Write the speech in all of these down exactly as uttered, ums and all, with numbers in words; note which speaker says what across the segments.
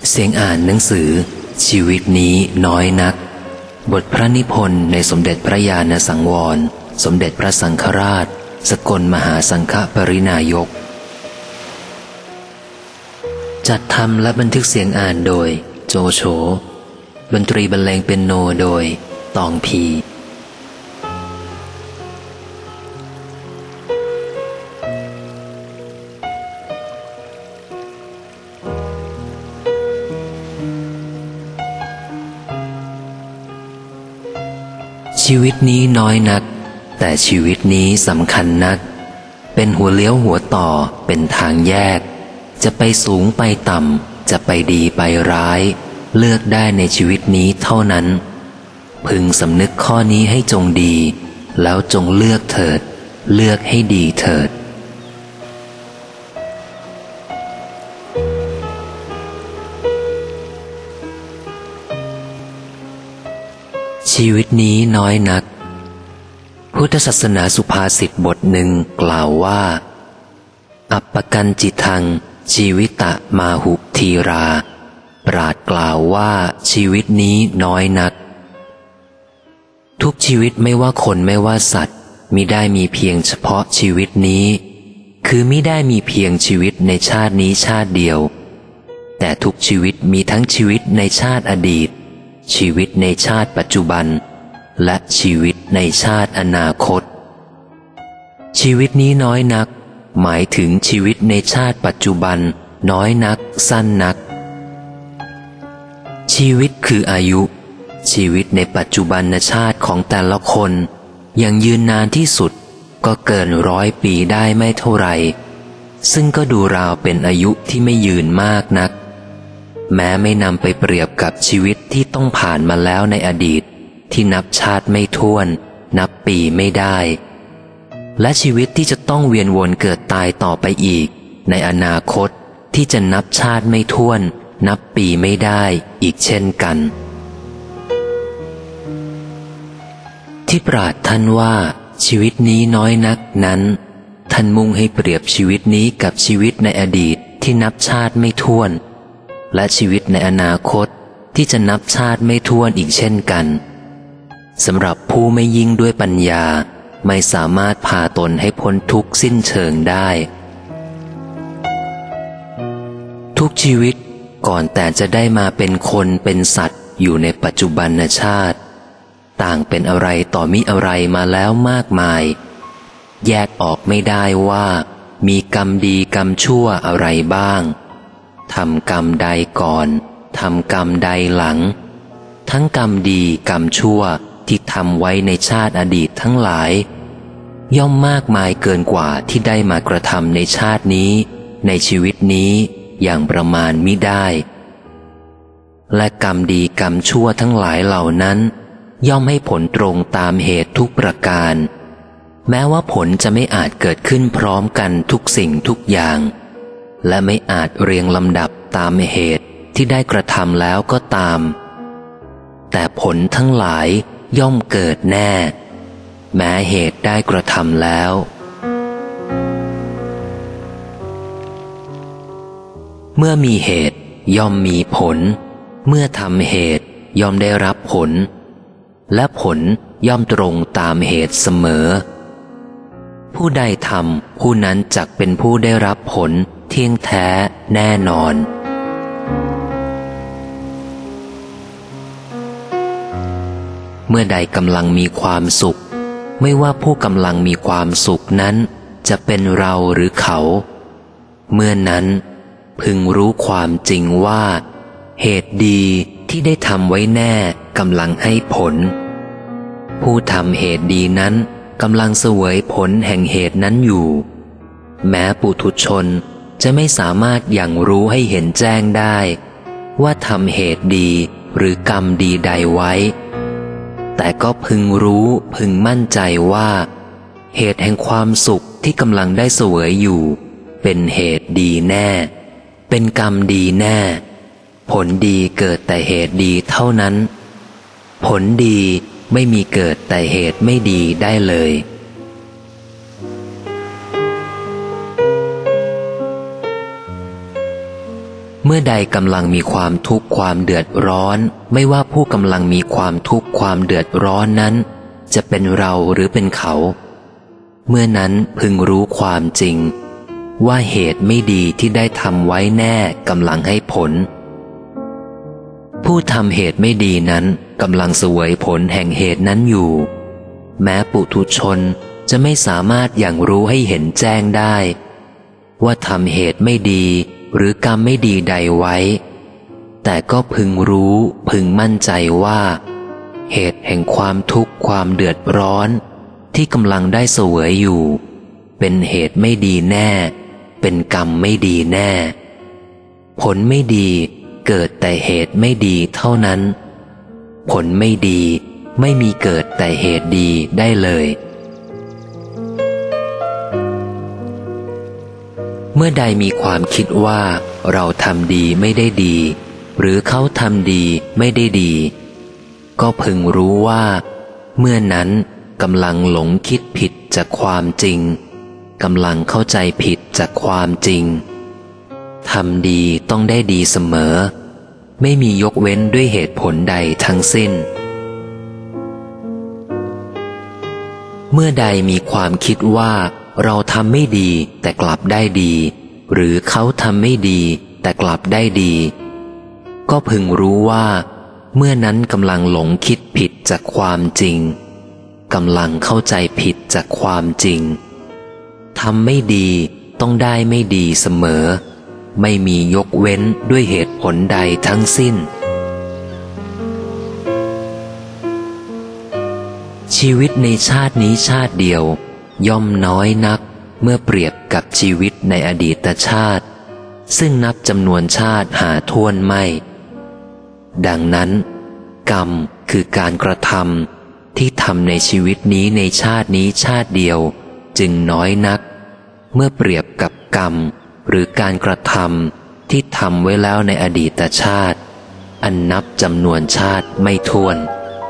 Speaker 1: เสียงอ่านหนังสือชีวิตนี้น้อยนักบทพระนิพนธ์ในสมเด็จพระญาณสังวรสมเด็จพระสังฆราชสกลมหาสังฆปรินายกจัดทำและบันทึกเสียงอ่านโดยโจโฉดนตรีบรรเลงเปียโนโดยตองพีชีวิตนี้น้อยนักแต่ชีวิตนี้สำคัญนักเป็นหัวเลี้ยวหัวต่อเป็นทางแยกจะไปสูงไปต่ำจะไปดีไปร้ายเลือกได้ในชีวิตนี้เท่านั้นพึงสำนึกข้อนี้ให้จงดีแล้วจงเลือกเถิดเลือกให้ดีเถิดชีวิตนี้น้อยนักพุทธศาสนาสุภาษิตบทหนึ่งกล่าวว่าอัปปกันจิตังชีวิตะมาหุทีราปราชญ์กล่าวว่าชีวิตนี้น้อยนักทุกชีวิตไม่ว่าคนไม่ว่าสัตว์มิได้มีเพียงเฉพาะชีวิตนี้คือมิได้มีเพียงชีวิตในชาตินี้ชาติเดียวแต่ทุกชีวิตมีทั้งชีวิตในชาติอดีตชีวิตในชาติปัจจุบันและชีวิตในชาติอนาคตชีวิตนี้น้อยนักหมายถึงชีวิตในชาติปัจจุบันน้อยนักสั้นนักชีวิตคืออายุชีวิตในปัจจุบันชาติของแต่ละคนยังยืนนานที่สุดก็เกินร้อยปีได้ไม่เท่าไหร่ซึ่งก็ดูราวเป็นอายุที่ไม่ยืนมากนักแม้ไม่นำไปเปรียบกับชีวิตที่ต้องผ่านมาแล้วในอดีตที่นับชาติไม่ถ้วนนับปีไม่ได้และชีวิตที่จะต้องเวียนวนเกิดตายต่อไปอีกในอนาคตที่จะนับชาติไม่ถ้วนนับปีไม่ได้อีกเช่นกันที่ปราชญ์ท่านว่าชีวิตนี้น้อยนักนั้นท่านมุ่งให้เปรียบชีวิตนี้กับชีวิตในอดีตที่นับชาติไม่ถ้วนและชีวิตในอนาคตที่จะนับชาติไม่ถ้วนอีกเช่นกันสำหรับผู้ไม่ยิ่งด้วยปัญญาไม่สามารถพาตนให้พ้นทุกข์สิ้นเชิงได้ทุกชีวิตก่อนแต่จะได้มาเป็นคนเป็นสัตว์อยู่ในปัจจุบันชาติต่างเป็นอะไรต่อมิอะไรมาแล้วมากมายแยกออกไม่ได้ว่ามีกรรมดีกรรมชั่วอะไรบ้างทำกรรมใดก่อนทำกรรมใดหลังทั้งกรรมดีกรรมชั่วที่ทำไว้ในชาติอดีตทั้งหลายย่อมมากมายเกินกว่าที่ได้มากระทำในชาตินี้ในชีวิตนี้อย่างประมาณมิได้และกรรมดีกรรมชั่วทั้งหลายเหล่านั้นย่อมให้ผลตรงตามเหตุทุกประการแม้ว่าผลจะไม่อาจเกิดขึ้นพร้อมกันทุกสิ่งทุกอย่างและไม่อาจเรียงลำดับตามเหตุที่ได้กระทำแล้วก็ตามแต่ผลทั้งหลายย่อมเกิดแน่แม้เหตุได้กระทำแล้วเมื่อมีเหตุย่อมมีผลเมื่อทำเหตุย่อมได้รับผลและผลย่อมตรงตามเหตุเสมอผู้ใดทำผู้นั้นจักเป็นผู้ได้รับผลเที่ยงแท้แน่นอนเมื่อใดกำลังมีความสุขไม่ว่าผู้กำลังมีความสุขนั้นจะเป็นเราหรือเขาเมื่อนั้นพึงรู้ความจริงว่าเหตุดีที่ได้ทำไว้แน่กำลังให้ผลผู้ทำเหตุดีนั้นกำลังเสวยผลแห่งเหตุนั้นอยู่แม้ปุถุชนจะไม่สามารถอย่างรู้ให้เห็นแจ้งได้ว่าทำเหตุดีหรือกรรมดีใดไว้แต่ก็พึงรู้พึงมั่นใจว่าเหตุแห่งความสุขที่กำลังได้เสวยอยู่เป็นเหตุดีแน่เป็นกรรมดีแน่ผลดีเกิดแต่เหตุดีเท่านั้นผลดีไม่มีเกิดแต่เหตุไม่ดีได้เลยเมื่อใดกำลังมีความทุกข์ความเดือดร้อนไม่ว่าผู้กำลังมีความทุกข์ความเดือดร้อนนั้นจะเป็นเราหรือเป็นเขาเมื่อนั้นพึงรู้ความจริงว่าเหตุไม่ดีที่ได้ทำไว้แน่กำลังให้ผลผู้ทำเหตุไม่ดีนั้นกำลังเสวยผลแห่งเหตุนั้นอยู่แม้ปุถุชนจะไม่สามารถอย่างรู้ให้เห็นแจ้งได้ว่าทำเหตุไม่ดีหรือกรรมไม่ดีใดไว้แต่ก็พึงรู้พึงมั่นใจว่าเหตุแห่งความทุกข์ความเดือดร้อนที่กำลังได้เสวยอยู่เป็นเหตุไม่ดีแน่เป็นกรรมไม่ดีแน่ผลไม่ดีเกิดแต่เหตุไม่ดีเท่านั้นผลไม่ดีไม่มีเกิดแต่เหตุดีได้เลยเมื่อใดมีความคิดว่าเราทำดีไม่ได้ดีหรือเขาทำดีไม่ได้ดีก็พึงรู้ว่าเมื่อนั้นกำลังหลงคิดผิดจากความจริงกำลังเข้าใจผิดจากความจริงทำดีต้องได้ดีเสมอไม่มียกเว้นด้วยเหตุผลใดทั้งสิ้นเมื่อใดมีความคิดว่าเราทำไม่ดีแต่กลับได้ดีหรือเขาทำไม่ดีแต่กลับได้ดีก็พึงรู้ว่าเมื่อนั้นกำลังหลงคิดผิดจากความจริงกำลังเข้าใจผิดจากความจริงทำไม่ดีต้องได้ไม่ดีเสมอไม่มียกเว้นด้วยเหตุผลใดทั้งสิ้นชีวิตในชาตินี้ชาติเดียวย่อมน้อยนักเมื่อเปรียบกับชีวิตในอดีตชาติซึ่งนับจำนวนชาติหาถ้วนไม่ดังนั้นกรรมคือการกระทำที่ทำในชีวิตนี้ในชาตินี้ชาติเดียวจึงน้อยนักเมื่อเปรียบกับกรรมหรือการกระทำที่ทำไว้แล้วในอดีตชาติอันนับจำนวนชาติไม่ถ้วน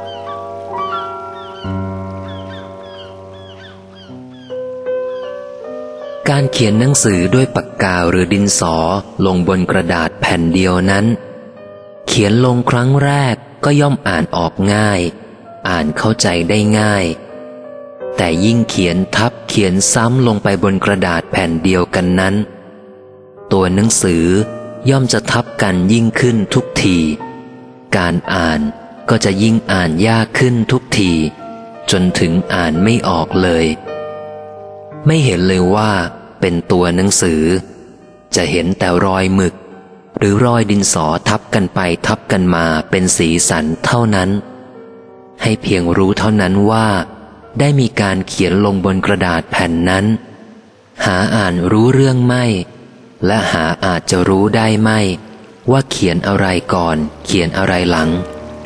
Speaker 1: การเขียนหนังสือด้วยปากกาหรือดินสอลงบนกระดาษแผ่นเดียวนั้นเขียนลงครั้งแรกก็ย่อมอ่านออกง่ายอ่านเข้าใจได้ง่ายแต่ยิ่งเขียนทับเขียนซ้ำลงไปบนกระดาษแผ่นเดียวกันนั้นตัวหนังสือย่อมจะทับกันยิ่งขึ้นทุกทีการอ่านก็จะยิ่งอ่านยากขึ้นทุกทีจนถึงอ่านไม่ออกเลยไม่เห็นเลยว่าเป็นตัวหนังสือจะเห็นแต่รอยหมึกหรือรอยดินสอทับกันไปทับกันมาเป็นสีสันเท่านั้นให้เพียงรู้เท่านั้นว่าได้มีการเขียนลงบนกระดาษแผ่นนั้นหาอ่านรู้เรื่องไม่และหาอาจจะรู้ได้ไม่ว่าเขียนอะไรก่อนเขียนอะไรหลัง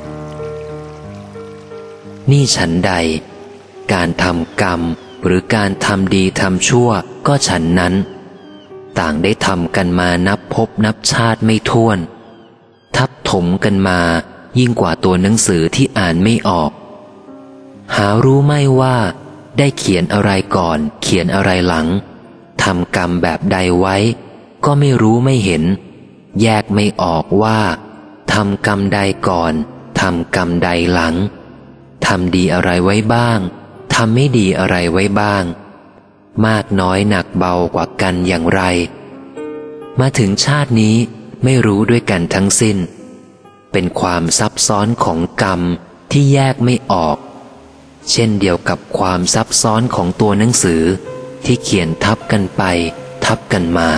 Speaker 1: นี่ฉันใดการทำกรรมหรือการทำดีทำชั่วก็ฉันนั้นต่างได้ทำกันมานับพบนับชาติไม่ถ้วนทับถมกันมายิ่งกว่าตัวหนังสือที่อ่านไม่ออกหารู้ไม่ว่าได้เขียนอะไรก่อนเขียนอะไรหลังทำกรรมแบบใดไว้ก็ไม่รู้ไม่เห็นแยกไม่ออกว่าทำกรรมใดก่อนทำกรรมใดหลังทำดีอะไรไว้บ้างทำไม่ดีอะไรไว้บ้างมากน้อยหนักเบากว่ากันอย่างไรมาถึงชาตินี้ไม่รู้ด้วยกันทั้งสิ้นเป็นความซับซ้อนของกรรมที่แยกไม่ออกเช่นเดียวกับความซับซ้อนของตัวหนังสือที่เขียนทับกันไปทับกันมา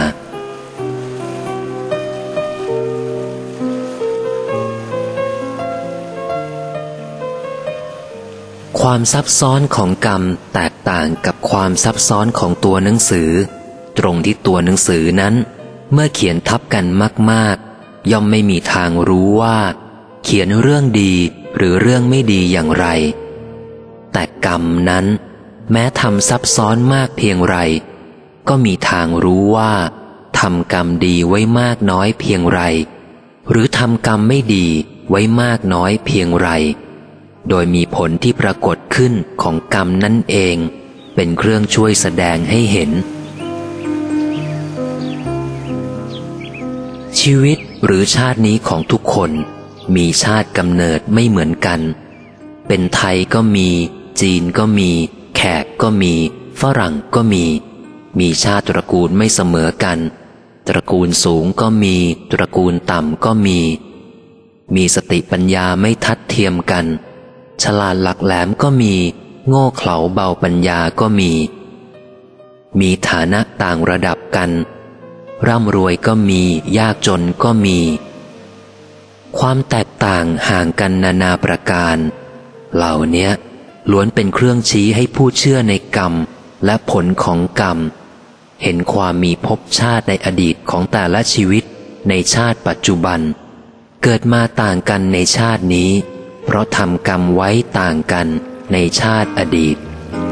Speaker 1: ความซับซ้อนของกรรมแตกต่างกับความซับซ้อนของตัวหนังสือตรงที่ตัวหนังสือนั้นเมื่อเขียนทับกันมากๆย่อมไม่มีทางรู้ว่าเขียนเรื่องดีหรือเรื่องไม่ดีอย่างไรแต่กรรมนั้นแม้ทำซับซ้อนมากเพียงไรก็มีทางรู้ว่าทำกรรมดีไว้มากน้อยเพียงไรหรือทำกรรมไม่ดีไว้มากน้อยเพียงไรโดยมีผลที่ปรากฏขึ้นของกรรมนั่นเองเป็นเครื่องช่วยแสดงให้เห็นชชีวิตหรือชาตินี้ของทุกคนมีชาติกำเนิดไม่เหมือนกันเป็นไทยก็มีจีนก็มีแขกก็มีฝรั่งก็มีมีชาติตระกูลไม่เสมอกันตระกูลสูงก็มีตระกูลต่ำก็มีมีสติปัญญาไม่ทัดเทียมกันฉลาดหลักแหลมก็มีโง่เขลาเบาปัญญาก็มีมีฐานะต่างระดับกันร่ำรวยก็มียากจนก็มีความแตกต่างห่างกันนานาประการเหล่านี้ล้วนเป็นเครื่องชี้ให้ผู้เชื่อในกรรมและผลของกรรมเห็นความมีภพชาติในอดีตของแต่ละชีวิตในชาติปัจจุบันเกิดมาต่างกันในชาตินี้เพราะทำกรรมไว้ต่างกันในชาติอดีต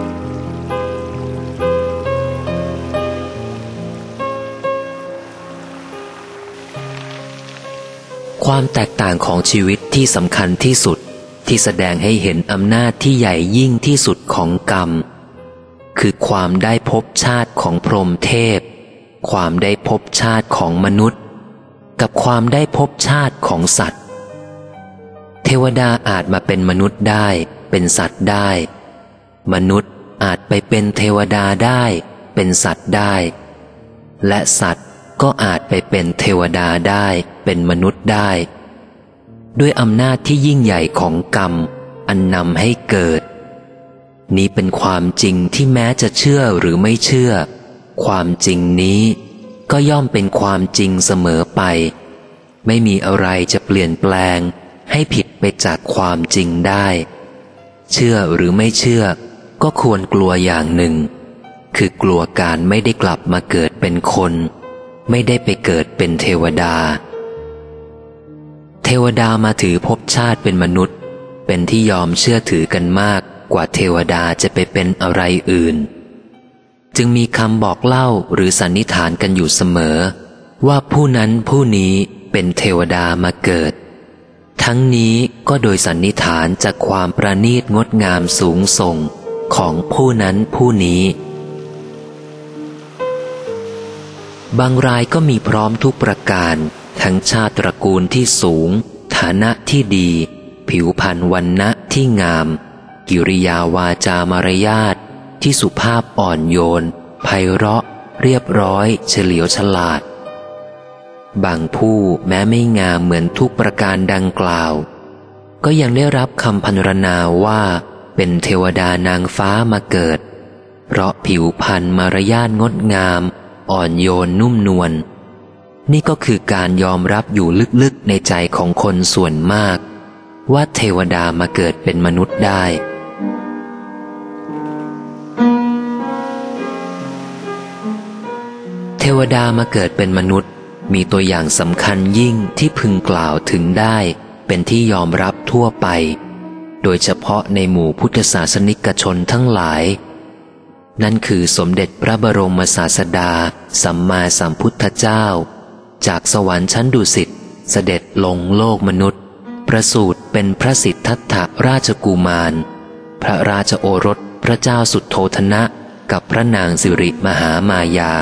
Speaker 1: ความแตกต่างของชีวิตที่สำคัญที่สุดที่แสดงให้เห็นอำนาจที่ใหญ่ยิ่งที่สุดของกรรมคือความได้พบชาติของพรหมเทพความได้พบชาติของมนุษย์กับความได้พบชาติของสัตว์เทวดาอาจมาเป็นมนุษย์ได้เป็นสัตว์ได้มนุษย์อาจไปเป็นเทวดาได้เป็นสัตว์ได้และสัตว์ก็อาจไปเป็นเทวดาได้เป็นมนุษย์ได้ด้วยอำนาจที่ยิ่งใหญ่ของกรรมอันนำให้เกิดนี้เป็นความจริงที่แม้จะเชื่อหรือไม่เชื่อความจริงนี้ก็ย่อมเป็นความจริงเสมอไปไม่มีอะไรจะเปลี่ยนแปลงให้ผิดไปจากความจริงได้เชื่อหรือไม่เชื่อก็ควรกลัวอย่างหนึ่งคือกลัวการไม่ได้กลับมาเกิดเป็นคนไม่ได้ไปเกิดเป็นเทวดาเทวดามาถือภพชาติเป็นมนุษย์เป็นที่ยอมเชื่อถือกันมากกว่าเทวดาจะไปเป็นอะไรอื่นจึงมีคำบอกเล่าหรือสันนิษฐานกันอยู่เสมอว่าผู้นั้นผู้นี้เป็นเทวดามาเกิดทั้งนี้ก็โดยสันนิษฐานจากความประณีตงดงามสูงส่งของผู้นั้นผู้นี้บางรายก็มีพร้อมทุกประการทั้งชาติตระกูลที่สูงฐานะที่ดีผิวพรรณวรรณะที่งามกิริยาวาจามารยาทที่สุภาพอ่อนโยนไพเราะเรียบร้อยเฉลียวฉลาดบางผู้แม้ไม่งามเหมือนทุกประการดังกล่าวก็ยังได้รับคำพรรณนาว่าเป็นเทวดานางฟ้ามาเกิดเพราะผิวพรรณมารยาทงดงามอ่อนโยนนุ่มนวลนี่ก็คือการยอมรับอยู่ลึกๆในใจของคนส่วนมากว่าเทวดามาเกิดเป็นมนุษย์ได้เทวดามาเกิดเป็นมนุษย์มีตัวอย่างสำคัญยิ่งที่พึงกล่าวถึงได้เป็นที่ยอมรับทั่วไปโดยเฉพาะในหมู่พุทธศาสนิกชนทั้งหลายนั่นคือสมเด็จพระบรมศาสดาสัมมาสัมพุทธเจ้าจากสวรรค์ชั้นดุสิตเสด็จลงโลกมนุษย์ประสูติเป็นพระสิทธัตถราชกุมารพระราชโอรสพระเจ้าสุโธทนะกับพระนางสิริมหามายา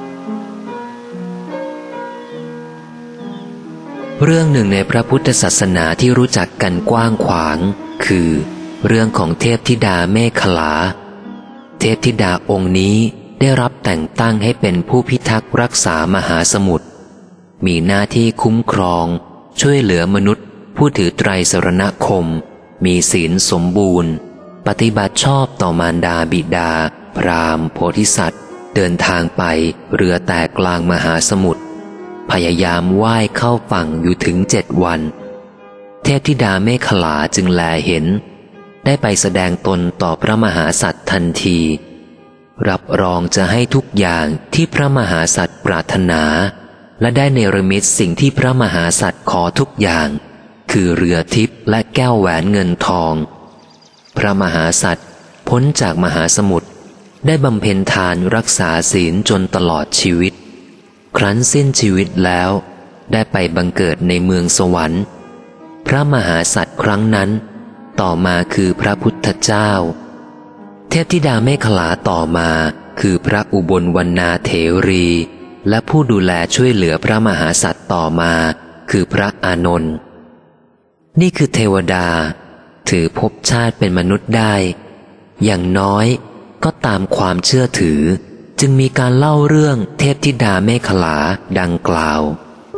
Speaker 1: เรื่องหนึ่งในพระพุทธศาสนาที่รู้จักกันกว้างขวางคือเรื่องของเทพธิดาเมขลาเทพธิดาองค์นี้ได้รับแต่งตั้งให้เป็นผู้พิทักษ์รักษามหาสมุทรมีหน้าที่คุ้มครองช่วยเหลือมนุษย์ผู้ถือไตรสรณคมมีศีลสมบูรณ์ปฏิบัติชอบต่อมารดาบิดาพราหมณ์โพธิสัตว์เดินทางไปเรือแตกกลางมหาสมุทรพยายามว่ายเข้าฝั่งอยู่ถึงเจ็ดวันเทพธิดาเมขลาจึงแลเห็นได้ไปแสดงตนต่อพระมหาสัตว์ทันทีรับรองจะให้ทุกอย่างที่พระมหาสัตว์ปรารถนาและได้เนรมิตสิ่งที่พระมหาสัตว์ขอทุกอย่างคือเรือทิพย์และแก้วแหวนเงินทองพระมหาสัตว์พ้นจากมหาสมุทรได้บำเพ็ญทานรักษาศีลจนตลอดชีวิตครั้นสิ้นชีวิตแล้วได้ไปบังเกิดในเมืองสวรรค์พระมหาสัตว์ครั้งนั้นต่อมาคือพระพุทธเจ้าเทพธิดาเมขลาต่อมาคือพระอุบลวรรณาเถรีและผู้ดูแลช่วยเหลือพระมหาสัตว์ต่อมาคือพระอานนท์นี่คือเทวดาถือภพชาติเป็นมนุษย์ได้อย่างน้อยก็ตามความเชื่อถือจึงมีการเล่าเรื่องเทพธิดาเมขลาดังกล่าว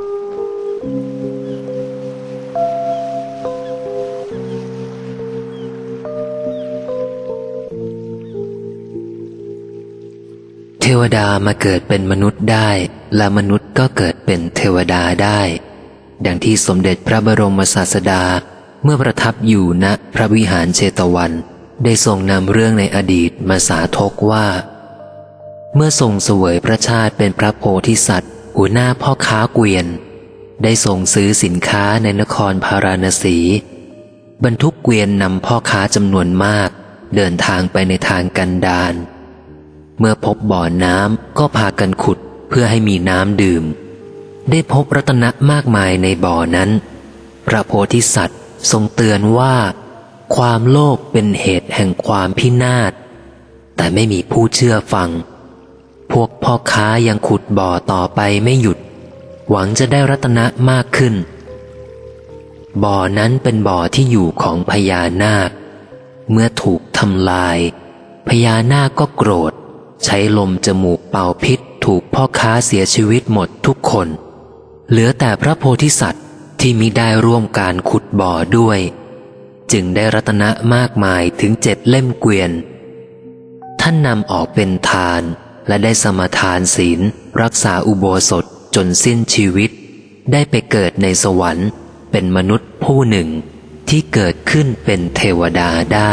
Speaker 1: เทวดามาเกิดเป็นมนุษย์ได้และมนุษย์ก็เกิดเป็นเทวดาได้ดังที่สมเด็จพระบรมศาสดาเมื่อประทับอยู่ณพระวิหารเชตวันได้ทรงนำเรื่องในอดีตมาสาธกว่าเมื่อทรงเสวยพระชาติเป็นพระโพธิสัตว์หัวหน้าพ่อค้าเกวียนได้ทรงซื้อสินค้าในนครพาราณสีบรรทุกเกวียนนำพ่อค้าจำนวนมากเดินทางไปในทางกันดารเมื่อพบบ่อน้ำก็พากันขุดเพื่อให้มีน้ำดื่มได้พบรัตนะมากมายในบ่อนั้นพระโพธิสัตว์ทรงเตือนว่าความโลภเป็นเหตุแห่งความพินาศแต่ไม่มีผู้เชื่อฟังพวกพ่อค้ายังขุดบ่อต่อไปไม่หยุดหวังจะได้รัตนะมากขึ้นบ่อนั้นเป็นบ่อที่อยู่ของพญานาคเมื่อถูกทำลายพญานาคก็โกรธใช้ลมจมูกเป่าพิษถูกพ่อค้าเสียชีวิตหมดทุกคนเหลือแต่พระโพธิสัตว์ที่มิได้ร่วมการขุดบ่อด้วยจึงได้รัตนะมากมายถึงเจ็ดเล่มเกวียนท่านนำออกเป็นทานและได้สมาทานศีลรักษาอุโบสถจนสิ้นชีวิตได้ไปเกิดในสวรรค์เป็นมนุษย์ผู้หนึ่งที่เกิดขึ้นเป็นเทวดาได้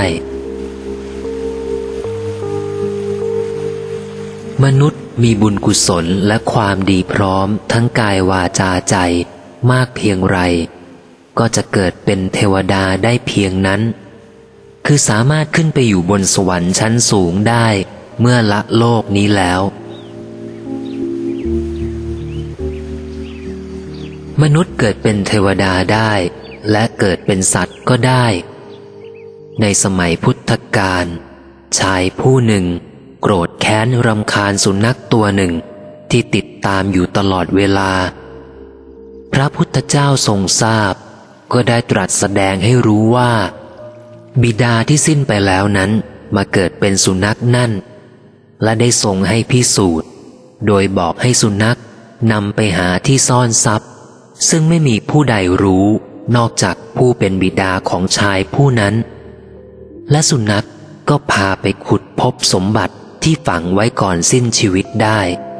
Speaker 1: มนุษย์มีบุญกุศลและความดีพร้อมทั้งกายวาจาใจมากเพียงไรก็จะเกิดเป็นเทวดาได้เพียงนั้นคือสามารถขึ้นไปอยู่บนสวรรค์ชั้นสูงได้เมื่อละโลกนี้แล้วมนุษย์เกิดเป็นเทวดาได้และเกิดเป็นสัตว์ก็ได้ในสมัยพุทธกาลชายผู้หนึ่งโกรธแค้นรำคาญสุนัขตัวหนึ่งที่ติดตามอยู่ตลอดเวลาพระพุทธเจ้าทรงทราบก็ได้ตรัสแสดงให้รู้ว่าบิดาที่สิ้นไปแล้วนั้นมาเกิดเป็นสุนัขนั่นและได้ทรงให้พิสูจน์โดยบอกให้สุนัขนำไปหาที่ซ่อนทรัพย์ซึ่งไม่มีผู้ใดรู้นอกจากผู้เป็นบิดาของชายผู้นั้นและสุนัขก็พาไปขุดพบสมบัติที่ฝังไว้ก่อนสิ้นชีวิตได้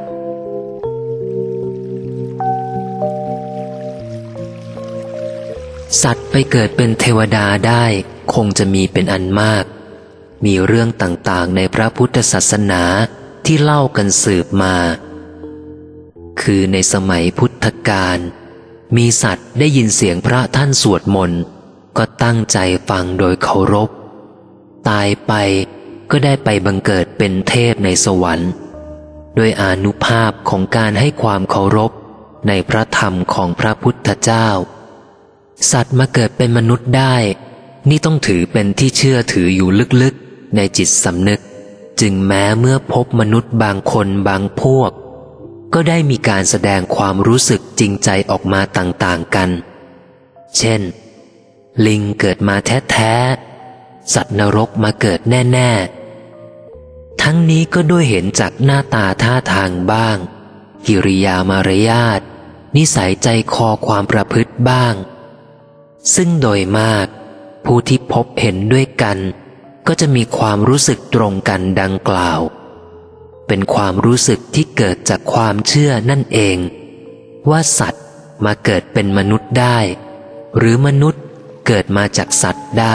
Speaker 1: สัตว์ไปเกิดเป็นเทวดาได้คงจะมีเป็นอันมากมีเรื่องต่างๆในพระพุทธศาสนาที่เล่ากันสืบมาคือในสมัยพุทธกาลมีสัตว์ได้ยินเสียงพระท่านสวดมนต์ก็ตั้งใจฟังโดยเคารพตายไปก็ได้ไปบังเกิดเป็นเทพในสวรรค์โดยอานุภาพของการให้ความเคารพในพระธรรมของพระพุทธเจ้าสัตว์มาเกิดเป็นมนุษย์ได้นี่ต้องถือเป็นที่เชื่อถืออยู่ลึกๆในจิตสำนึกจึงแม้เมื่อพบมนุษย์บางคนบางพวกก็ได้มีการแสดงความรู้สึกจริงใจออกมาต่างๆกันเช่นลิงเกิดมาแท้ๆสัตว์นรกมาเกิดแน่ๆทั้งนี้ก็ด้วยเห็นจากหน้าตาท่าทางบ้างกิริยามารยาทนิสัยใจคอความประพฤติบ้างซึ่งโดยมากผู้ที่พบเห็นด้วยกันก็จะมีความรู้สึกตรงกันดังกล่าวเป็นความรู้สึกที่เกิดจากความเชื่อนั่นเองว่าสัตว์มาเกิดเป็นมนุษย์ได้หรือมนุษย์เกิดมาจากสัตว์ได้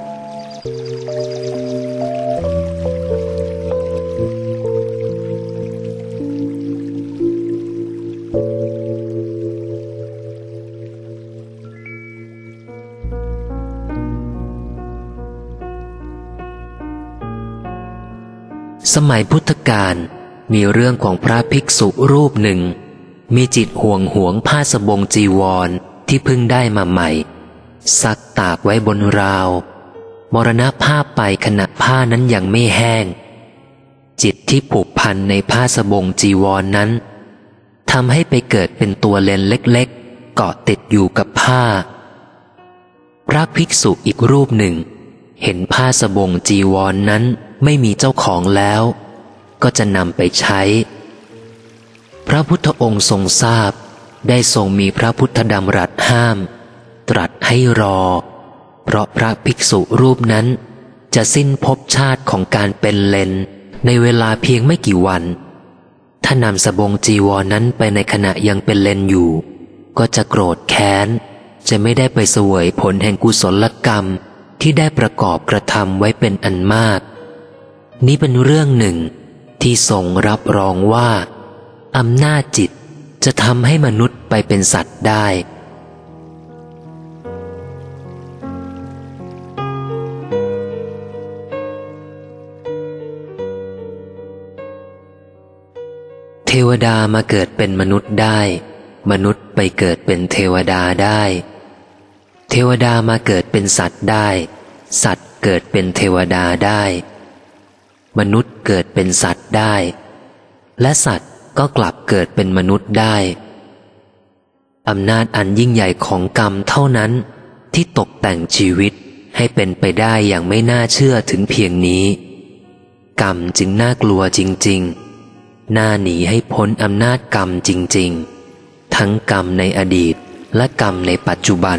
Speaker 1: สมัยพุทธกาลมีเรื่องของพระภิกษุรูปหนึ่งมีจิตห่วงหวงผ้าสบงจีวรที่เพิ่งได้มาใหม่ซักตากไว้บนราวมรณภาพไปขณะผ้านั้นยังไม่แห้งจิตที่ผูกพันในผ้าสบงจีวรนั้นทำให้ไปเกิดเป็นตัวเลนเล็กๆเกาะติดอยู่กับผ้าพระภิกษุอีกรูปหนึ่งเห็นผ้าสบงจีวร น, นั้นไม่มีเจ้าของแล้วก็จะนำไปใช้พระพุทธองค์ทรงทราบได้ทรงมีพระพุทธดำรัสห้ามตรัสให้รอเพราะพระภิกษุรูปนั้นจะสิ้นภพชาติของการเป็นเลนในเวลาเพียงไม่กี่วันถ้านำสบงจีวร นั้นไปในขณะยังเป็นเลนอยู่ก็จะโกรธแค้นจะไม่ได้ไปเสวยผลแห่งกุศลกรรมที่ได้ประกอบกระทำไว้เป็นอันมากนี้เป็นเรื่องหนึ่งที่ทรงรับรองว่าอำนาจจิตจะทำให้มนุษย์ไปเป็นสัตว์ได้เทวดามาเกิดเป็นมนุษย์ได้มนุษย์ไปเกิดเป็นเทวดาได้เทวดามาเกิดเป็นสัตว์ได้สัตว์เกิดเป็นเทวดาได้มนุษย์เกิดเป็นสัตว์ได้และสัตว์ก็กลับเกิดเป็นมนุษย์ได้อำนาจอันยิ่งใหญ่ของกรรมเท่านั้นที่ตกแต่งชีวิตให้เป็นไปได้อย่างไม่น่าเชื่อถึงเพียงนี้กรรมจึงน่ากลัวจริงๆน่าหนีให้พ้นอำนาจกรรมจริงๆทั้งกรรมในอดีตและกรรมในปัจจุบัน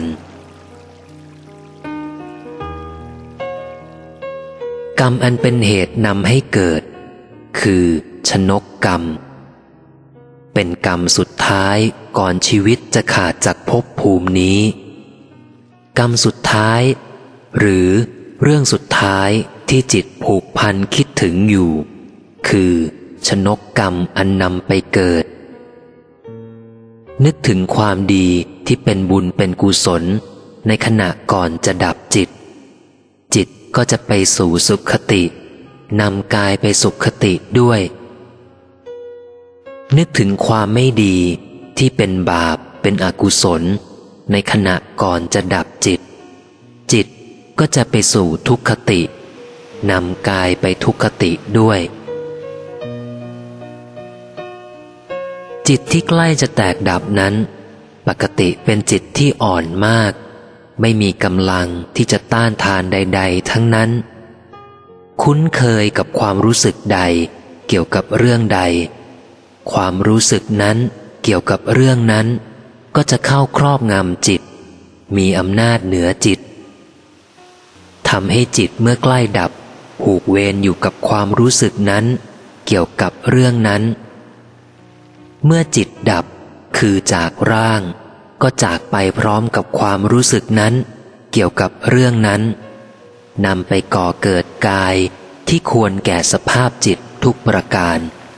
Speaker 1: กรรมอันเป็นเหตุนำให้เกิดคือชนกกรรมเป็นกรรมสุดท้ายก่อนชีวิตจะขาดจากภพภูมินี้กรรมสุดท้ายหรือเรื่องสุดท้ายที่จิตผูกพันคิดถึงอยู่คือชนกกรรมอันนำไปเกิดนึกถึงความดีที่เป็นบุญเป็นกุศลในขณะก่อนจะดับจิตจิตก็จะไปสู่สุขตินำกายไปสุขติด้วยนึกถึงความไม่ดีที่เป็นบาปเป็นอกุศลในขณะก่อนจะดับจิตจิตก็จะไปสู่ทุกขตินำกายไปทุกขติด้วยจิตที่ใกล้จะแตกดับนั้นปกติเป็นจิตที่อ่อนมากไม่มีกำลังที่จะต้านทานใดๆทั้งนั้นคุ้นเคยกับความรู้สึกใดเกี่ยวกับเรื่องใดความรู้สึกนั้นเกี่ยวกับเรื่องนั้นก็จะเข้าครอบงำจิตมีอำนาจเหนือจิตทำให้จิตเมื่อใกล้ดับผูกเวรอยู่กับความรู้สึกนั้นเกี่ยวกับเรื่องนั้นเมื่อจิตดับคือจากร่างก็จากไปพร้อมกับความรู้สึกนั้นเกี่ยวกับเรื่องนั้นนำไปก่อเกิดกายที่ควรแก่สภาพจิตทุกประการ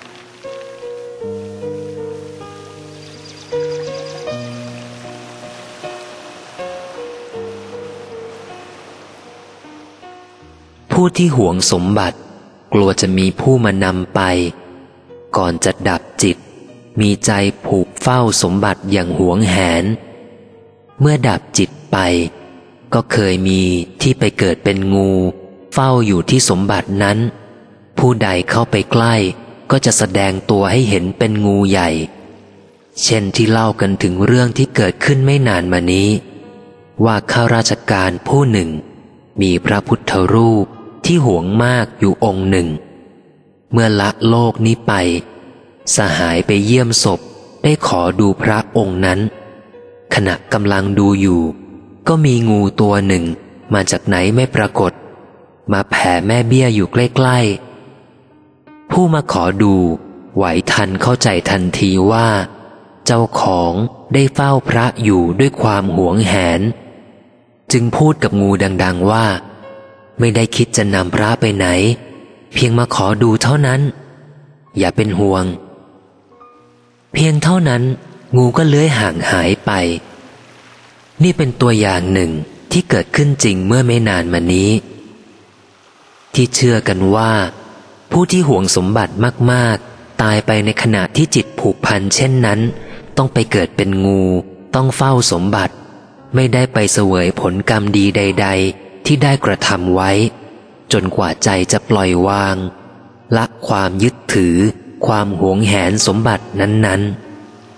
Speaker 1: ผู้ที่หวงสมบัติกลัวจะมีผู้มานำไปก่อนจะดับจิตมีใจผูกเฝ้าสมบัติอย่างหวงแหนเมื่อดับจิตไปก็เคยมีที่ไปเกิดเป็นงูเฝ้าอยู่ที่สมบัตินั้นผู้ใดเข้าไปใกล้ก็จะแสดงตัวให้เห็นเป็นงูใหญ่เช่นที่เล่ากันถึงเรื่องที่เกิดขึ้นไม่นานมานี้ว่าข้าราชการผู้หนึ่งมีพระพุทธรูปที่หวงมากอยู่องค์หนึ่งเมื่อละโลกนี้ไปสหายไปเยี่ยมศพได้ขอดูพระองค์นั้นขณะกำลังดูอยู่ก็มีงูตัวหนึ่งมาจากไหนไม่ปรากฏมาแผ่แม่เบี้ยอยู่ใกล้ๆผู้มาขอดูไหวทันเข้าใจทันทีว่าเจ้าของได้เฝ้าพระอยู่ด้วยความหวงแหนจึงพูดกับงูดังๆว่าไม่ได้คิดจะนำพระไปไหนเพียงมาขอดูเท่านั้นอย่าเป็นห่วงเพียงเท่านั้นงูก็เลื้อยห่างหายไปนี่เป็นตัวอย่างหนึ่งที่เกิดขึ้นจริงเมื่อไม่นานมานี้ที่เชื่อกันว่าผู้ที่หวงสมบัติมากๆตายไปในขณะที่จิตผูกพันเช่นนั้นต้องไปเกิดเป็นงูต้องเฝ้าสมบัติไม่ได้ไปเสวยผลกรรมดีใดๆที่ได้กระทำไว้จนกว่าใจจะปล่อยวางละความยึดถือความหวงแหนสมบัตินั้นๆ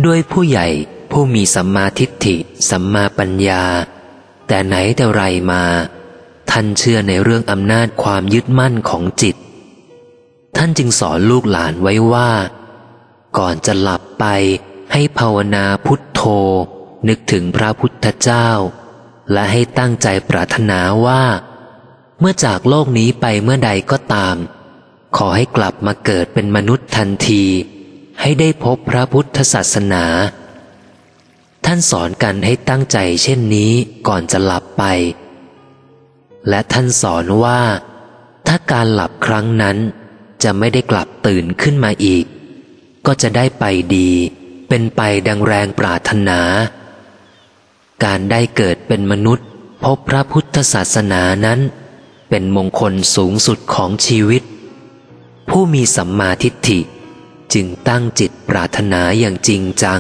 Speaker 1: ด้วยผู้ใหญ่ผู้มีสัมมาทิฏฐิสัมมาปัญญาแต่ไหนแต่ไรมาท่านเชื่อในเรื่องอำนาจความยึดมั่นของจิตท่านจึงสอนลูกหลานไว้ว่าก่อนจะหลับไปให้ภาวนาพุทโธนึกถึงพระพุทธเจ้าและให้ตั้งใจปรารถนาว่าเมื่อจากโลกนี้ไปเมื่อใดก็ตามขอให้กลับมาเกิดเป็นมนุษย์ทันทีให้ได้พบพระพุทธศาสนาท่านสอนกันให้ตั้งใจเช่นนี้ก่อนจะหลับไปและท่านสอนว่าถ้าการหลับครั้งนั้นจะไม่ได้กลับตื่นขึ้นมาอีกก็จะได้ไปดีเป็นไปดังแรงปรารถนาการได้เกิดเป็นมนุษย์พบพระพุทธศาสนานั้นเป็นมงคลสูงสุดของชีวิตผู้มีสัมมาทิฏฐิจึงตั้งจิตปรารถนาอย่างจริงจัง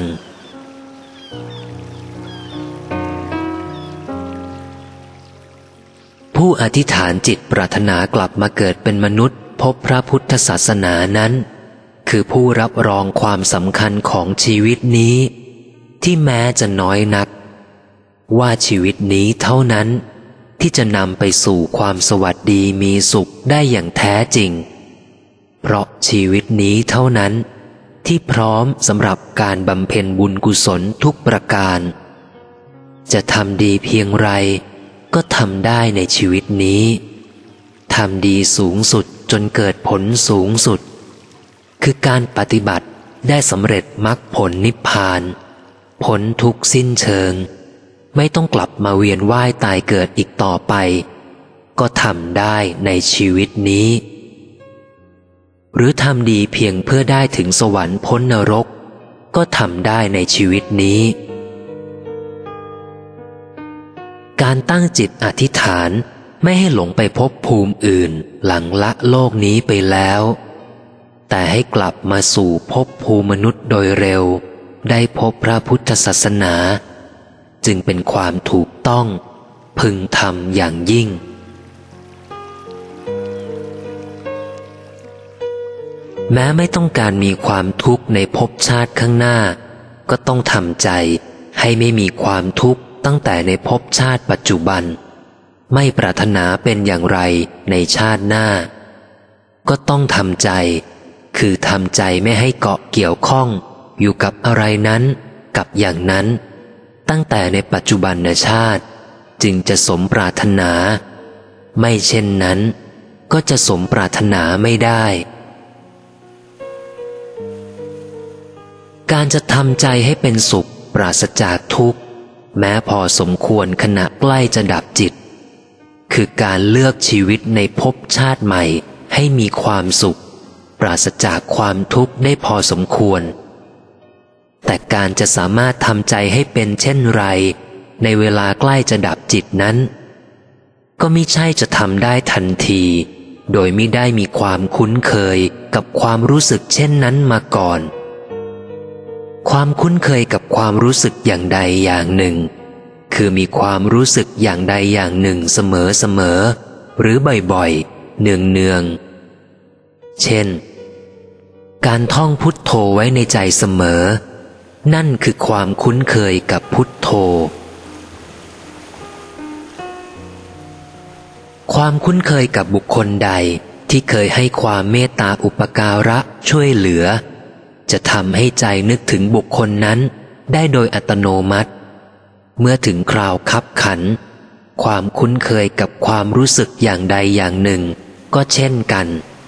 Speaker 1: ผู้อธิษฐานจิตปรารถนากลับมาเกิดเป็นมนุษย์พบพระพุทธศาสนานั้นคือผู้รับรองความสำคัญของชีวิตนี้ที่แม้จะน้อยนักว่าชีวิตนี้เท่านั้นที่จะนำไปสู่ความสวัสดีมีสุขได้อย่างแท้จริงเพราะชีวิตนี้เท่านั้นที่พร้อมสำหรับการบำเพ็ญบุญกุศลทุกประการจะทำดีเพียงไรก็ทำได้ในชีวิตนี้ทำดีสูงสุดจนเกิดผลสูงสุดคือการปฏิบัติได้สำเร็จมรรคผลนิพพานพ้นทุกข์สิ้นเชิงไม่ต้องกลับมาเวียนว่ายตายเกิดอีกต่อไปก็ทำได้ในชีวิตนี้หรือทำดีเพียงเพื่อได้ถึงสวรรค์พ้นนรกก็ทำได้ในชีวิตนี้การตั้งจิตอธิษฐานไม่ให้หลงไปพบภูมิอื่นหลังละโลกนี้ไปแล้วแต่ให้กลับมาสู่ภพภูมิมนุษย์โดยเร็วได้พบพระพุทธศาสนาจึงเป็นความถูกต้องพึงทำอย่างยิ่งแม้ไม่ต้องการมีความทุกข์ในภพชาติข้างหน้าก็ต้องทำใจให้ไม่มีความทุกข์ตั้งแต่ในภพชาติปัจจุบันไม่ปรารถนาเป็นอย่างไรในชาติหน้าก็ต้องทำใจคือทำใจไม่ให้เกาะเกี่ยวข้องอยู่กับอะไรนั้นกับอย่างนั้นตั้งแต่ในปัจจุบันชาติจึงจะสมปรารถนาไม่เช่นนั้นก็จะสมปรารถนาไม่ได้การจะทำใจให้เป็นสุขปราศจากทุกข์แม้พอสมควรขณะใกล้จะดับจิตคือการเลือกชีวิตในภพชาติใหม่ให้มีความสุขปราศจากความทุกข์ได้พอสมควรแต่การจะสามารถทำใจให้เป็นเช่นไรในเวลาใกล้จะดับจิตนั้นก็มิใช่จะทำได้ทันทีโดยมิได้มีความคุ้นเคยกับความรู้สึกเช่นนั้นมาก่อนความคุ้นเคยกับความรู้สึกอย่างใดอย่างหนึ่งคือมีความรู้สึกอย่างใดอย่างหนึ่งเสมอๆหรือบ่อยๆเนืองๆเช่นการท่องพุทโธไว้ในใจเสมอนั่นคือความคุ้นเคยกับพุทโธความคุ้นเคยกับบุคคลใดที่เคยให้ความเมตตาอุปการะช่วยเหลือจะทำให้ใจนึกถึงบุคคลนั้นได้โดยอัตโนมัติเมื่อถึงคราวคับขันความคุ้นเคยกับความรู้สึกอย่างใดอย่างหนึ่งก็เช่นกัน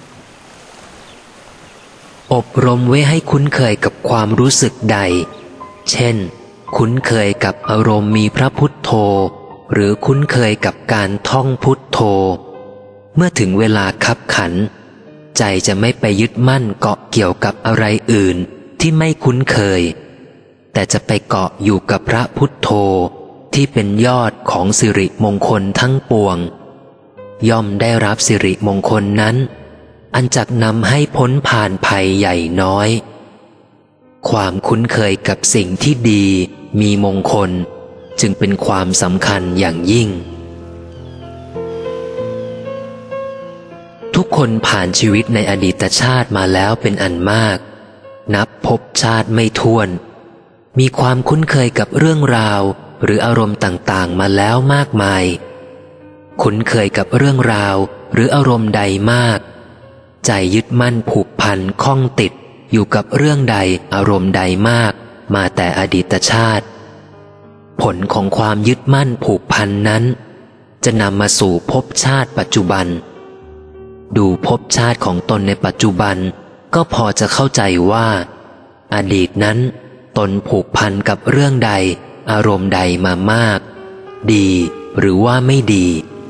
Speaker 1: อบรมไว้ให้คุ้นเคยกับความรู้สึกใดเช่นคุ้นเคยกับอารมณ์มีพระพุทโธหรือคุ้นเคยกับการท่องพุทโธเมื่อถึงเวลาคับขันใจจะไม่ไปยึดมั่นเกาะเกี่ยวกับอะไรอื่นที่ไม่คุ้นเคยแต่จะไปเกาะอยู่กับพระพุทโธที่เป็นยอดของสิริมงคลทั้งปวงย่อมได้รับสิริมงคลนั้นอันจักนำให้พ้นผ่านภัยใหญ่น้อยความคุ้นเคยกับสิ่งที่ดีมีมงคลจึงเป็นความสำคัญอย่างยิ่งทุกคนผ่านชีวิตในอดีตชาติมาแล้วเป็นอันมากนับภพชาติไม่ถ้วนมีความคุ้นเคยกับเรื่องราวหรืออารมณ์ต่างๆมาแล้วมากมายคุ้นเคยกับเรื่องราวหรืออารมณ์ใดมากใจยึดมั่นผูกพันข้องติดอยู่กับเรื่องใดอารมณ์ใดมากมาแต่อดีตชาติผลของความยึดมั่นผูกพันนั้นจะนำมาสู่ภพชาติปัจจุบันดูภพชาติของตนในปัจจุบันก็พอจะเข้าใจว่าอดีตนั้นตนผูกพันกับเรื่องใดอารมณ์ใดมามากดีหรือว่าไม่ดี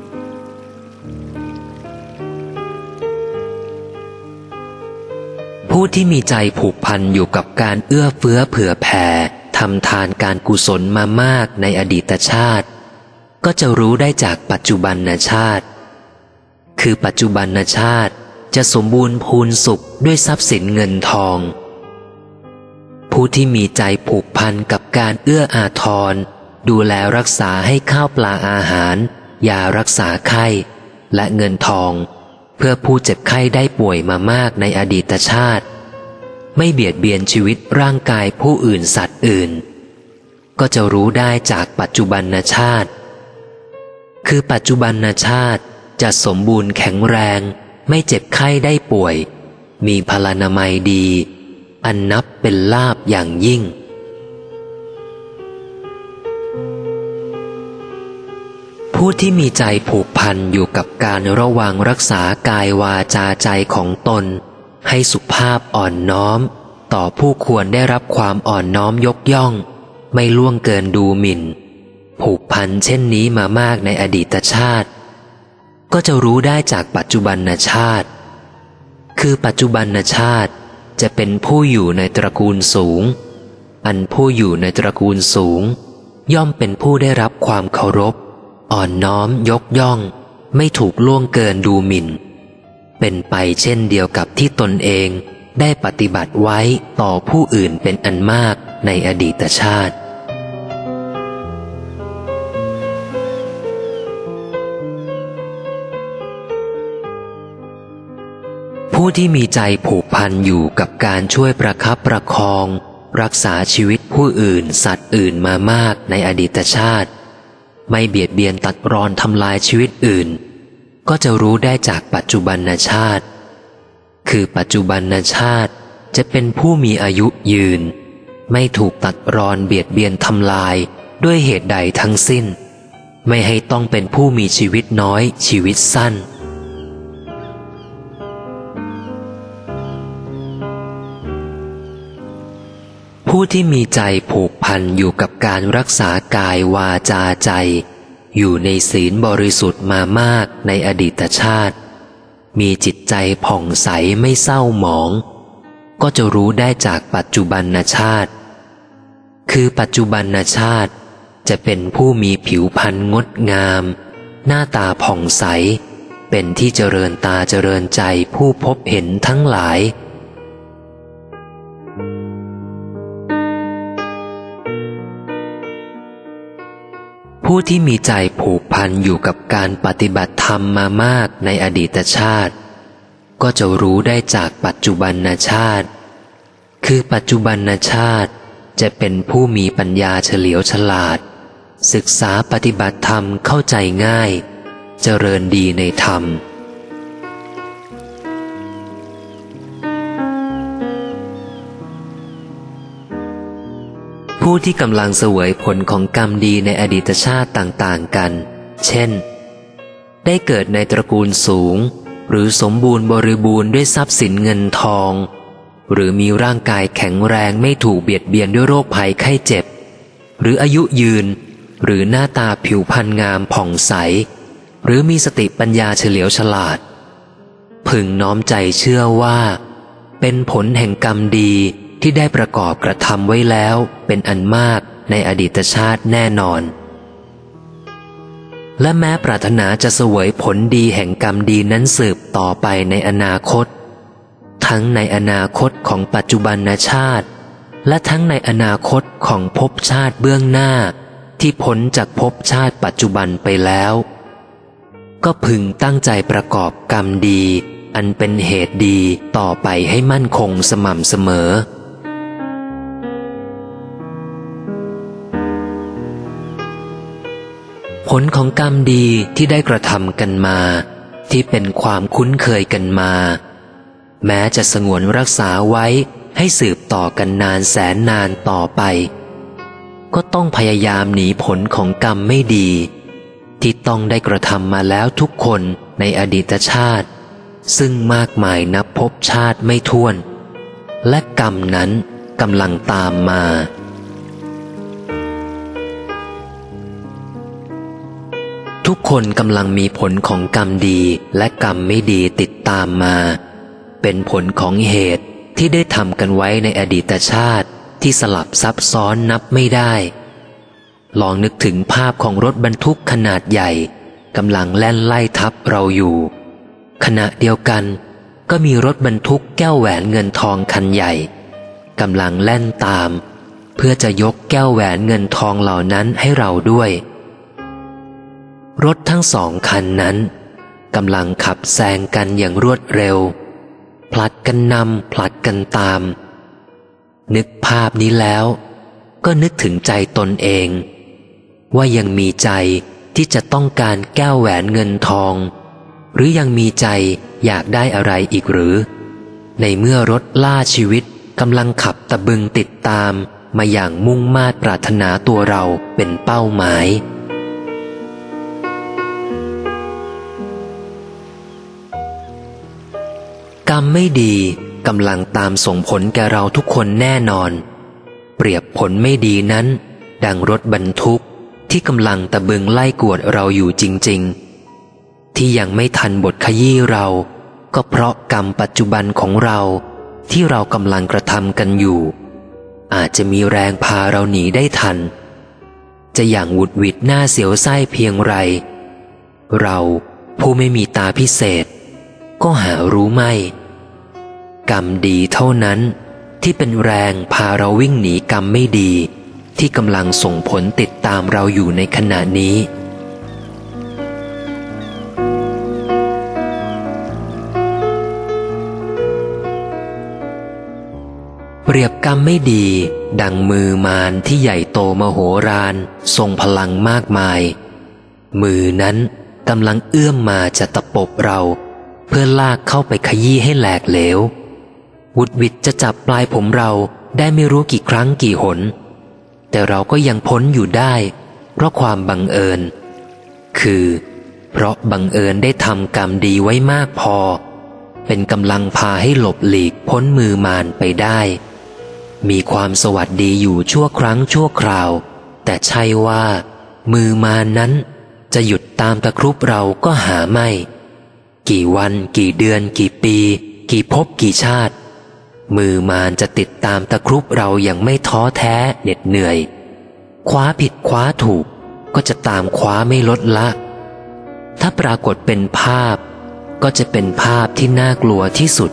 Speaker 1: ผู้ที่มีใจผูกพันอยู่กับการเอื้อเฟื้อเผื่อแผ่ทำทานการกุศลมามากในอดีตชาติก็จะรู้ได้จากปัจจุบันชาติคือปัจจุบันชาติจะสมบูรณ์พูนสุขด้วยทรัพย์สินเงินทองผู้ที่มีใจผูกพันกับการเอื้ออาทรดูแลรักษาให้ข้าวปลาอาหารยารักษาไข้และเงินทองเพื่อผู้เจ็บไข้ได้ป่วยมามากในอดีตชาติไม่เบียดเบียนชีวิตร่างกายผู้อื่นสัตว์อื่นก็จะรู้ได้จากปัจจุบันชาติคือปัจจุบันชาติจะสมบูรณ์แข็งแรงไม่เจ็บไข้ได้ป่วยมีพลานามัยดีอันนับเป็นลาภอย่างยิ่งผู้ที่มีใจผูกพันอยู่กับการระวังรักษากายวาจาใจของตนให้สุภาพอ่อนน้อมต่อผู้ควรได้รับความอ่อนน้อมยกย่องไม่ล่วงเกินดูหมิ่นผูกพันเช่นนี้มามากในอดีตชาติก็จะรู้ได้จากปัจจุบันชาติคือปัจจุบันชาติจะเป็นผู้อยู่ในตระกูลสูงอันผู้อยู่ในตระกูลสูงย่อมเป็นผู้ได้รับความเคารพอ่อนน้อมยกย่องไม่ถูกล่วงเกินดูหมิ่นเป็นไปเช่นเดียวกับที่ตนเองได้ปฏิบัติไว้ต่อผู้อื่นเป็นอันมากในอดีตชาติผู้ที่มีใจผูกพันอยู่กับการช่วยประคับประคองรักษาชีวิตผู้อื่นสัตว์อื่นมามากในอดีตชาติไม่เบียดเบียนตัดรอนทำลายชีวิตอื่นก็จะรู้ได้จากปัจจุบันชาติคือปัจจุบันชาติจะเป็นผู้มีอายุยืนไม่ถูกตัดรอนเบียดเบียนทำลายด้วยเหตุใดทั้งสิ้นไม่ให้ต้องเป็นผู้มีชีวิตน้อยชีวิตสั้นผู้ที่มีใจผูกพันอยู่กับการรักษากายวาจาใจอยู่ในศีลบริสุทธิ์มามากในอดีตชาติมีจิตใจผ่องใสไม่เศร้าหมองก็จะรู้ได้จากปัจจุบันชาติคือปัจจุบันชาติจะเป็นผู้มีผิวพรรณงดงามหน้าตาผ่องใสเป็นที่เจริญตาเจริญใจผู้พบเห็นทั้งหลายผู้ที่มีใจผูกพันอยู่กับการปฏิบัติธรรมมามากในอดีตชาติก็จะรู้ได้จากปัจจุบันชาติคือปัจจุบันชาติจะเป็นผู้มีปัญญาเฉลียวฉลาดศึกษาปฏิบัติธรรมเข้าใจง่ายเจริญดีในธรรมผู้ที่กำลังเสวยผลของกรรมดีในอดีตชาติต่างๆกันเช่นได้เกิดในตระกูลสูงหรือสมบูรณ์บริบูรณ์ด้วยทรัพย์สินเงินทองหรือมีร่างกายแข็งแรงไม่ถูกเบียดเบียนด้วยโรคภัยไข้เจ็บหรืออายุยืนหรือหน้าตาผิวพรรณงามผ่องใสหรือมีสติปัญญาเฉลียวฉลาดพึงน้อมใจเชื่อว่าเป็นผลแห่งกรรมดีที่ได้ประกอบกระทำไว้แล้วเป็นอันมากในอดีตชาติแน่นอนและแม้ปรารถนาจะเสวยผลดีแห่งกรรมดีนั้นสืบต่อไปในอนาคตทั้งในอนาคตของปัจจุบันชาติและทั้งในอนาคตของภพชาติเบื้องหน้าที่พ้นจากภพชาติปัจจุบันไปแล้วก็พึงตั้งใจประกอบกรรมดีอันเป็นเหตุดีต่อไปให้มั่นคงสม่ำเสมอลของกรรมดีที่ได้กระทำกันมาที่เป็นความคุ้นเคยกันมาแม้จะสงวนรักษาไว้ให้สืบต่อกันนานแสนนานต่อไปก็ต้องพยายามหนีผลของกรรมไม่ดีที่ต้องได้กระทำมาแล้วทุกคนในอดีตชาติซึ่งมากมายนับพบชาติไม่ถ้วนและกรรมนั้นกำลังตามมาทุกคนกำลังมีผลของกรรมดีและกรรมไม่ดีติดตามมาเป็นผลของเหตุที่ได้ทำกันไว้ในอดีตชาติที่สลับซับซ้อนนับไม่ได้ลองนึกถึงภาพของรถบรรทุกขนาดใหญ่กำลังแล่นไล่ทับเราอยู่ขณะเดียวกันก็มีรถบรรทุกแก้วแหวนเงินทองคันใหญ่กำลังแล่นตามเพื่อจะยกแก้วแหวนเงินทองเหล่านั้นให้เราด้วยรถทั้งสองคันนั้นกำลังขับแซงกันอย่างรวดเร็วผลัดกันนำผลัดกันตามนึกภาพนี้แล้วก็นึกถึงใจตนเองว่ายังมีใจที่จะต้องการแก้วแหวนเงินทองหรือยังมีใจอยากได้อะไรอีกหรือในเมื่อรถล่าชีวิตกำลังขับตะบึงติดตามมาอย่างมุ่งมา่ปรารถนาตัวเราเป็นเป้าหมายกรรมไม่ดีกำลังตามส่งผลแก่เราทุกคนแน่นอนเปรียบผลไม่ดีนั้นดังรถบรรทุกที่กำลังตะบึงไล่กวดเราอยู่จริงๆที่ยังไม่ทันบทขยี้เราก็เพราะกรรมปัจจุบันของเราที่เรากำลังกระทำกันอยู่อาจจะมีแรงพาเราหนีได้ทันจะอย่างหวุดหวิดหน้าเสียวไส้เพียงไรเราผู้ไม่มีตาพิเศษก็หารู้ไม่กรรมดีเท่านั้นที่เป็นแรงพาเราวิ่งหนีกรรมไม่ดีที่กำลังส่งผลติดตามเราอยู่ในขณะนี้เปรียบกรรมไม่ดีดังมือมารที่ใหญ่โตมโหฬารทรงพลังมากมายมือนั้นกำลังเอื้อมมาจะตะปบเราเพื่อลากเข้าไปขยี้ให้แหลกเหลววุดวิดจะจับปลายผมเราได้ไม่รู้กี่ครั้งกี่หนแต่เราก็ยังพ้นอยู่ได้เพราะความบังเอิญคือเพราะบังเอิญได้ทำกรรมดีไว้มากพอเป็นกำลังพาให้หลบหลีกพ้นมือมารไปได้มีความสวัสดีอยู่ชั่วครั้งชั่วคราวแต่ใช่ว่ามือมารนั้นจะหยุดตามตะครุบเราก็หาไม่กี่วันกี่เดือนกี่ปีกี่ภพกี่ชาติมือมารจะติดตามตะครุบเราอย่างไม่ท้อแท้เหน็ดเหนื่อยคว้าผิดคว้าถูกก็จะตามคว้าไม่ลดละถ้าปรากฏเป็นภาพก็จะเป็นภาพที่น่ากลัวที่สุด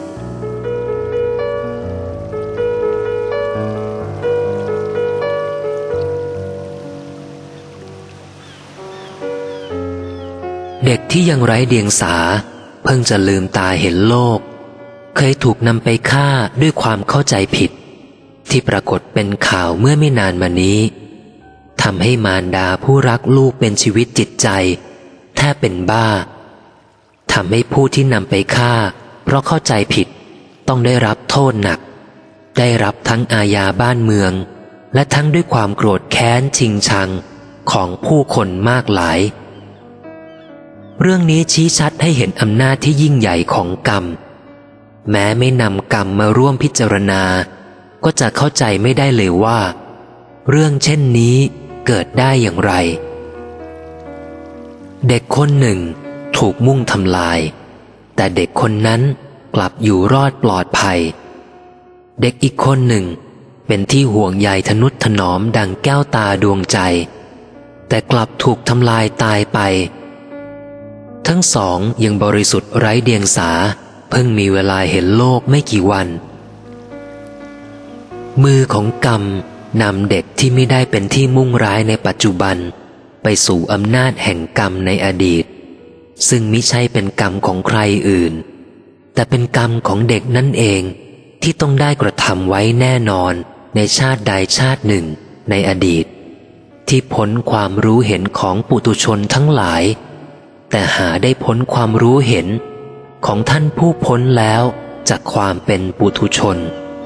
Speaker 1: เด็กที่ยังไร้เดียงสาเพิ่งจะลืมตาเห็นโลกเคยถูกนำไปฆ่าด้วยความเข้าใจผิดที่ปรากฏเป็นข่าวเมื่อไม่นานมานี้ทำให้มารดาผู้รักลูกเป็นชีวิตจิตใจแทบเป็นบ้าทำให้ผู้ที่นำไปฆ่าเพราะเข้าใจผิดต้องได้รับโทษหนักได้รับทั้งอาญาบ้านเมืองและทั้งด้วยความโกรธแค้นชิงชังของผู้คนมากหลายเรื่องนี้ชี้ชัดให้เห็นอำนาจที่ยิ่งใหญ่ของกรรมแม้ไม่นำกรรมมาร่วมพิจารณาก็จะเข้าใจไม่ได้เลยว่าเรื่องเช่นนี้เกิดได้อย่างไรเด็กคนหนึ่งถูกมุ่งทำลายแต่เด็กคนนั้นกลับอยู่รอดปลอดภัยเด็กอีกคนหนึ่งเป็นที่ห่วงใยทนุถนอมดังแก้วตาดวงใจแต่กลับถูกทำลายตายไปทั้งสองยังบริสุทธิ์ไร้เดียงสาเพิ่งมีเวลาเห็นโลกไม่กี่วันมือของกรรมนำเด็กที่ไม่ได้เป็นที่มุ่งร้ายในปัจจุบันไปสู่อำนาจแห่งกรรมในอดีตซึ่งมิใช่เป็นกรรมของใครอื่นแต่เป็นกรรมของเด็กนั่นเองที่ต้องได้กระทำไว้แน่นอนในชาติใดชาติหนึ่งในอดีตที่พ้นความรู้เห็นของปุถุชนทั้งหลายแต่หาได้พ้นความรู้เห็นของท่านผู้พ้นแล้วจากความเป็นปุถุชน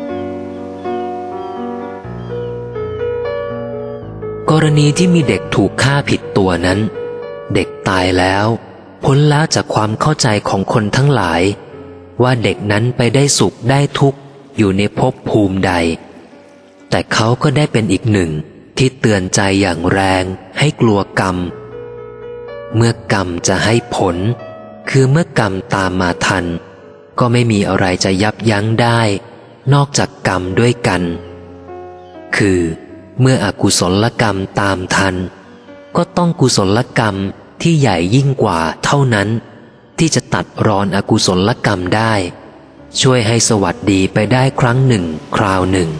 Speaker 1: กรณีที่มีเด็กถูกฆ่าผิดตัวนั้นเด็กตายแล้วพ้นแล้วจากความเข้าใจของคนทั้งหลายว่าเด็กนั้นไปได้สุขได้ทุกข์อยู่ในภพภูมิใดแต่เขาก็ได้เป็นอีกหนึ่งที่เตือนใจอย่างแรงให้กลัวกรรมเมื่อกรรมจะให้ผลคือเมื่อกรรมตามมาทันก็ไม่มีอะไรจะยับยั้งได้นอกจากกรรมด้วยกันคือเมื่ออกุศลกรรมตามทันก็ต้องกุศลกรรมที่ใหญ่ยิ่งกว่าเท่านั้นที่จะตัดรอนอกุศลกรรมได้ช่วยให้สวัสดีไปได้ครั้งหนึ่งคราวหนึ่ง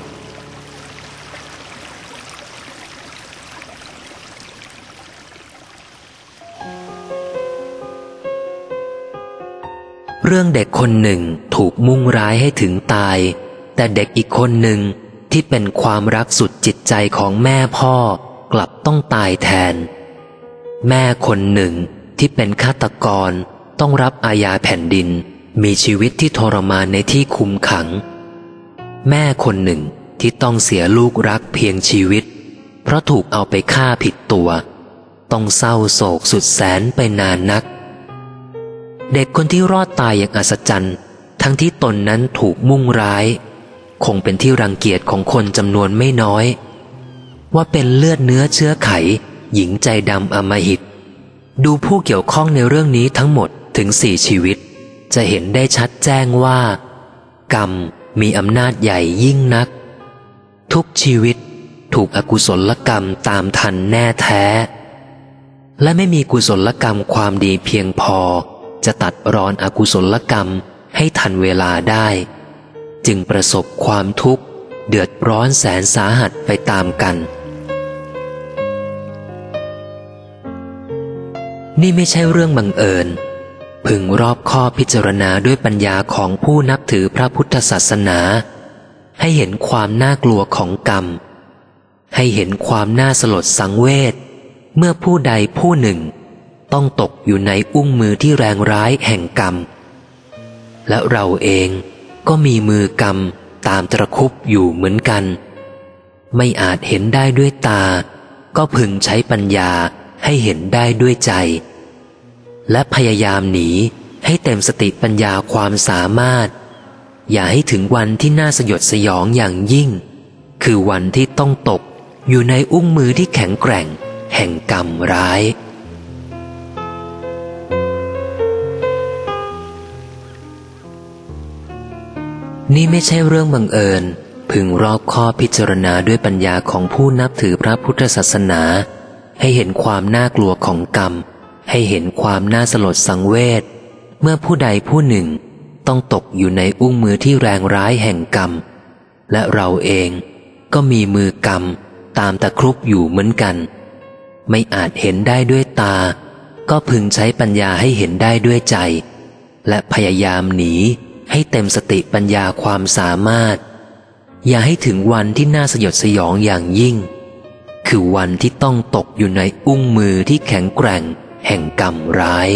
Speaker 1: เรื่องเด็กคนหนึ่งถูกมุ่งร้ายให้ถึงตายแต่เด็กอีกคนหนึ่งที่เป็นความรักสุดจิตใจของแม่พ่อกลับต้องตายแทนแม่คนหนึ่งที่เป็นฆาตกรต้องรับอาญาแผ่นดินมีชีวิตที่ทรมานในที่คุมขังแม่คนหนึ่งที่ต้องเสียลูกรักเพียงชีวิตเพราะถูกเอาไปฆ่าผิดตัวต้องเศร้าโศกสุดแสนไปนานนักเด็กคนที่รอดตายอย่างอัศจรรย์ทั้งที่ตนนั้นถูกมุ่งร้ายคงเป็นที่รังเกียจของคนจำนวนไม่น้อยว่าเป็นเลือดเนื้อเชื้อไขหญิงใจดำอำมหิตดูผู้เกี่ยวข้องในเรื่องนี้ทั้งหมดถึงสี่ชีวิตจะเห็นได้ชัดแจ้งว่ากรรมมีอำนาจใหญ่ยิ่งนักทุกชีวิตถูกอกุศลกรรมตามทันแน่แท้และไม่มีกุศลกรรมความดีเพียงพอจะตัดรอนอกุศลกรรมให้ทันเวลาได้จึงประสบความทุกข์เดือดร้อนแสนสาหัสไปตามกันนี่ไม่ใช่เรื่องบังเอิญพึงรอบคอบพิจารณาด้วยปัญญาของผู้นับถือพระพุทธศาสนาให้เห็นความน่ากลัวของกรรมให้เห็นความน่าสลดสังเวชเมื่อผู้ใดผู้หนึ่งต้องตกอยู่ในอุ้งมือที่แรงร้ายแห่งกรรมและเราเองก็มีมือกรรมตามตะคุบอยู่เหมือนกันไม่อาจเห็นได้ด้วยตาก็พึงใช้ปัญญาให้เห็นได้ด้วยใจและพยายามหนีให้เต็มสติปัญญาความสามารถอย่าให้ถึงวันที่น่าสยดสยองอย่างยิ่งคือวันที่ต้องตกอยู่ในอุ้งมือที่แข็งแกร่งแห่งกรรมร้ายนี่ไม่ใช่เรื่องบังเอิญพึงรอบคอบพิจารณาด้วยปัญญาของผู้นับถือพระพุทธศาสนาให้เห็นความน่ากลัวของกรรมให้เห็นความน่าสลดสังเวชเมื่อผู้ใดผู้หนึ่งต้องตกอยู่ในอุ้งมือที่แรงร้ายแห่งกรรมและเราเองก็มีมือกรรมตามตะครุบอยู่เหมือนกันไม่อาจเห็นได้ด้วยตาก็พึงใช้ปัญญาให้เห็นได้ด้วยใจและพยายามหนีให้เต็มสติปัญญาความสามารถอย่าให้ถึงวันที่น่าสยดสยองอย่างยิ่งคือวันที่ต้องตกอยู่ในอุ้งมือที่แข็งแกร่งแห่งกรรมร้าย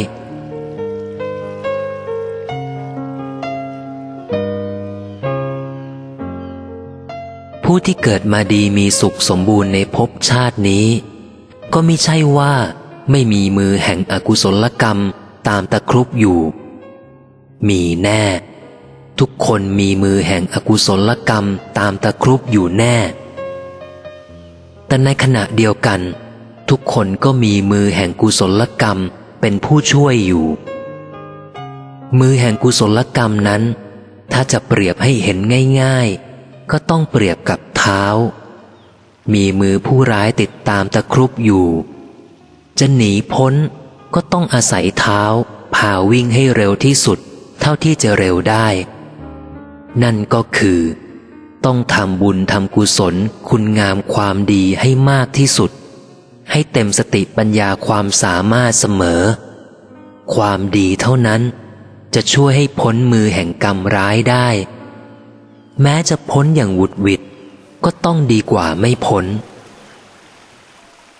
Speaker 1: ผู้ที่เกิดมาดีมีสุขสมบูรณ์ในภพชาตินี้ก็มิใช่ว่าไม่มีมือแห่งอกุศลกรรมตามตะครุบอยู่มีแน่ทุกคนมีมือแห่งอกุศลกรรมตามตะครุบอยู่แน่แต่ในขณะเดียวกันทุกคนก็มีมือแห่งกุศลกรรมเป็นผู้ช่วยอยู่มือแห่งกุศลกรรมนั้นถ้าจะเปรียบให้เห็นง่ายๆก็ต้องเปรียบกับเท้ามีมือผู้ร้ายติดตามตะครุบอยู่จะหนีพ้นก็ต้องอาศัยเท้าพาวิ่งให้เร็วที่สุดเท่าที่จะเร็วได้นั่นก็คือต้องทำบุญทำกุศลคุณงามความดีให้มากที่สุดให้เต็มสติปัญญาความสามารถเสมอความดีเท่านั้นจะช่วยให้พ้นมือแห่งกรรมร้ายได้แม้จะพ้นอย่างหวุดหวิดก็ต้องดีกว่าไม่พ้น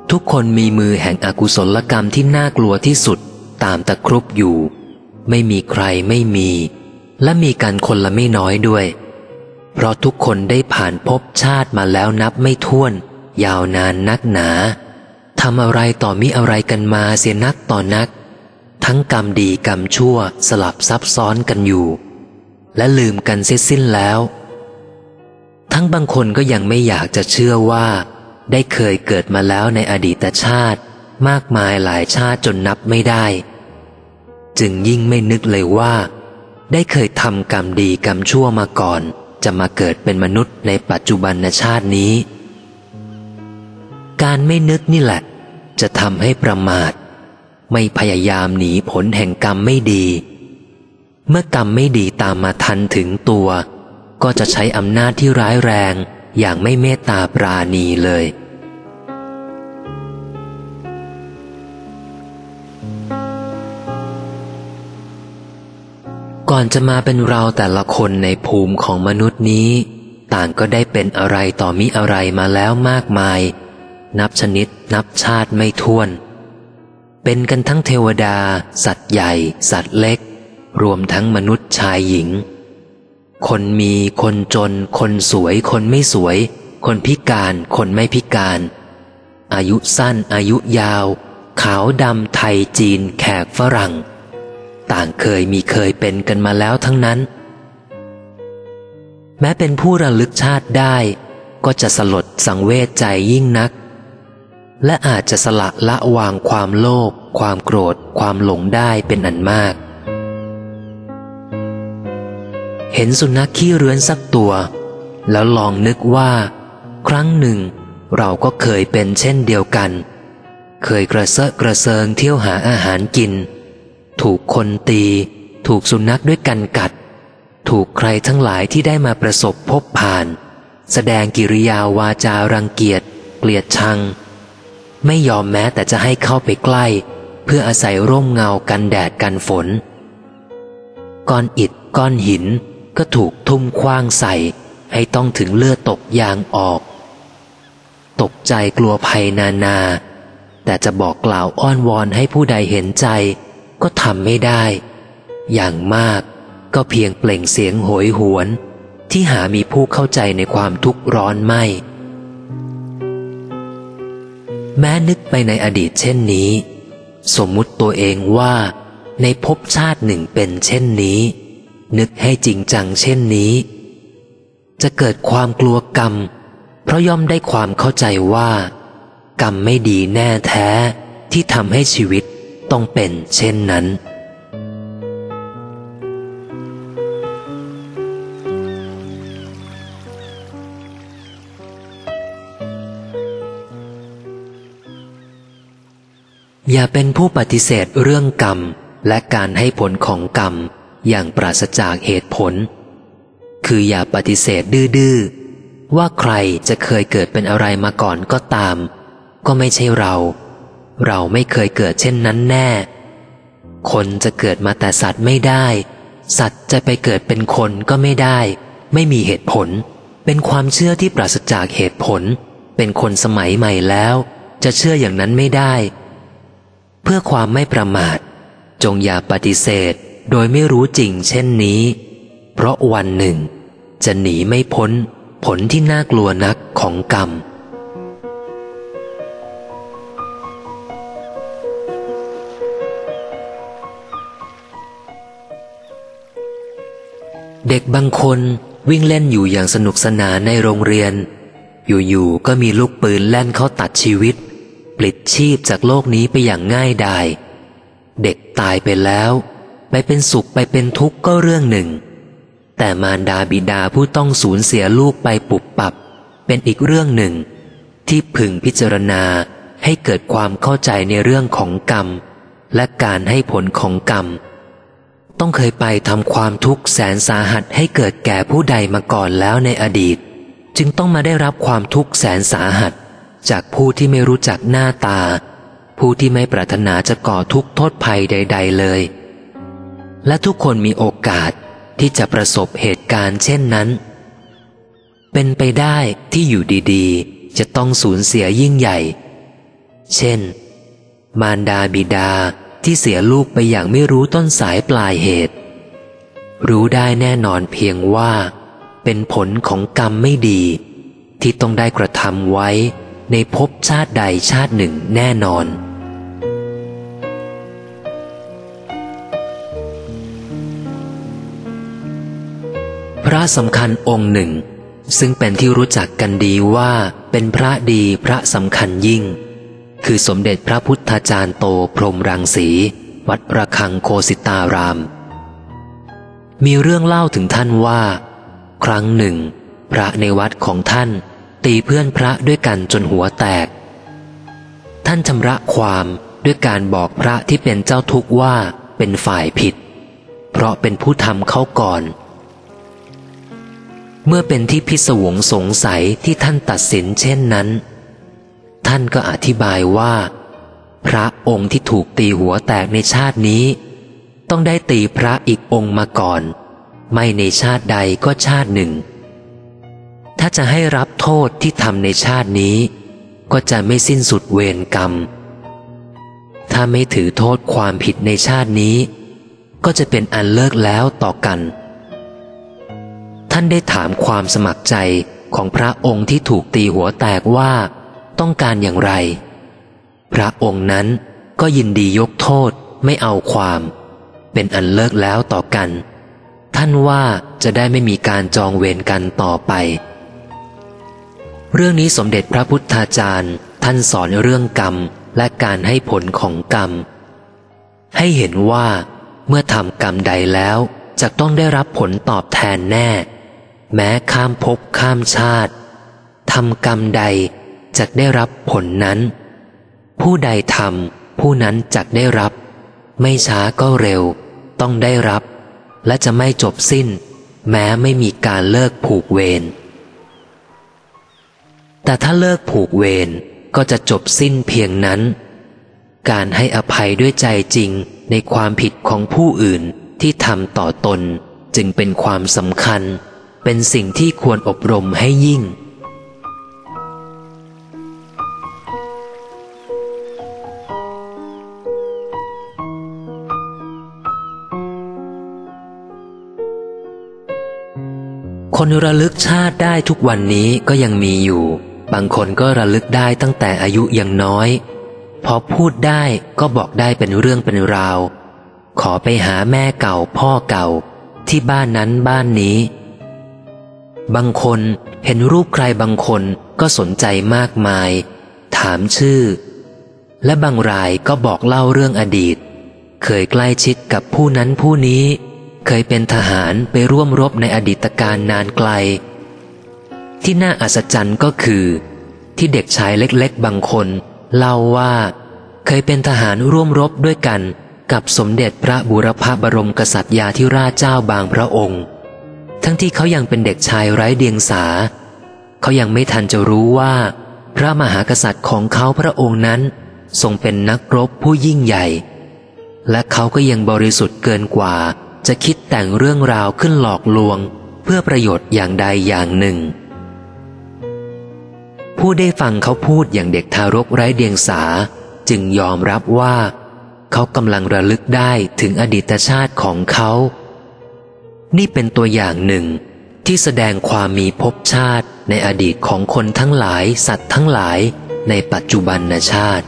Speaker 1: ทุกคนมีมือแห่งอกุศลกรรมที่น่ากลัวที่สุดตามตะครุบอยู่ไม่มีใครไม่มีและมีกันคนละไม่น้อยด้วยเพราะทุกคนได้ผ่านภพชาติมาแล้วนับไม่ถ้วนยาวนานนักหนาทำอะไรต่อมิอะไรกันมาเสียนักต่อนักทั้งกรรมดีกรรมชั่วสลับซับซ้อนกันอยู่และลืมกันเสียสิ้นแล้วทั้งบางคนก็ยังไม่อยากจะเชื่อว่าได้เคยเกิดมาแล้วในอดีตชาติมากมายหลายชาติจนนับไม่ได้จึงยิ่งไม่นึกเลยว่าได้เคยทำกรรมดีกรรมชั่วมาก่อนจะมาเกิดเป็นมนุษย์ในปัจจุบันชาตินี้การไม่นึกนี่แหละจะทำให้ประมาทไม่พยายามหนีผลแห่งกรรมไม่ดีเมื่อกรรมไม่ดีตามมาทันถึงตัวก็จะใช้อำนาจที่ร้ายแรงอย่างไม่เมตตาปราณีเลยก่อนจะมาเป็นเราแต่ละคนในภูมิของมนุษย์นี้ต่างก็ได้เป็นอะไรต่อมิอะไรมาแล้วมากมายนับชนิดนับชาติไม่ถ้วนเป็นกันทั้งเทวดาสัตว์ใหญ่สัตว์เล็กรวมทั้งมนุษย์ชายหญิงคนมีคนจนคนสวยคนไม่สวยคนพิการคนไม่พิการอายุสั้นอายุยาวขาวดำไทยจีนแขกฝรั่งต่างเคยมีเคยเป็นกันมาแล้วทั้งนั้นแม้เป็นผู้ระลึกชาติได้ก็จะสลดสังเวชใจยิ่งนักและอาจจะสละละวางความโลภความโกรธความหลงได้เป็นอันมากเห็นสุนัขขี้เรื้อนสักตัวแล้วลองนึกว่าครั้งหนึ่งเราก็เคยเป็นเช่นเดียวกันเคยกระเซาะกระเซิงเที่ยวหาอาหารกินถูกคนตีถูกสุนัขด้วยกันกัดถูกใครทั้งหลายที่ได้มาประสบพบผ่านแสดงกิริยาวาจารังเกียจเกลียดชังไม่ยอมแม้แต่จะให้เข้าไปใกล้เพื่ออาศัยร่มเงากันแดดกันฝนก้อนอิฐก้อนหินก็ถูกทุ่มขว้างใส่ให้ต้องถึงเลือดตกยางออกตกใจกลัวภัยนานาแต่จะบอกกล่าวอ้อนวอนให้ผู้ใดเห็นใจก็ทำไม่ได้อย่างมากก็เพียงเปล่งเสียงโหยหวนที่หามีผู้เข้าใจในความทุกข์ร้อนไม่แม้นึกไปในอดีตเช่นนี้สมมุติตัวเองว่าในภพชาติหนึ่งเป็นเช่นนี้นึกให้จริงจังเช่นนี้จะเกิดความกลัวกรรมเพราะย่อมได้ความเข้าใจว่ากรรมไม่ดีแน่แท้ที่ทำให้ชีวิตต้องเป็นเช่นนั้นอย่าเป็นผู้ปฏิเสธเรื่องกรรมและการให้ผลของกรรมอย่างปราศจากเหตุผลคืออย่าปฏิเสธดื้อๆว่าใครจะเคยเกิดเป็นอะไรมาก่อนก็ตามก็ไม่ใช่เราเราไม่เคยเกิดเช่นนั้นแน่คนจะเกิดมาแต่สัตว์ไม่ได้สัตว์จะไปเกิดเป็นคนก็ไม่ได้ไม่มีเหตุผลเป็นความเชื่อที่ปราศจากเหตุผลเป็นคนสมัยใหม่แล้วจะเชื่ออย่างนั้นไม่ได้เพื่อความไม่ประมาทจงอย่าปฏิเสธโดยไม่รู้จริงเช่นนี้เพราะวันหนึ่งจะหนีไม่พ้นผลที่น่ากลัวนักของกรรมเด็กบางคนวิ่งเล่นอยู่อย่างสนุกสนานในโรงเรียนอยู่ๆก็มีลูกปืนแล่นเข้าตัดชีวิตปลิดชีพจากโลกนี้ไปอย่างง่ายดายเด็กตายไปแล้วไปเป็นสุขไปเป็นทุกข์ก็เรื่องหนึ่งแต่มารดาบิดาผู้ต้องสูญเสียลูกไปปุบปับเป็นอีกเรื่องหนึ่งที่พึงพิจารณาให้เกิดความเข้าใจในเรื่องของกรรมและการให้ผลของกรรมต้องเคยไปทำความทุกข์แสนสาหัสให้เกิดแก่ผู้ใดมาก่อนแล้วในอดีตจึงต้องมาได้รับความทุกข์แสนสาหัสจากผู้ที่ไม่รู้จักหน้าตาผู้ที่ไม่ปรารถนาจะก่อทุกข์โทษภัยใดๆเลยและทุกคนมีโอกาสที่จะประสบเหตุการณ์เช่นนั้นเป็นไปได้ที่อยู่ดีๆจะต้องสูญเสียยิ่งใหญ่เช่นมารดาบิดาที่เสียลูกไปอย่างไม่รู้ต้นสายปลายเหตุรู้ได้แน่นอนเพียงว่าเป็นผลของกรรมไม่ดีที่ต้องได้กระทำไว้ในภพชาติใดชาติหนึ่งแน่นอนพระสำคัญองค์หนึ่งซึ่งเป็นที่รู้จักกันดีว่าเป็นพระดีพระสำคัญยิ่งคือสมเด็จพระพุทธาจารย์โตพรหมรังสีวัดระฆังโคสิตารามมีเรื่องเล่าถึงท่านว่าครั้งหนึ่งพระในวัดของท่านตีเพื่อนพระด้วยกันจนหัวแตกท่านชำระความด้วยการบอกพระที่เป็นเจ้าทุกข์ว่าเป็นฝ่ายผิดเพราะเป็นผู้ทำเขาก่อนเมื่อเป็นที่พิศวงสงสัยที่ท่านตัดสินเช่นนั้นท่านก็อธิบายว่าพระองค์ที่ถูกตีหัวแตกในชาตินี้ต้องได้ตีพระอีกองค์มาก่อนไม่ในชาติใดก็ชาติหนึ่งถ้าจะให้รับโทษที่ทำในชาตินี้ก็จะไม่สิ้นสุดเวรกรรมถ้าไม่ถือโทษความผิดในชาตินี้ก็จะเป็นอันเลิกแล้วต่อกันท่านได้ถามความสมัครใจของพระองค์ที่ถูกตีหัวแตกว่าต้องการอย่างไรพระองค์นั้นก็ยินดียกโทษไม่เอาความเป็นอันเลิกแล้วต่อกันท่านว่าจะได้ไม่มีการจองเวรกันต่อไปเรื่องนี้สมเด็จพระพุทธาจารย์ท่านสอนเรื่องกรรมและการให้ผลของกรรมให้เห็นว่าเมื่อทำกรรมใดแล้วจะต้องได้รับผลตอบแทนแน่แม้ข้ามภพข้ามชาติทำกรรมใดจะได้รับผลนั้นผู้ใดทำผู้นั้นจะได้รับไม่ช้าก็เร็วต้องได้รับและจะไม่จบสิ้นแม้ไม่มีการเลิกผูกเวรแต่ถ้าเลิกผูกเวรก็จะจบสิ้นเพียงนั้นการให้อภัยด้วยใจจริงในความผิดของผู้อื่นที่ทำต่อตนจึงเป็นความสำคัญเป็นสิ่งที่ควรอบรมให้ยิ่งคนระลึกชาติได้ทุกวันนี้ก็ยังมีอยู่บางคนก็ระลึกได้ตั้งแต่อายุยังน้อยพอพูดได้ก็บอกได้เป็นเรื่องเป็นราวขอไปหาแม่เก่าพ่อเก่าที่บ้านนั้นบ้านนี้บางคนเห็นรูปใครบางคนก็สนใจมากมายถามชื่อและบางรายก็บอกเล่าเรื่องอดีตเคยใกล้ชิดกับผู้นั้นผู้นี้เคยเป็นทหารไปร่วมรบในอดีตการนานไกลที่น่าอัศจรรย์ก็คือที่เด็กชายเล็กๆบางคนเล่าว่าเคยเป็นทหารร่วมรบด้วยกันกับสมเด็จพระบูรพบรมกษัตริยาธิราชเจ้าบางพระองค์ทั้งที่เขายังเป็นเด็กชายไร้เดียงสาเขายังไม่ทันจะรู้ว่าพระมหากษัตริย์ของเขาพระองค์นั้นทรงเป็นนักรบผู้ยิ่งใหญ่และเขาก็ยังบริสุทธิ์เกินกว่าจะคิดแต่งเรื่องราวขึ้นหลอกลวงเพื่อประโยชน์อย่างใดอย่างหนึ่งผู้ได้ฟังเขาพูดอย่างเด็กทารกไร้เดียงสาจึงยอมรับว่าเขากำลังระลึกได้ถึงอดีตชาติของเขานี่เป็นตัวอย่างหนึ่งที่แสดงความมีภพชาติในอดีตของคนทั้งหลายสัตว์ทั้งหลายในปัจจุบันชาติ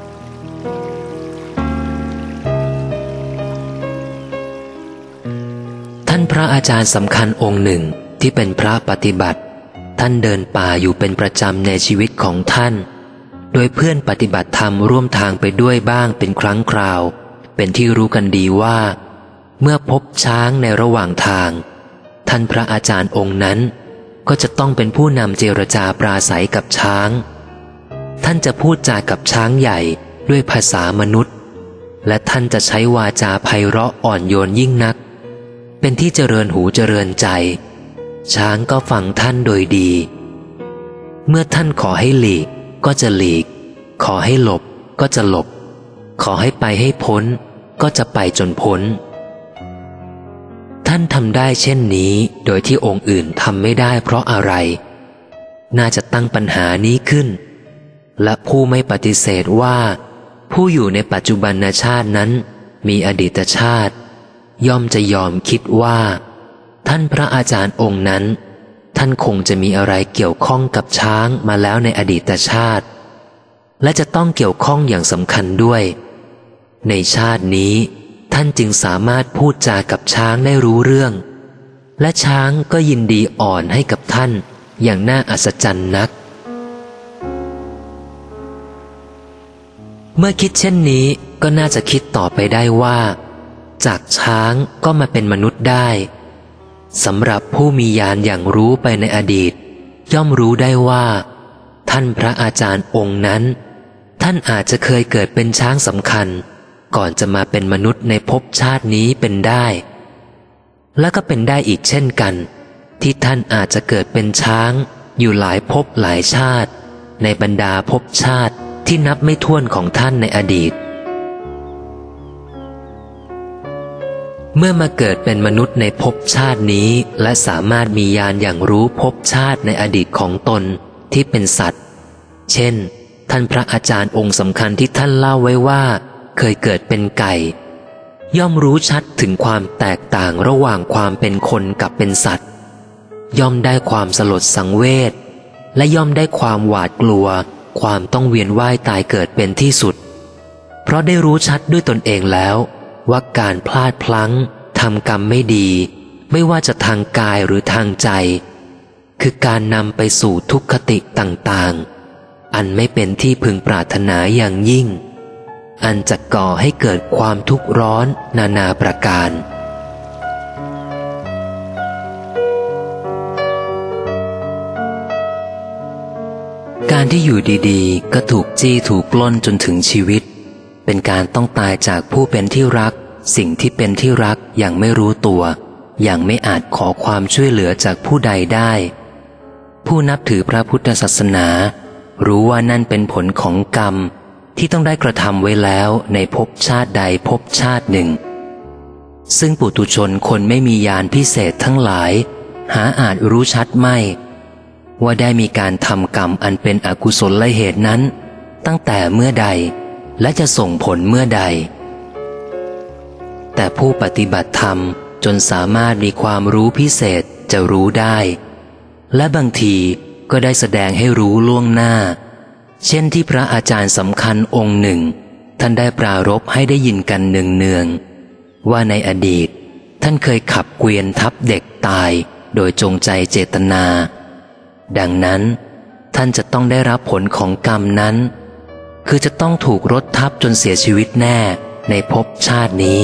Speaker 1: ท่านพระอาจารย์สำคัญองค์หนึ่งที่เป็นพระปฏิบัติท่านเดินป่าอยู่เป็นประจำในชีวิตของท่านโดยเพื่อนปฏิบัติธรรมร่วมทางไปด้วยบ้างเป็นครั้งคราวเป็นที่รู้กันดีว่าเมื่อพบช้างในระหว่างทางท่านพระอาจารย์องค์นั้นก็จะต้องเป็นผู้นำเจรจาปราศัยกับช้างท่านจะพูดจากับช้างใหญ่ด้วยภาษามนุษย์และท่านจะใช้วาจาไพเราะอ่อนโยนยิ่งนักเป็นที่เจริญหูเจริญใจช้างก็ฟังท่านโดยดีเมื่อท่านขอให้หลีกก็จะหลีกขอให้หลบก็จะหลบขอให้ไปให้พ้นก็จะไปจนพ้นท่านทำได้เช่นนี้โดยที่องค์อื่นทำไม่ได้เพราะอะไรน่าจะตั้งปัญหานี้ขึ้นและผู้ไม่ปฏิเสธว่าผู้อยู่ในปัจจุบันชาตินั้นมีอดีตชาติย่อมจะยอมคิดว่าท่านพระอาจารย์องค์นั้นท่านคงจะมีอะไรเกี่ยวข้องกับช้างมาแล้วในอดีตชาติและจะต้องเกี่ยวข้องอย่างสำคัญด้วยในชาตินี้ท่านจึงสามารถพูดจากับช้างได้รู้เรื่องและช้างก็ยินดีอ่อนให้กับท่านอย่างน่าอัศจรรย์นักเมื่อคิดเช่นนี้ก็น่าจะคิดต่อไปได้ว่าจากช้างก็มาเป็นมนุษย์ได้สำหรับผู้มีญาณอย่างรู้ไปในอดีตย่อมรู้ได้ว่าท่านพระอาจารย์องค์นั้นท่านอาจจะเคยเกิดเป็นช้างสำคัญก่อนจะมาเป็นมนุษย์ในภพชาตินี้เป็นได้และก็เป็นได้อีกเช่นกันที่ท่านอาจจะเกิดเป็นช้างอยู่หลายภพหลายชาติในบรรดาภพชาติที่นับไม่ถ้วนของท่านในอดีตเมื่อมาเกิดเป็นมนุษย์ในภพชาตินี้และสามารถมีญาณอย่างรู้ภพชาติในอดีตของตนที่เป็นสัตว์เช่นท่านพระอาจารย์องค์สำคัญที่ท่านเล่าไว้ว่าเคยเกิดเป็นไก่ย่อมรู้ชัดถึงความแตกต่างระหว่างความเป็นคนกับเป็นสัตว์ย่อมได้ความสลดสังเวชและย่อมได้ความหวาดกลัวความต้องเวียนว่ายตายเกิดเป็นที่สุดเพราะได้รู้ชัดด้วยตนเองแล้วว่าการพลาดพลั้งทำกรรมไม่ดีไม่ว่าจะทางกายหรือทางใจคือการนำไปสู่ทุกขติต่างๆอันไม่เป็นที่พึงปรารถนาอย่างยิ่งอันจะก่อให้เกิดความทุกข์ร้อนนานาประการการที่อยู่ดีๆก็ถูกจี้ถูกปล้นจนถึงชีวิตเป็นการต้องตายจากผู้เป็นที่รักสิ่งที่เป็นที่รักอย่างไม่รู้ตัวอย่างไม่อาจขอความช่วยเหลือจากผู้ใดได้ผู้นับถือพระพุทธศาสนารู้ว่านั่นเป็นผลของกรรมที่ต้องได้กระทำไว้แล้วในภพชาติใดภพชาติหนึ่งซึ่งปุถุชนคนไม่มีญาณพิเศษทั้งหลายหาอาจรู้ชัดไม่ว่าได้มีการทำกรรมอันเป็นอกุศลเหตุนั้นตั้งแต่เมื่อใดและจะส่งผลเมื่อใดแต่ผู้ปฏิบัติธรรมจนสามารถมีความรู้พิเศษจะรู้ได้และบางทีก็ได้แสดงให้รู้ล่วงหน้าเช่นที่พระอาจารย์สำคัญองค์หนึ่งท่านได้ปรารภให้ได้ยินกันเนืองๆว่าในอดีตท่านเคยขับเกวียนทับเด็กตายโดยจงใจเจตนาดังนั้นท่านจะต้องได้รับผลของกรรมนั้นคือจะต้องถูกรถทับจนเสียชีวิตแน่ในภพชาตินี้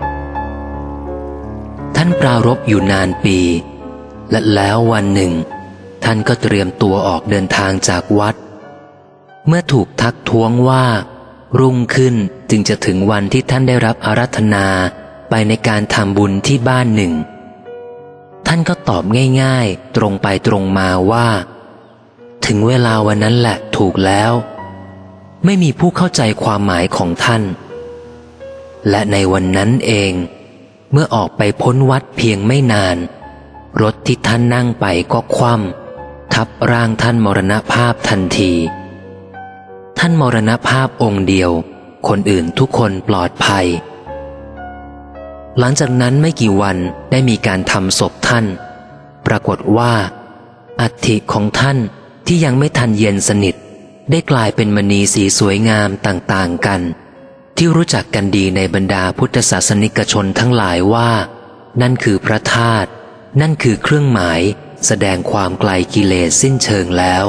Speaker 1: ท่านปรารภอยู่นานปีและแล้ววันหนึ่งท่านก็เตรียมตัวออกเดินทางจากวัดเมื่อถูกทักท้วงว่ารุ่งขึ้นจึงจะถึงวันที่ท่านได้รับอาราธนาไปในการทำบุญที่บ้านหนึ่งท่านก็ตอบง่ายๆตรงไปตรงมาว่าถึงเวลาวันนั้นแหละถูกแล้วไม่มีผู้เข้าใจความหมายของท่านและในวันนั้นเองเมื่อออกไปพ้นวัดเพียงไม่นานรถที่ท่านนั่งไปก็คว่ำทับร่างท่านมรณภาพทันทีท่านมรณภาพองค์เดียวคนอื่นทุกคนปลอดภัยหลังจากนั้นไม่กี่วันได้มีการทำศพท่านปรากฏว่าอัฐิของท่านที่ยังไม่ทันเย็นสนิทได้กลายเป็นมณีสีสวยงามต่างๆกันที่รู้จักกันดีในบรรดาพุทธศาสนิกชนทั้งหลายว่านั่นคือพระธาตุนั่นคือเครื่องหมายแสดงความไกลกิเลสสิ้นเชิงแล้ว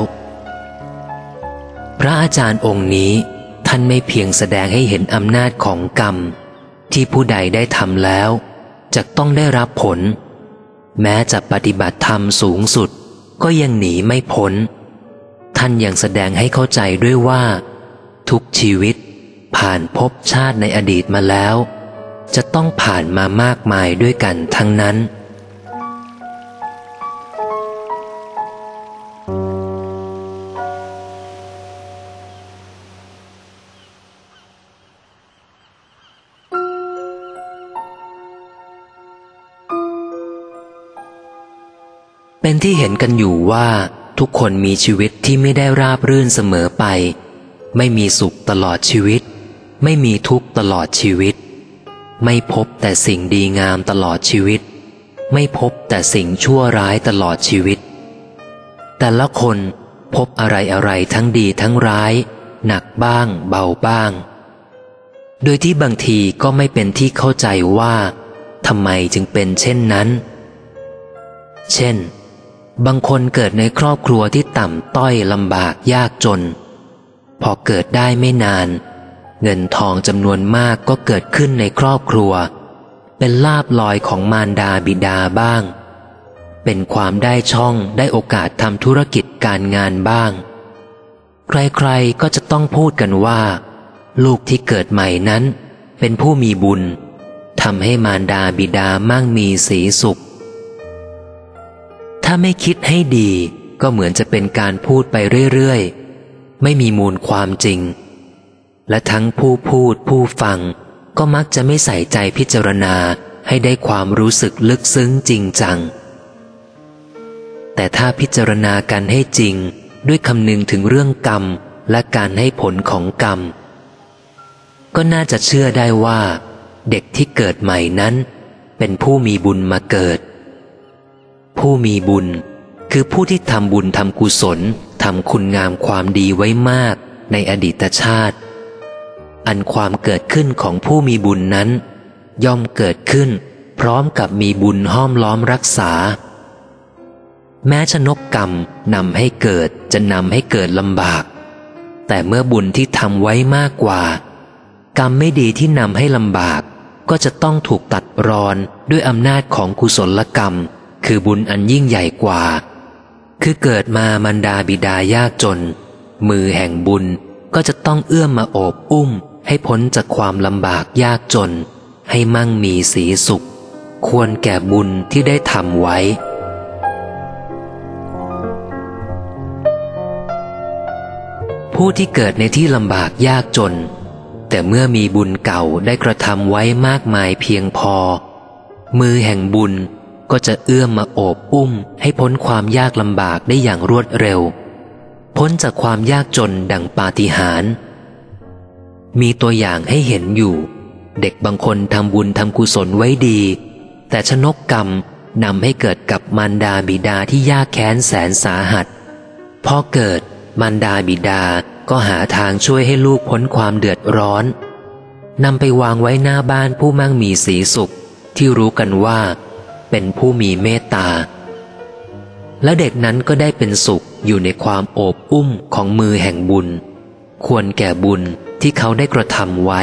Speaker 1: พระอาจารย์องค์นี้ท่านไม่เพียงแสดงให้เห็นอำนาจของกรรมที่ผู้ใดได้ทำแล้วจะต้องได้รับผลแม้จะปฏิบัติธรรมสูงสุดก็ยังหนีไม่พ้นท่านยังแสดงให้เข้าใจด้วยว่าทุกชีวิตผ่านภพชาติในอดีตมาแล้วจะต้องผ่านมามากมายด้วยกันทั้งนั้นเป็นที่เห็นกันอยู่ว่าทุกคนมีชีวิตที่ไม่ได้ราบรื่นเสมอไปไม่มีสุขตลอดชีวิตไม่มีทุกข์ตลอดชีวิตไม่พบแต่สิ่งดีงามตลอดชีวิตไม่พบแต่สิ่งชั่วร้ายตลอดชีวิตแต่ละคนพบอะไรอะไรทั้งดีทั้งร้ายหนักบ้างเบาบ้างโดยที่บางทีก็ไม่เป็นที่เข้าใจว่าทำไมจึงเป็นเช่นนั้นเช่นบางคนเกิดในครอบครัวที่ต่ำต้อยลำบากยากจนพอเกิดได้ไม่นานเงินทองจำนวนมากก็เกิดขึ้นในครอบครัวเป็นลาภลอยของมารดาบิดาบ้างเป็นความได้ช่องได้โอกาสทำธุรกิจการงานบ้างใครๆก็จะต้องพูดกันว่าลูกที่เกิดใหม่นั้นเป็นผู้มีบุญทำให้มารดาบิดามั่งมีสีสุขถ้าไม่คิดให้ดีก็เหมือนจะเป็นการพูดไปเรื่อยๆไม่มีมูลความจริงและทั้งผู้พูดผู้ฟังก็มักจะไม่ใส่ใจพิจารณาให้ได้ความรู้สึกลึกซึ้งจริงจังแต่ถ้าพิจารณากันให้จริงด้วยคำนึงถึงเรื่องกรรมและการให้ผลของกรรมก็น่าจะเชื่อได้ว่าเด็กที่เกิดใหม่นั้นเป็นผู้มีบุญมาเกิดผู้มีบุญคือผู้ที่ทำบุญทำกุศลทำคุณงามความดีไว้มากในอดีตชาติอันความเกิดขึ้นของผู้มีบุญนั้นย่อมเกิดขึ้นพร้อมกับมีบุญห้อมล้อมรักษาแม้ชนกกรรมนำให้เกิดจะนำให้เกิดลำบากแต่เมื่อบุญที่ทำไว้มากกว่ากรรมไม่ดีที่นำให้ลำบากก็จะต้องถูกตัดรอนด้วยอำนาจของกุศลกรรมคือบุญอันยิ่งใหญ่กว่าคือเกิดมามารดาบิดายากจนมือแห่งบุญก็จะต้องเอื้อมมาโอบอุ้มให้พ้นจากความลำบากยากจนให้มั่งมีสีสุขควรแก่บุญที่ได้ทำไว้ผู้ที่เกิดในที่ลำบากยากจนแต่เมื่อมีบุญเก่าได้กระทำไว้มากมายเพียงพอมือแห่งบุญก็จะเอื้อมมาโอบอุ้มให้พ้นความยากลำบากได้อย่างรวดเร็วพ้นจากความยากจนดังปาฏิหาริย์มีตัวอย่างให้เห็นอยู่เด็กบางคนทำบุญทำกุศลไว้ดีแต่ชนกกรรมนำให้เกิดกับมารดาบิดาที่ยากแค้นแสนสาหัสพอเกิดมารดาบิดาก็หาทางช่วยให้ลูกพ้นความเดือดร้อนนำไปวางไว้หน้าบ้านผู้มั่งมีสีสุขที่รู้กันว่าเป็นผู้มีเมตตาและเด็กนั้นก็ได้เป็นสุขอยู่ในความโอบอุ้มของมือแห่งบุญควรแก่บุญที่เขาได้กระทำไว้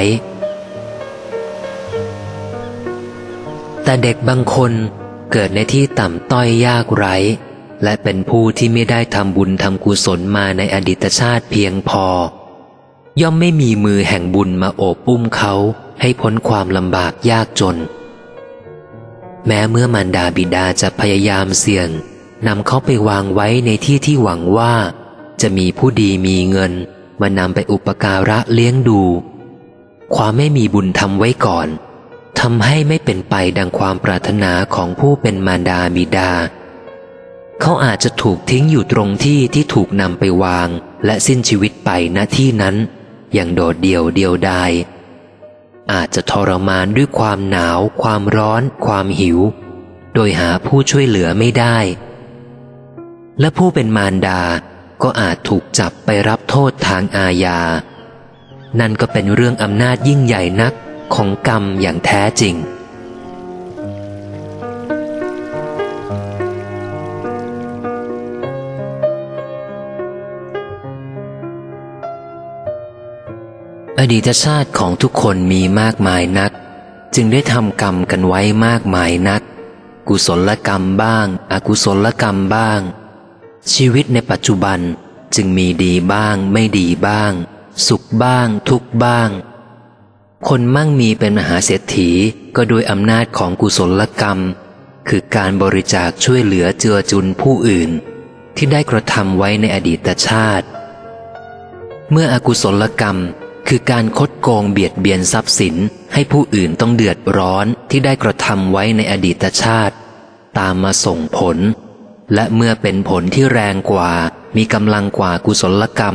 Speaker 1: แต่เด็กบางคนเกิดในที่ต่ำต้อยยากไร้และเป็นผู้ที่ไม่ได้ทำบุญทำกุศลมาในอดีตชาติเพียงพอย่อมไม่มีมือแห่งบุญมาโอบอุ้มเขาให้พ้นความลำบากยากจนแม้เมื่อมารดาบิดาจะพยายามเสี่ยงนำเขาไปวางไว้ในที่ที่หวังว่าจะมีผู้ดีมีเงินมานำไปอุปการะเลี้ยงดูความไม่มีบุญทำไว้ก่อนทำให้ไม่เป็นไปดังความปรารถนาของผู้เป็นมารดาบิดาเขาอาจจะถูกทิ้งอยู่ตรงที่ที่ถูกนำไปวางและสิ้นชีวิตไปณที่นั้นอย่างโดดเดี่ยวเดียวดายอาจจะทรมานด้วยความหนาวความร้อนความหิวโดยหาผู้ช่วยเหลือไม่ได้และผู้เป็นมารดาก็อาจถูกจับไปรับโทษทางอาญานั่นก็เป็นเรื่องอำนาจยิ่งใหญ่นักของกรรมอย่างแท้จริงอดีตชาติของทุกคนมีมากมายนักจึงได้ทำกรรมกันไว้มากมายนักกุศลกรรมบ้างอกุศลกรรมบ้างชีวิตในปัจจุบันจึงมีดีบ้างไม่ดีบ้างสุขบ้างทุกข์บ้างคนมั่งมีเป็นมหาเศรษฐีก็โดยอำนาจของกุศลกรรมคือการบริจาคช่วยเหลือเจือจุนผู้อื่นที่ได้กระทำไว้ในอดีตชาติเมื่ออกุศลกรรมคือการคดโกงเบียดเบียนทรัพย์สินให้ผู้อื่นต้องเดือดร้อนที่ได้กระทำไว้ในอดีตชาติตามมาส่งผลและเมื่อเป็นผลที่แรงกว่ามีกำลังกว่ากุศลกรรม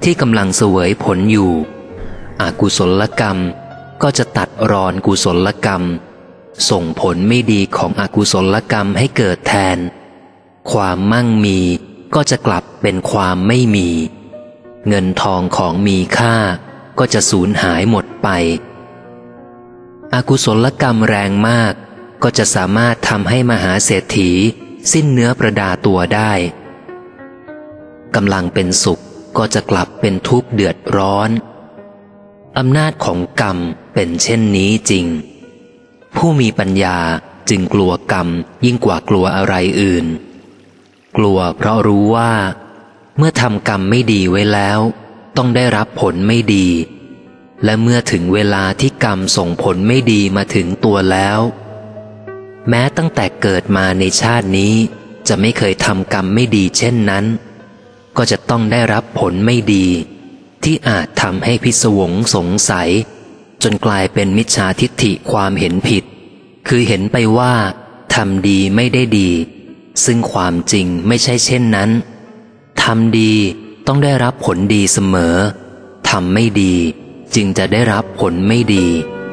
Speaker 1: ที่กำลังเสวยผลอยู่อกุศลกรรมก็จะตัดรอนกุศลกรรมส่งผลไม่ดีของอกุศลกรรมให้เกิดแทนความมั่งมีก็จะกลับเป็นความไม่มีเงินทองของมีค่าก็จะสูญหายหมดไปอกุศลกรรมแรงมากก็จะสามารถทำให้มหาเศรษฐีสิ้นเนื้อประดาตัวได้กำลังเป็นสุขก็จะกลับเป็นทุกข์เดือดร้อนอำนาจของกรรมเป็นเช่นนี้จริงผู้มีปัญญาจึงกลัวกรรมยิ่งกว่ากลัวอะไรอื่นกลัวเพราะรู้ว่าเมื่อทำกรรมไม่ดีไว้แล้วต้องได้รับผลไม่ดีและเมื่อถึงเวลาที่กรรมส่งผลไม่ดีมาถึงตัวแล้วแม้ตั้งแต่เกิดมาในชาตินี้จะไม่เคยทำกรรมไม่ดีเช่นนั้นก็จะต้องได้รับผลไม่ดีที่อาจทำให้พิศวงสงสัยจนกลายเป็นมิจฉาทิฏฐิความเห็นผิดคือเห็นไปว่าทำดีไม่ได้ดีซึ่งความจริงไม่ใช่เช่นนั้นทำดีต้องได้รับผลดีเสมอทำไม่ดีจึงจะได้รับผลไม่ดี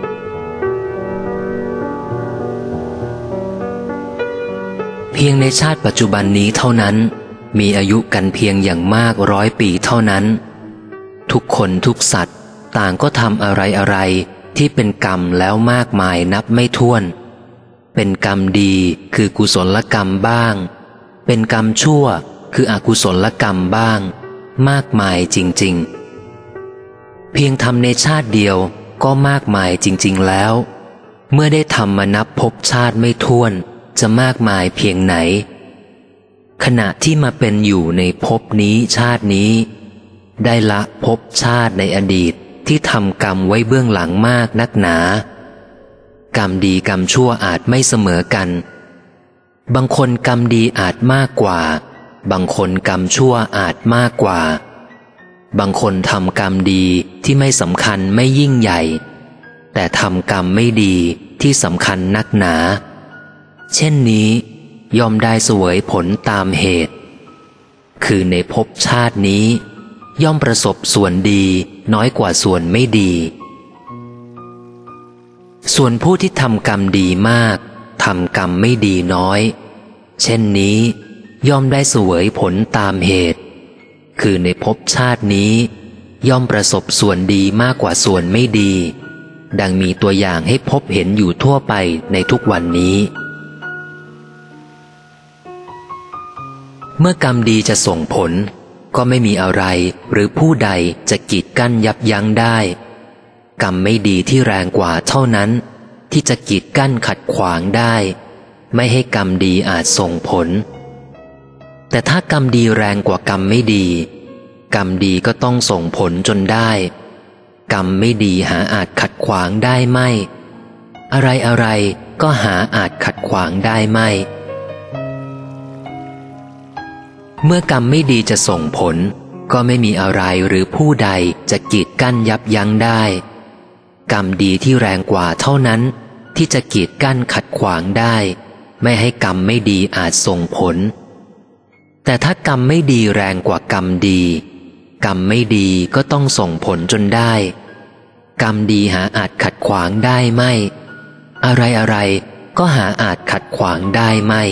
Speaker 1: เพียงในชาติปัจจุบันนี้เท่านั้นมีอายุกันเพียงอย่างมากร้อยปีเท่านั้นทุกคนทุกสัตว์ต่างก็ทำอะไรอะไรที่เป็นกรรมแล้วมากมายนับไม่ถ้วนเป็นกรรมดีคือกุศลกรรมบ้างเป็นกรรมชั่วคืออกุศลกรรมบ้างมากมายจริงๆเพียงทำในชาติเดียวก็มากมายจริงๆแล้วเมื่อได้ทำมานับภพชาติไม่ถ้วนจะมากมายเพียงไหนขณะที่มาเป็นอยู่ในภพนี้ชาตินี้ได้ละภพชาติในอดีตที่ทำกรรมไว้เบื้องหลังมากนักหนากรรมดีกรรมชั่วอาจไม่เสมอกันบางคนกรรมดีอาจมากกว่าบางคนกรรมชั่วอาจมากกว่าบางคนทำกรรมดีที่ไม่สำคัญไม่ยิ่งใหญ่แต่ทำกรรมไม่ดีที่สำคัญนักหนาเช่นนี้ย่อมได้เสวยผลตามเหตุคือในภพชาตินี้ย่อมประสบส่วนดีน้อยกว่าส่วนไม่ดีส่วนผู้ที่ทำกรรมดีมากทำกรรมไม่ดีน้อยเช่นนี้ย่อมได้เสวยผลตามเหตุคือในภพชาตินี้ย่อมประสบส่วนดีมากกว่าส่วนไม่ดีดังมีตัวอย่างให้พบเห็นอยู่ทั่วไปในทุกวันนี้เมื่อกรรมดีจะส่งผลก็ไม่มีอะไรหรือผู้ใดจะกีดกั้นยับยั้งได้กรรมไม่ดีที่แรงกว่าเท่านั้นที่จะกีดกั้นขัดขวางได้ไม่ให้กรรมดีอาจส่งผลแต่ถ้ากรรมดีแรงกว่ากรรมไม่ดีกรรมดีก็ต้องส่งผลจนได้กรรมไม่ดีหาอาจขัดขวางได้ไม่อะไรอะไรก็หาอาจขัดขวางได้ไม่เมื่อกรรมไม่ดีจะส่งผลก็ไม่มีอะไรหรือผู้ใดจะกีดกั้นยับยั้งได้กรรมดีที่แรงกว่าเท่านั้นที่จะกีดกั้นขัดขวางได้ไม่ให้กรรมไม่ดีอาจส่งผลแต่ถ้ากรรมไม่ดีแรงกว่ากรรมดีกรรมไม่ดีก็ต้องส่งผลจนได้กรรมดีหาอาจขัดขวางได้ไม่อะไรอะไรก็หาอาจขัดขวางได้ไม่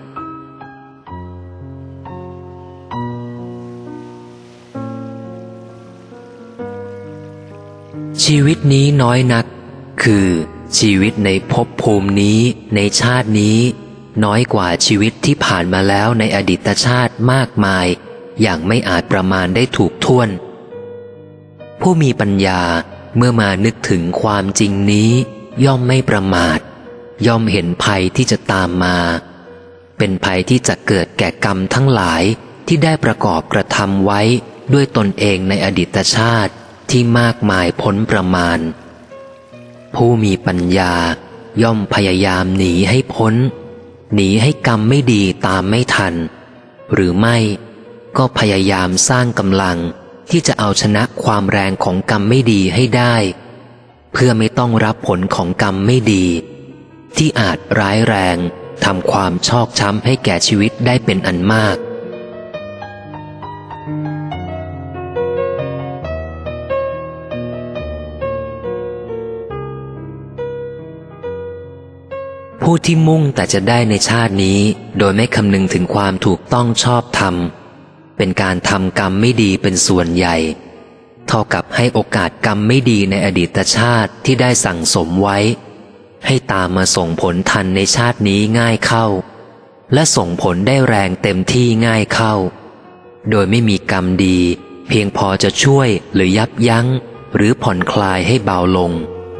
Speaker 1: ชีวิตนี้น้อยนักคือชีวิตในภพภูมินี้ในชาตินี้น้อยกว่าชีวิตที่ผ่านมาแล้วในอดีตชาติมากมายอย่างไม่อาจประมาณได้ถูกถ้วนผู้มีปัญญาเมื่อมานึกถึงความจริงนี้ย่อมไม่ประมาทย่อมเห็นภัยที่จะตามมาเป็นภัยที่จะเกิดแก่กรรมทั้งหลายที่ได้ประกอบกระทำไว้ด้วยตนเองในอดีตชาติที่มากมายพ้นประมาณผู้มีปัญญาย่อมพยายามหนีให้พ้นหนีให้กรรมไม่ดีตามไม่ทันหรือไม่ก็พยายามสร้างกำลังที่จะเอาชนะความแรงของกรรมไม่ดีให้ได้เพื่อไม่ต้องรับผลของกรรมไม่ดีที่อาจร้ายแรงทำความชอกช้ำให้แก่ชีวิตได้เป็นอันมากผู้ที่มุ่งแต่จะได้ในชาตินี้โดยไม่คำนึงถึงความถูกต้องชอบธรรมเป็นการทำกรรมไม่ดีเป็นส่วนใหญ่เท่ากับให้โอกาสกรรมไม่ดีในอดีตชาติที่ได้สั่งสมไว้ให้ตามมาส่งผลทันในชาตินี้ง่ายเข้าและส่งผลได้แรงเต็มที่ง่ายเข้าโดยไม่มีกรรมดีเพียงพอจะช่วยหรือยับยั้งหรือผ่อนคลายให้เบาลง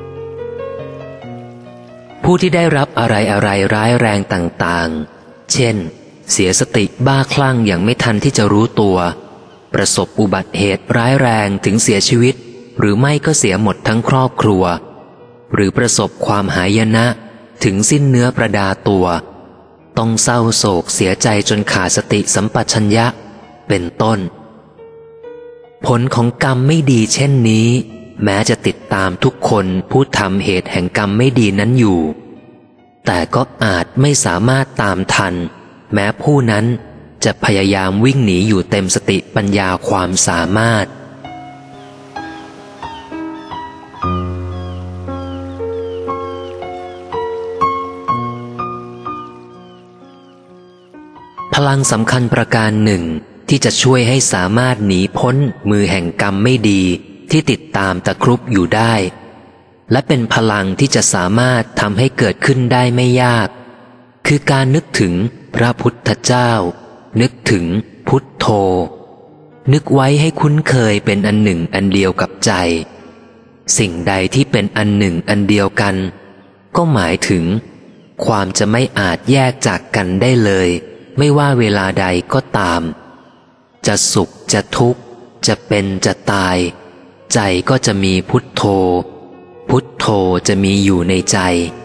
Speaker 1: ผู้ที่ได้รับอะไรอะไรร้ายแรงต่างๆเช่นเสียสติบ้าคลั่งอย่างไม่ทันที่จะรู้ตัวประสบอุบัติเหตุร้ายแรงถึงเสียชีวิตหรือไม่ก็เสียหมดทั้งครอบครัวหรือประสบความหายนะถึงสิ้นเนื้อประดาตัวต้องเศร้าโศกเสียใจจนขาดสติสัมปชัญญะเป็นต้นผลของกรรมไม่ดีเช่นนี้แม้จะติดตามทุกคนผู้ทำเหตุแห่งกรรมไม่ดีนั้นอยู่แต่ก็อาจไม่สามารถตามทันแม้ผู้นั้นจะพยายามวิ่งหนีอยู่เต็มสติปัญญาความสามารถพลังสำคัญประการหนึ่งที่จะช่วยให้สามารถหนีพ้นมือแห่งกรรมไม่ดีที่ติดตามตะครุบอยู่ได้และเป็นพลังที่จะสามารถทำให้เกิดขึ้นได้ไม่ยากคือการนึกถึงพระพุทธเจ้านึกถึงพุทโธนึกไว้ให้คุ้นเคยเป็นอันหนึ่งอันเดียวกับใจสิ่งใดที่เป็นอันหนึ่งอันเดียวกันก็หมายถึงความจะไม่อาจแยกจากกันได้เลยไม่ว่าเวลาใดก็ตามจะสุขจะทุกข์จะเป็นจะตายใจก็จะมีพุทโธพุทโธจะมีอยู่ในใจ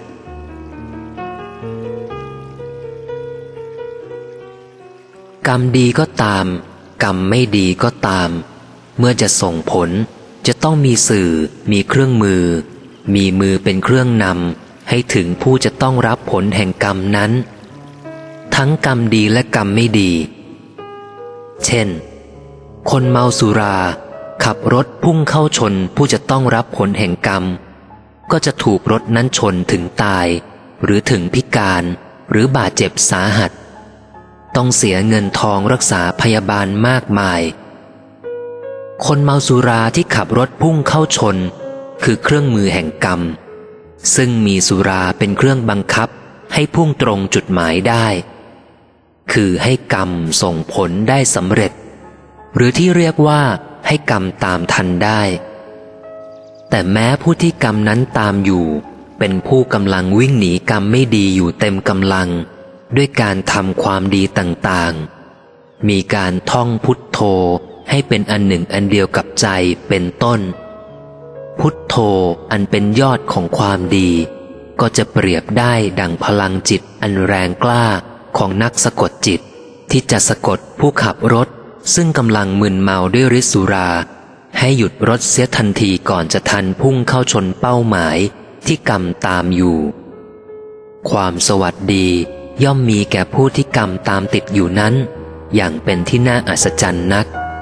Speaker 1: กรรมดีก็ตามกรรมไม่ดีก็ตามเมื่อจะส่งผลจะต้องมีสื่อมีเครื่องมือมีมือเป็นเครื่องนำให้ถึงผู้จะต้องรับผลแห่งกรรมนั้นทั้งกรรมดีและกรรมไม่ดีเช่นคนเมาสุราขับรถพุ่งเข้าชนผู้จะต้องรับผลแห่งกรรมก็จะถูกรถนั้นชนถึงตายหรือถึงพิการหรือบาดเจ็บสาหัสต้องเสียเงินทองรักษาพยาบาลมากมายคนเมาสุราที่ขับรถพุ่งเข้าชนคือเครื่องมือแห่งกรรมซึ่งมีสุราเป็นเครื่องบังคับให้พุ่งตรงจุดหมายได้คือให้กรรมส่งผลได้สำเร็จหรือที่เรียกว่าให้กรรมตามทันได้แต่แม้ผู้ที่กรรมนั้นตามอยู่เป็นผู้กำลังวิ่งหนีกรรมไม่ดีอยู่เต็มกำลังด้วยการทำความดีต่างๆมีการท่องพุทโธให้เป็นอันหนึ่งอันเดียวกับใจเป็นต้นพุทโธอันเป็นยอดของความดีก็จะเปรียบได้ดังพลังจิตอันแรงกล้าของนักสะกดจิตที่จะสะกดผู้ขับรถซึ่งกำลังมึนเมาด้วยฤทธิ์สุราให้หยุดรถเสียทันทีก่อนจะทันพุ่งเข้าชนเป้าหมายที่กรรมตามอยู่ความสวัสดีย่อมมีแก่ผู้ที่กรรมตามติดอยู่นั้นอย่างเป็นที่น่าอัศจรรย์นัก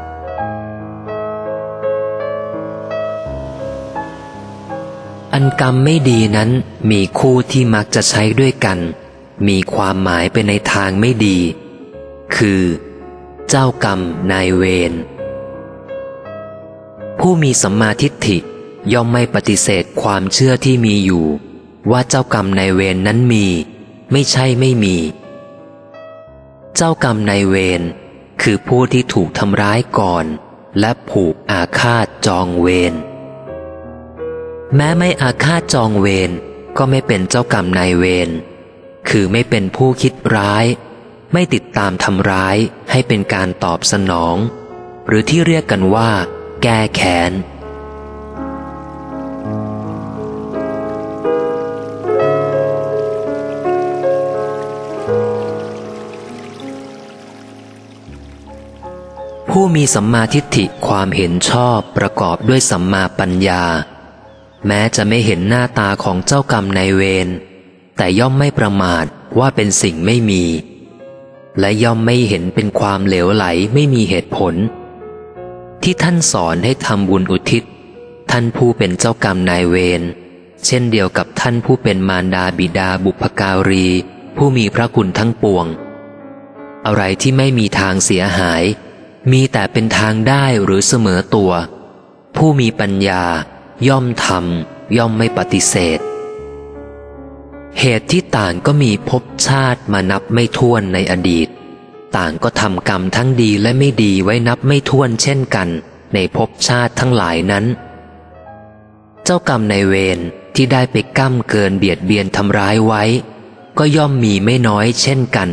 Speaker 1: อันกรรมไม่ดีนั้นมีคู่ที่มักจะใช้ด้วยกันมีความหมายไปในทางไม่ดีคือเจ้ากรรมนายเวรผู้มีสัมมาทิฏฐิย่อมไม่ปฏิเสธความเชื่อที่มีอยู่ว่าเจ้ากรรมนายเวรนั้นมีไม่ใช่ไม่มีเจ้ากรรมนายเวรคือผู้ที่ถูกทำร้ายก่อนและผูกอาฆาตจองเวรแม้ไม่อาฆาตจองเวรก็ไม่เป็นเจ้ากรรมนายเวรคือไม่เป็นผู้คิดร้ายไม่ติดตามทำร้ายให้เป็นการตอบสนองหรือที่เรียกกันว่าแก้แค้นผู้มีสัมมาทิฏฐิความเห็นชอบประกอบด้วยสัมมาปัญญาแม้จะไม่เห็นหน้าตาของเจ้ากรรมนายเวรแต่ย่อมไม่ประมาทว่าเป็นสิ่งไม่มีและย่อมไม่เห็นเป็นความเหลวไหลไม่มีเหตุผลที่ท่านสอนให้ทำบุญอุทิศท่านผู้เป็นเจ้ากรรมนายเวรเช่นเดียวกับท่านผู้เป็นมารดาบิดาบุพการีผู้มีพระคุณทั้งปวงอะไรที่ไม่มีทางเสียหายมีแต่เป็นทางได้หรือเสมอตัวผู้มีปัญญาย่อมทำย่อมไม่ปฏิเสธเหตุที่ต่างก็มีภพชาติมานับไม่ถ้วนในอดีตต่างก็ทำกรรมทั้งดีและไม่ดีไว้นับไม่ถ้วนเช่นกันในภพชาติทั้งหลายนั้นเจ้ากรรมนายเวรที่ได้ไปก้ำเกินเบียดเบียนทำร้ายไว้ก็ย่อมมีไม่น้อยเช่นกัน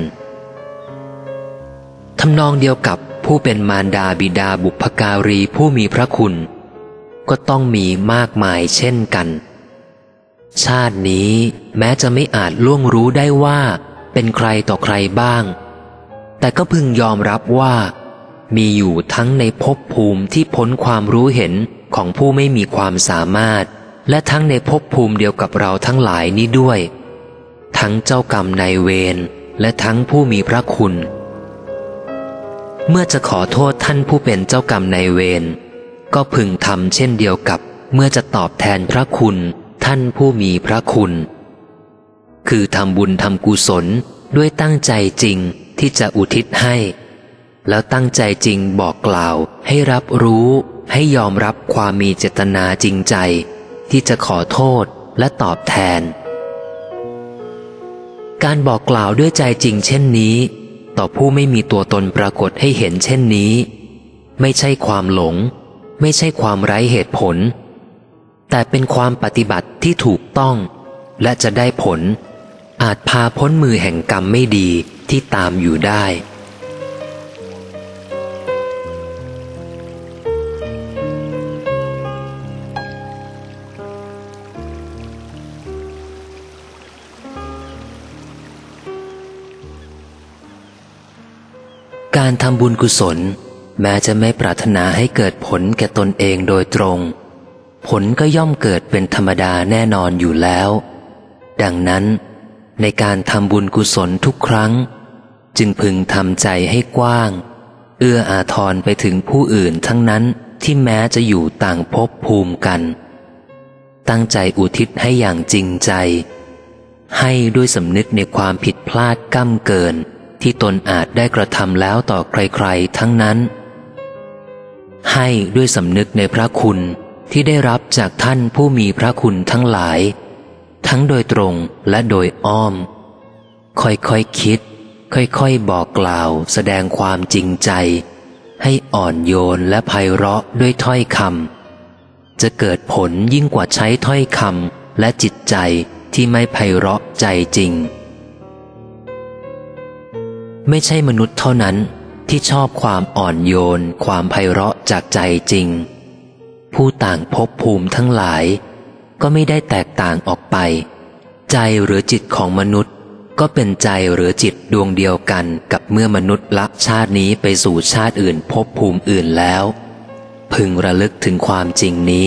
Speaker 1: ทำนองเดียวกับผู้เป็นมารดาบิดาบุพการีผู้มีพระคุณก็ต้องมีมากมายเช่นกันชาตินี้แม้จะไม่อาจล่วงรู้ได้ว่าเป็นใครต่อใครบ้างแต่ก็พึงยอมรับว่ามีอยู่ทั้งในภพภูมิที่พ้นความรู้เห็นของผู้ไม่มีความสามารถและทั้งในภพภูมิเดียวกับเราทั้งหลายนี้ด้วยทั้งเจ้ากรรมนายเวรและทั้งผู้มีพระคุณเมื่อจะขอโทษท่านผู้เป็นเจ้ากรรมนายเวรก็พึงทำเช่นเดียวกับเมื่อจะตอบแทนพระคุณท่านผู้มีพระคุณคือทำบุญทำกุศลด้วยตั้งใจจริงที่จะอุทิศให้แล้วตั้งใจจริงบอกกล่าวให้รับรู้ให้ยอมรับความมีเจตนาจริงใจที่จะขอโทษและตอบแทนการบอกกล่าวด้วยใจจริงเช่นนี้ต่อผู้ไม่มีตัวตนปรากฏให้เห็นเช่นนี้ไม่ใช่ความหลงไม่ใช่ความไร้เหตุผลแต่เป็นความปฏิบัติที่ถูกต้องและจะได้ผลอาจพาพ้นมือแห่งกรรมไม่ดีที่ตามอยู่ได้การทำบุญกุศลแม้จะไม่ปรารถนาให้เกิดผลแก่ตนเองโดยตรงผลก็ย่อมเกิดเป็นธรรมดาแน่นอนอยู่แล้วดังนั้นในการทำบุญกุศลทุกครั้งจึงพึงทำใจให้กว้างเอื้ออาทรไปถึงผู้อื่นทั้งนั้นที่แม้จะอยู่ต่างภพภูมิกันตั้งใจอุทิศให้อย่างจริงใจให้ด้วยสำนึกในความผิดพลาดก้ำเกินที่ตนอาจได้กระทำแล้วต่อใครๆทั้งนั้นให้ด้วยสำนึกในพระคุณที่ได้รับจากท่านผู้มีพระคุณทั้งหลายทั้งโดยตรงและโดยอ้อมค่อยๆ ค, คิดค่อยๆบอกกล่าวแสดงความจริงใจให้อ่อนโยนและไพเราะด้วยถ้อยคำจะเกิดผลยิ่งกว่าใช้ถ้อยคำและจิตใจที่ไม่ไพเราะใจจริงไม่ใช่มนุษย์เท่านั้นที่ชอบความอ่อนโยนความไพเราะจากใจจริงผู้ต่างภพภูมิทั้งหลายก็ไม่ได้แตกต่างออกไปใจหรือจิตของมนุษย์ก็เป็นใจหรือจิตดวงเดียวกันกับเมื่อมนุษย์ละชาตินี้ไปสู่ชาติอื่นภพภูมิอื่นแล้วพึงระลึกถึงความจริงนี้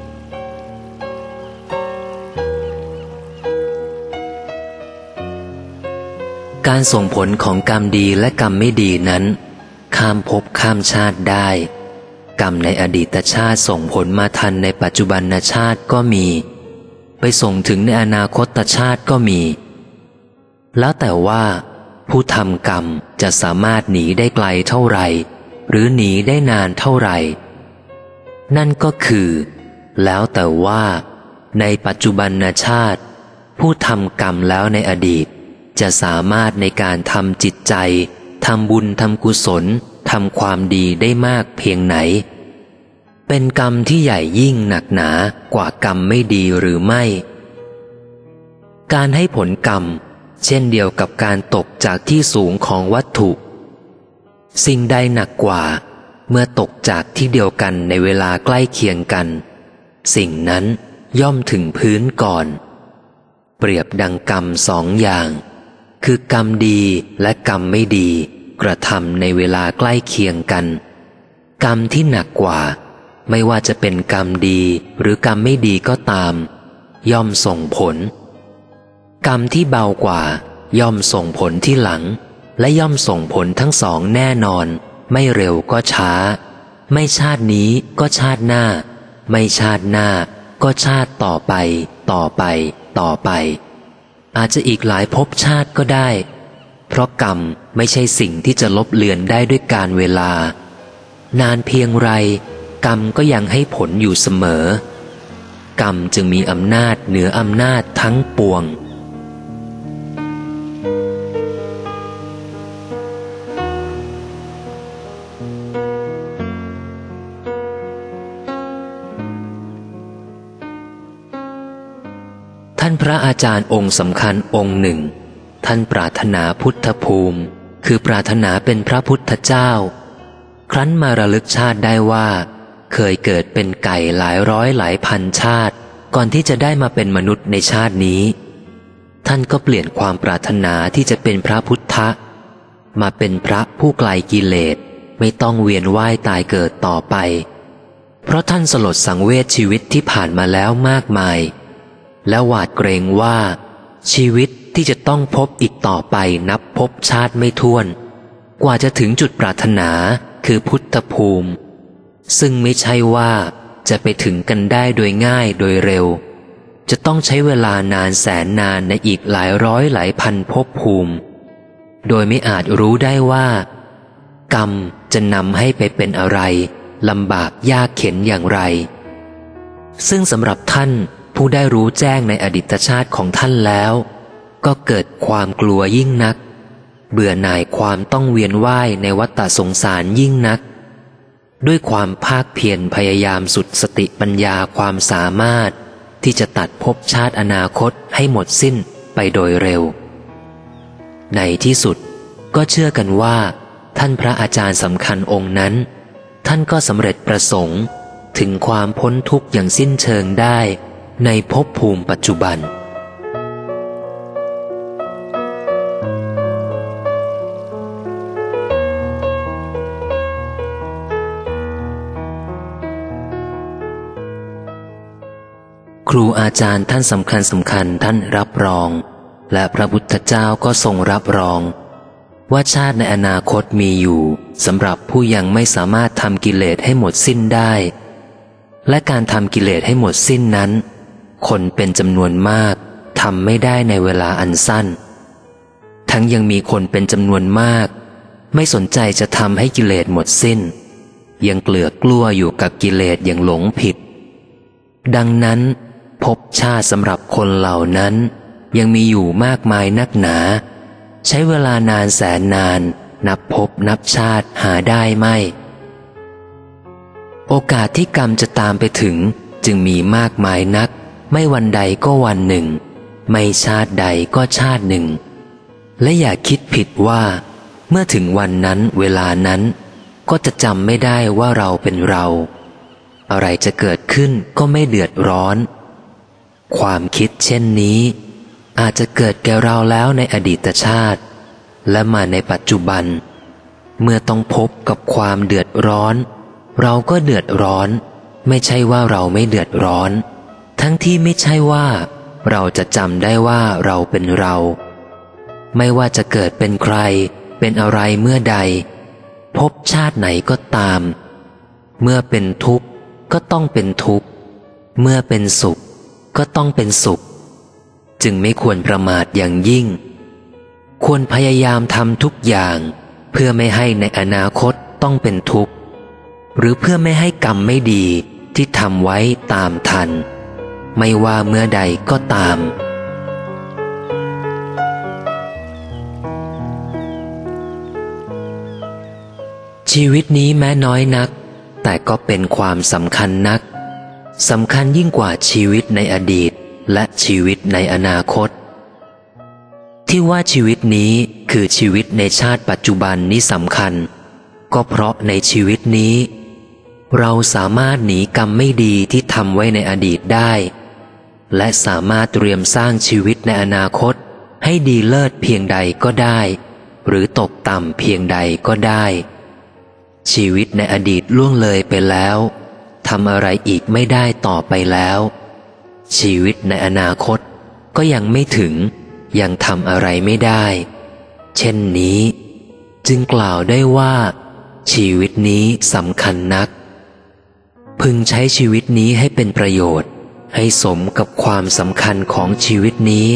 Speaker 1: การส่งผลของกรรมดีและกรรมไม่ดีนั้นข้ามภพข้ามชาติได้กรรมในอดีตชาติส่งผลมาทันในปัจจุบันชาติก็มีไปส่งถึงในอนาคตชาติก็มีแล้วแต่ว่าผู้ทำกรรมจะสามารถหนีได้ไกลเท่าไหร่หรือหนีได้นานเท่าไหร่นั่นก็คือแล้วแต่ว่าในปัจจุบันชาติผู้ทำกรรมแล้วในอดีตจะสามารถในการทำจิตใจทำบุญทำกุศลทำความดีได้มากเพียงไหนเป็นกรรมที่ใหญ่ยิ่งหนักหนากว่ากรรมไม่ดีหรือไม่การให้ผลกรรมเช่นเดียวกับการตกจากที่สูงของวัตถุสิ่งใดหนักกว่าเมื่อตกจากที่เดียวกันในเวลาใกล้เคียงกันสิ่งนั้นย่อมถึงพื้นก่อนเปรียบดังกรรมสองอย่างคือกรรมดีและกรรมไม่ดีกระทำในเวลาใกล้เคียงกันกรรมที่หนักกว่าไม่ว่าจะเป็นกรรมดีหรือกรรมไม่ดีก็ตามย่อมส่งผลกรรมที่เบากว่าย่อมส่งผลที่หลังและย่อมส่งผลทั้งสองแน่นอนไม่เร็วก็ช้าไม่ชาตินี้ก็ชาติหน้าไม่ชาติหน้าก็ชาติต่อไปต่อไปต่อไปอาจจะอีกหลายภพชาติก็ได้เพราะกรรมไม่ใช่สิ่งที่จะลบเลือนได้ด้วยการเวลานานเพียงไรกรรมก็ยังให้ผลอยู่เสมอกรรมจึงมีอำนาจเหนืออำนาจทั้งปวงท่านพระอาจารย์องค์สำคัญองค์หนึ่งท่านปรารถนาพุทธภูมิคือปรารถนาเป็นพระพุทธเจ้าครั้นมาระลึกชาติได้ว่าเคยเกิดเป็นไก่หลายร้อยหลายพันชาติก่อนที่จะได้มาเป็นมนุษย์ในชาตินี้ท่านก็เปลี่ยนความปรารถนาที่จะเป็นพระพุทธะมาเป็นพระผู้ไกลกิเลสไม่ต้องเวียนว่ายตายเกิดต่อไปเพราะท่านสลดสังเวชชีวิตที่ผ่านมาแล้วมากมายและหวาดเกรงว่าชีวิตที่จะต้องพบอีกต่อไปนับพบชาติไม่ถ้วนกว่าจะถึงจุดปรารถนาคือพุทธภูมิซึ่งไม่ใช่ว่าจะไปถึงกันได้โดยง่ายโดยเร็วจะต้องใช้เวลานานแสนนานในอีกหลายร้อยหลายพันภพภูมิโดยไม่อาจรู้ได้ว่ากรรมจะนำให้ไปเป็นอะไรลำบากยากเข็ญอย่างไรซึ่งสำหรับท่านผู้ได้รู้แจ้งในอดีตชาติของท่านแล้วก็เกิดความกลัวยิ่งนักเบื่อหน่ายความต้องเวียนว่ายในวัฏสงสารยิ่งนักด้วยความภาคเพียรพยายามสุดสติปัญญาความสามารถที่จะตัดภพชาติอนาคตให้หมดสิ้นไปโดยเร็วในที่สุดก็เชื่อกันว่าท่านพระอาจารย์สำคัญองค์นั้นท่านก็สำเร็จประสงค์ถึงความพ้นทุกข์อย่างสิ้นเชิงได้ในภพภูมิปัจจุบันครูอาจารย์ท่านสำคัญสำคัญท่านรับรองและพระพุทธเจ้าก็ทรงรับรองว่าชาติในอนาคตมีอยู่สำหรับผู้ยังไม่สามารถทำกิเลสให้หมดสิ้นได้และการทำกิเลสให้หมดสิ้นนั้นคนเป็นจำนวนมากทำไม่ได้ในเวลาอันสั้นทั้งยังมีคนเป็นจำนวนมากไม่สนใจจะทำให้กิเลสหมดสิ้นยังเกลือกกลัวอยู่กับกิเลสอย่างหลงผิดดังนั้นภพชาติสำหรับคนเหล่านั้นยังมีอยู่มากมายนักหนาใช้เวลานานแสนนานนับภพนับชาติหาได้ไม่โอกาสที่กรรมจะตามไปถึงจึงมีมากมายนักไม่วันใดก็วันหนึ่งไม่ชาติใดก็ชาติหนึ่งและอย่าคิดผิดว่าเมื่อถึงวันนั้นเวลานั้นก็จะจำไม่ได้ว่าเราเป็นเราอะไรจะเกิดขึ้นก็ไม่เดือดร้อนความคิดเช่นนี้อาจจะเกิดแก่เราแล้วในอดีตชาติและมาในปัจจุบันเมื่อต้องพบกับความเดือดร้อนเราก็เดือดร้อนไม่ใช่ว่าเราไม่เดือดร้อนทั้งที่ไม่ใช่ว่าเราจะจำได้ว่าเราเป็นเราไม่ว่าจะเกิดเป็นใครเป็นอะไรเมื่อใดพบชาติไหนก็ตามเมื่อเป็นทุกข์ก็ต้องเป็นทุกข์เมื่อเป็นสุขก็ต้องเป็นสุขจึงไม่ควรประมาทอย่างยิ่งควรพยายามทำทุกอย่างเพื่อไม่ให้ในอนาคตต้องเป็นทุกข์หรือเพื่อไม่ให้กรรมไม่ดีที่ทำไว้ตามทันไม่ว่าเมื่อใดก็ตามชีวิตนี้แม้น้อยนักแต่ก็เป็นความสำคัญนักสำคัญยิ่งกว่าชีวิตในอดีตและชีวิตในอนาคตที่ว่าชีวิตนี้คือชีวิตในชาติปัจจุบันนี้สำคัญก็เพราะในชีวิตนี้เราสามารถหนีกรรมไม่ดีที่ทำไว้ในอดีตได้และสามารถเตรียมสร้างชีวิตในอนาคตให้ดีเลิศเพียงใดก็ได้หรือตกต่ำเพียงใดก็ได้ชีวิตในอดีตล่วงเลยไปแล้วทำอะไรอีกไม่ได้ต่อไปแล้วชีวิตในอนาคตก็ยังไม่ถึงยังทำอะไรไม่ได้เช่นนี้จึงกล่าวได้ว่าชีวิตนี้สำคัญนักพึงใช้ชีวิตนี้ให้เป็นประโยชน์ให้สมกับความสำคัญของชีวิตนี้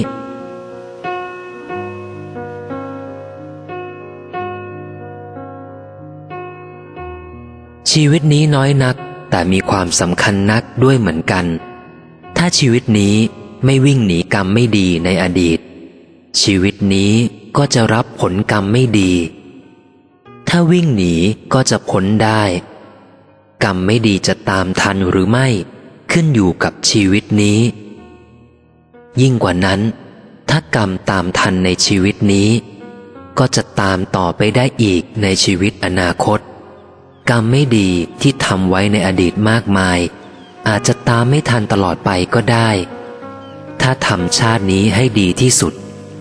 Speaker 1: ชีวิตนี้น้อยนักแต่มีความสำคัญนักด้วยเหมือนกันถ้าชีวิตนี้ไม่วิ่งหนีกรรมไม่ดีในอดีตชีวิตนี้ก็จะรับผลกรรมไม่ดีถ้าวิ่งหนีก็จะพ้นได้กรรมไม่ดีจะตามทันหรือไม่ขึ้นอยู่กับชีวิตนี้ยิ่งกว่านั้นถ้ากรรมตามทันในชีวิตนี้ก็จะตามต่อไปได้อีกในชีวิตอนาคตกรรมไม่ดีที่ทำไว้ในอดีตมากมายอาจจะตามไม่ทันตลอดไปก็ได้ถ้าทำชาตินี้ให้ดีที่สุด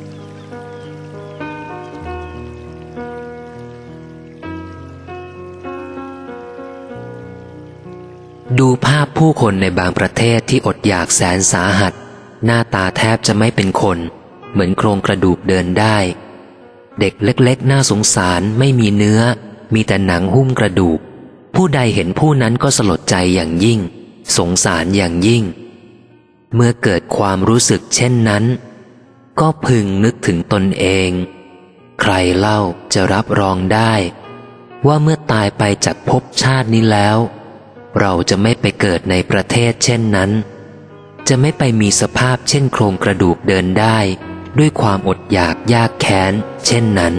Speaker 1: ดูภาพผู้คนในบางประเทศที่อดอยากแสนสาหัสหน้าตาแทบจะไม่เป็นคนเหมือนโครงกระดูกเดินได้เด็กเล็กๆน่าสงสารไม่มีเนื้อมีแต่หนังหุ้มกระดูกผู้ใดเห็นผู้นั้นก็สลดใจอย่างยิ่งสงสารอย่างยิ่งเมื่อเกิดความรู้สึกเช่นนั้นก็พึงนึกถึงตนเองใครเล่าจะรับรองได้ว่าเมื่อตายไปจากภพชาตินี้แล้วเราจะไม่ไปเกิดในประเทศเช่นนั้นจะไม่ไปมีสภาพเช่นโครงกระดูกเดินได้ด้วยความอดอยากยากแค้นเช่นนั้น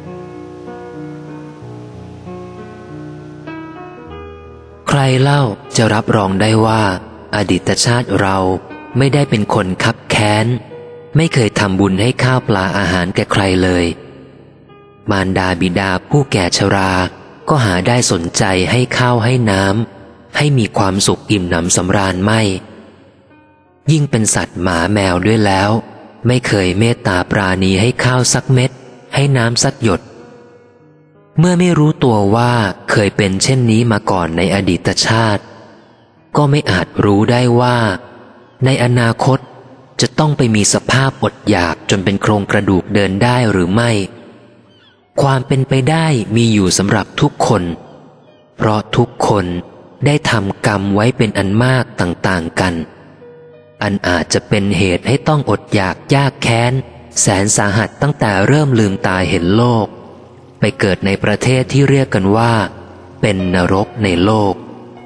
Speaker 1: ใครเล่าจะรับรองได้ว่าอดีตชาติเราไม่ได้เป็นคนคับแค้นไม่เคยทำบุญให้ข้าวปลาอาหารแก่ใครเลยมารดาบิดาผู้แก่ชราก็หาได้สนใจให้ข้าวให้น้ำให้มีความสุขอิ่มหนำสำราญไม่ยิ่งเป็นสัตว์หมาแมวด้วยแล้วไม่เคยเมตตาปราณีให้ข้าวสักเม็ดให้น้ำสักหยดเมื่อไม่รู้ตัวว่าเคยเป็นเช่นนี้มาก่อนในอดีตชาติก็ไม่อาจรู้ได้ว่าในอนาคตจะต้องไปมีสภาพอดอยากจนเป็นโครงกระดูกเดินได้หรือไม่ความเป็นไปได้มีอยู่สำหรับทุกคนเพราะทุกคนได้ทำกรรมไว้เป็นอันมากต่างๆกันอันอาจจะเป็นเหตุให้ต้องอดอยากยากแค้นแสนสาหัสตั้งแต่เริ่มลืมตาเห็นโลกไปเกิดในประเทศที่เรียกกันว่าเป็นนรกในโลก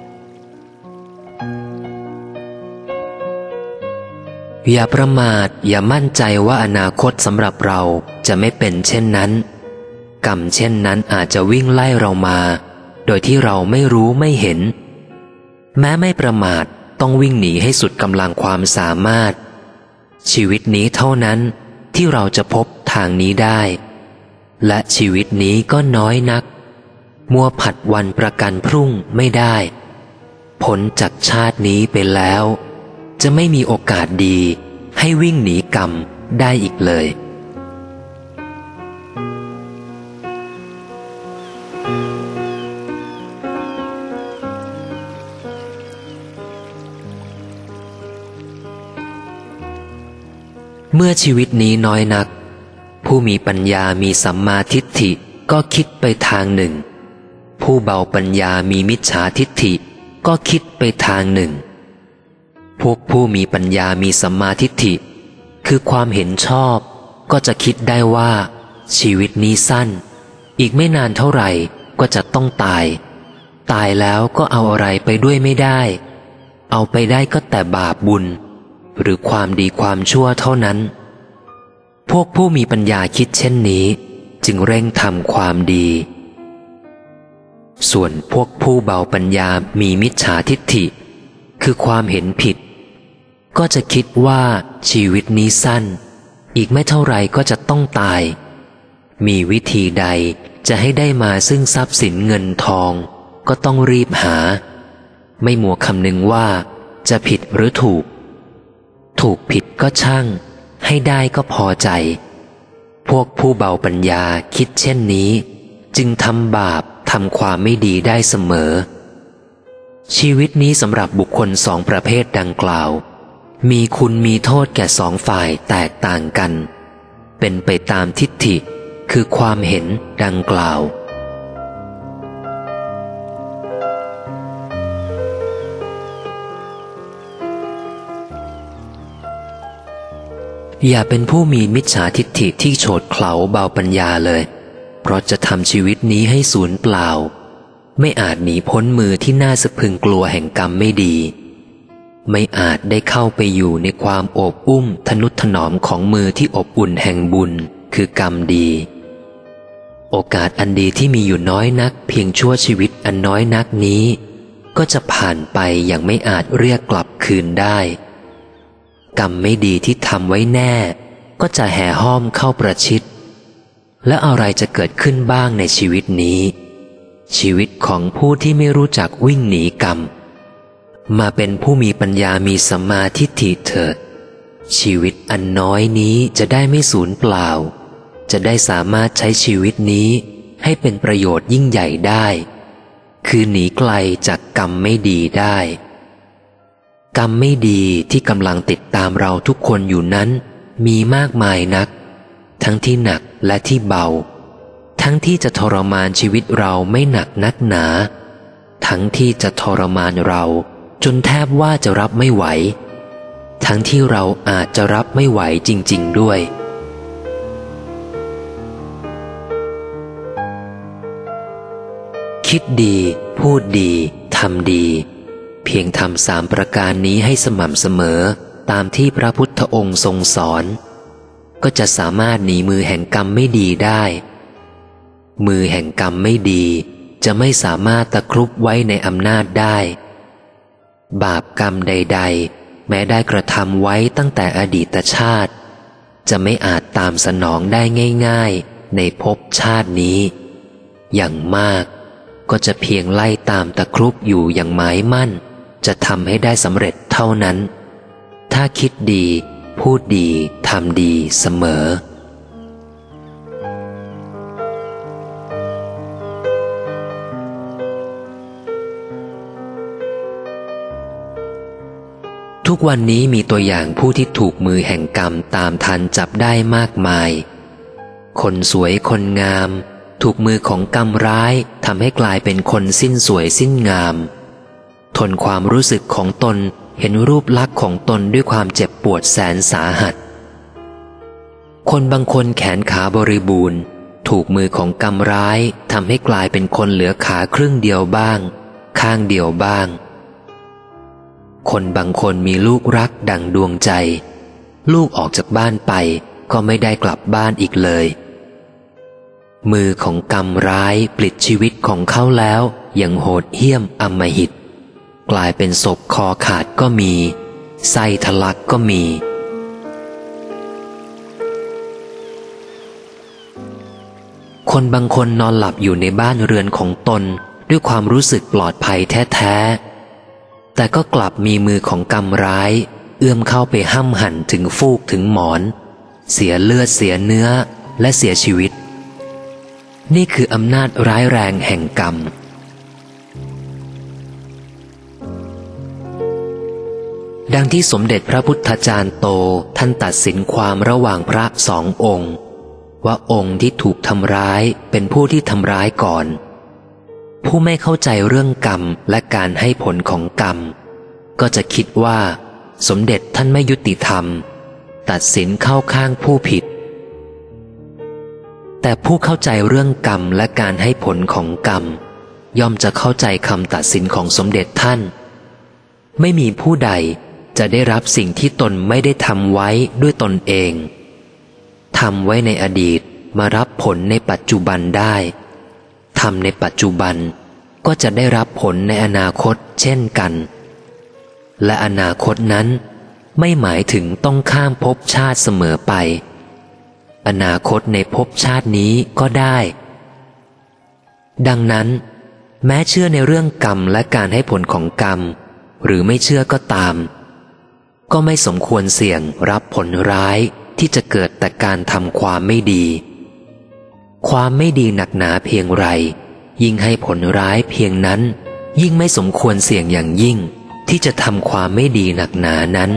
Speaker 1: อย่าประมาทอย่ามั่นใจว่าอนาคตสำหรับเราจะไม่เป็นเช่นนั้นกรรมเช่นนั้นอาจจะวิ่งไล่เรามาโดยที่เราไม่รู้ไม่เห็นแม้ไม่ประมาทต้องวิ่งหนีให้สุดกำลังความสามารถชีวิตนี้เท่านั้นที่เราจะพบทางนี้ได้และชีวิตนี้ก็น้อยนักมัวผัดวันประกันพรุ่งไม่ได้พ้นจากชาตินี้ไปแล้วจะไม่มีโอกาสดีให้วิ่งหนีกรรมได้อีกเลยเมื่อชีวิตนี้น้อยนักผู้มีปัญญามีสัมมาทิฏฐิก็คิดไปทางหนึ่งผู้เบาปัญญามีมิจฉาทิฏฐิก็คิดไปทางหนึ่งพวกผู้มีปัญญามีสัมมาทิฏฐิคือความเห็นชอบก็จะคิดได้ว่าชีวิตนี้สั้นอีกไม่นานเท่าไหร่ก็จะต้องตายตายแล้วก็เอาอะไรไปด้วยไม่ได้เอาไปได้ก็แต่บาปบุญหรือความดีความชั่วเท่านั้นพวกผู้มีปัญญาคิดเช่นนี้จึงเร่งทำความดีส่วนพวกผู้เบาปัญญามีมิจฉาทิฏฐิคือความเห็นผิดก็จะคิดว่าชีวิตนี้สั้นอีกไม่เท่าไรก็จะต้องตายมีวิธีใดจะให้ได้มาซึ่งทรัพย์สินเงินทองก็ต้องรีบหาไม่มัวคำนึงว่าจะผิดหรือถูกถูกผิดก็ช่างให้ได้ก็พอใจพวกผู้เบาปัญญาคิดเช่นนี้จึงทำบาปทำความไม่ดีได้เสมอชีวิตนี้สำหรับบุคคลสองประเภทดังกล่าวมีคุณมีโทษแก่สองฝ่ายแตกต่างกันเป็นไปตามทิฏฐิคือความเห็นดังกล่าวอย่าเป็นผู้มีมิจฉาทิฏฐิที่โฉดเขลาเบาปัญญาเลยเพราะจะทำชีวิตนี้ให้สูญเปล่าไม่อาจหนีพ้นมือที่น่าสะพรึงกลัวแห่งกรรมไม่ดีไม่อาจได้เข้าไปอยู่ในความโอบอุ้มทนุถนอมของมือที่อบอุ่นแห่งบุญคือกรรมดีโอกาสอันดีที่มีอยู่น้อยนักเพียงชั่วชีวิตอันน้อยนักนี้ก็จะผ่านไปอย่างไม่อาจเรียกกลับคืนได้กรรมไม่ดีที่ทำไว้แน่ก็จะแห่ห้อมเข้าประชิดและอะไรจะเกิดขึ้นบ้างในชีวิตนี้ชีวิตของผู้ที่ไม่รู้จักวิ่งหนีกรรมมาเป็นผู้มีปัญญามีสัมมาทิฏฐิเถิดชีวิตอันน้อยนี้จะได้ไม่สูญเปล่าจะได้สามารถใช้ชีวิตนี้ให้เป็นประโยชน์ยิ่งใหญ่ได้คือหนีไกลจากกรรมไม่ดีได้กรรมไม่ดีที่กำลังติดตามเราทุกคนอยู่นั้นมีมากมายนักทั้งที่หนักและที่เบาทั้งที่จะทรมานชีวิตเราไม่หนักนักหนาทั้งที่จะทรมานเราจนแทบว่าจะรับไม่ไหวทั้งที่เราอาจจะรับไม่ไหวจริงๆด้วยคิดดีพูดดีทำดีเพียงทำสามประการนี้ให้สม่ำเสมอตามที่พระพุทธองค์ทรงสอนก็จะสามารถหนีมือแห่งกรรมไม่ดีได้มือแห่งกรรมไม่ดีจะไม่สามารถตะครุบไว้ในอำนาจได้บาปกรรมใดๆแม้ได้กระทำไว้ตั้งแต่อดีตชาติจะไม่อาจตามสนองได้ง่ายๆในภพชาตินี้อย่างมากก็จะเพียงไล่ตามตะครุบอยู่อย่างหมายมั่นจะทำให้ได้สำเร็จเท่านั้นถ้าคิดดีพูดดีทำดีเสมอทุกวันนี้มีตัวอย่างผู้ที่ถูกมือแห่งกรรมตามทันจับได้มากมายคนสวยคนงามถูกมือของกรรมร้ายทำให้กลายเป็นคนสิ้นสวยสิ้นงามทนความรู้สึกของตนเห็นรูปลักษณ์ของตนด้วยความเจ็บปวดแสนสาหัสคนบางคนแขนขาบริบูรณ์ถูกมือของกรรมร้ายทำให้กลายเป็นคนเหลือขาครึ่งเดียวบ้างข้างเดียวบ้างคนบางคนมีลูกรักดั่งดวงใจลูกออกจากบ้านไปก็ไม่ได้กลับบ้านอีกเลยมือของกรรมร้ายปลิดชีวิตของเขาแล้วอย่างโหดเหี้ยมอำมหิตกลายเป็นศพคอขาดก็มีไส้ทะลักก็มีคนบางคนนอนหลับอยู่ในบ้านเรือนของตนด้วยความรู้สึกปลอดภัยแท้ๆแต่ก็กลับมีมือของกรรมร้ายเอื้อมเข้าไปห้ำหั่นถึงฟูกถึงหมอนเสียเลือดเสียเนื้อและเสียชีวิตนี่คืออำนาจร้ายแรงแห่งกรรมดังที่สมเด็จพระพุทธจารย์โตท่านตัดสินความระหว่างพระสององค์ว่าองค์ที่ถูกทำร้ายเป็นผู้ที่ทำร้ายก่อนผู้ไม่เข้าใจเรื่องกรรมและการให้ผลของกรรมก็จะคิดว่าสมเด็จท่านไม่ยุติธรรมตัดสินเข้าข้างผู้ผิดแต่ผู้เข้าใจเรื่องกรรมและการให้ผลของกรรมย่อมจะเข้าใจคำตัดสินของสมเด็จท่านไม่มีผู้ใดจะได้รับสิ่งที่ตนไม่ได้ทำไว้ด้วยตนเองทำไว้ในอดีตมารับผลในปัจจุบันได้ทำในปัจจุบันก็จะได้รับผลในอนาคตเช่นกันและอนาคตนั้นไม่หมายถึงต้องข้ามภพชาติเสมอไปอนาคตในภพชาตินี้ก็ได้ดังนั้นแม้เชื่อในเรื่องกรรมและการให้ผลของกรรมหรือไม่เชื่อก็ตามก็ไม่สมควรเสี่ยงรับผลร้ายที่จะเกิดแต่การทำความไม่ดีความไม่ดีหนักหนาเพียงไรยิ่งให้ผลร้ายเพียงนั้นยิ่งไม่สมควรเสี่ยงอย่างยิ่งที่จะทำความไม่ดีหนักหนานั้น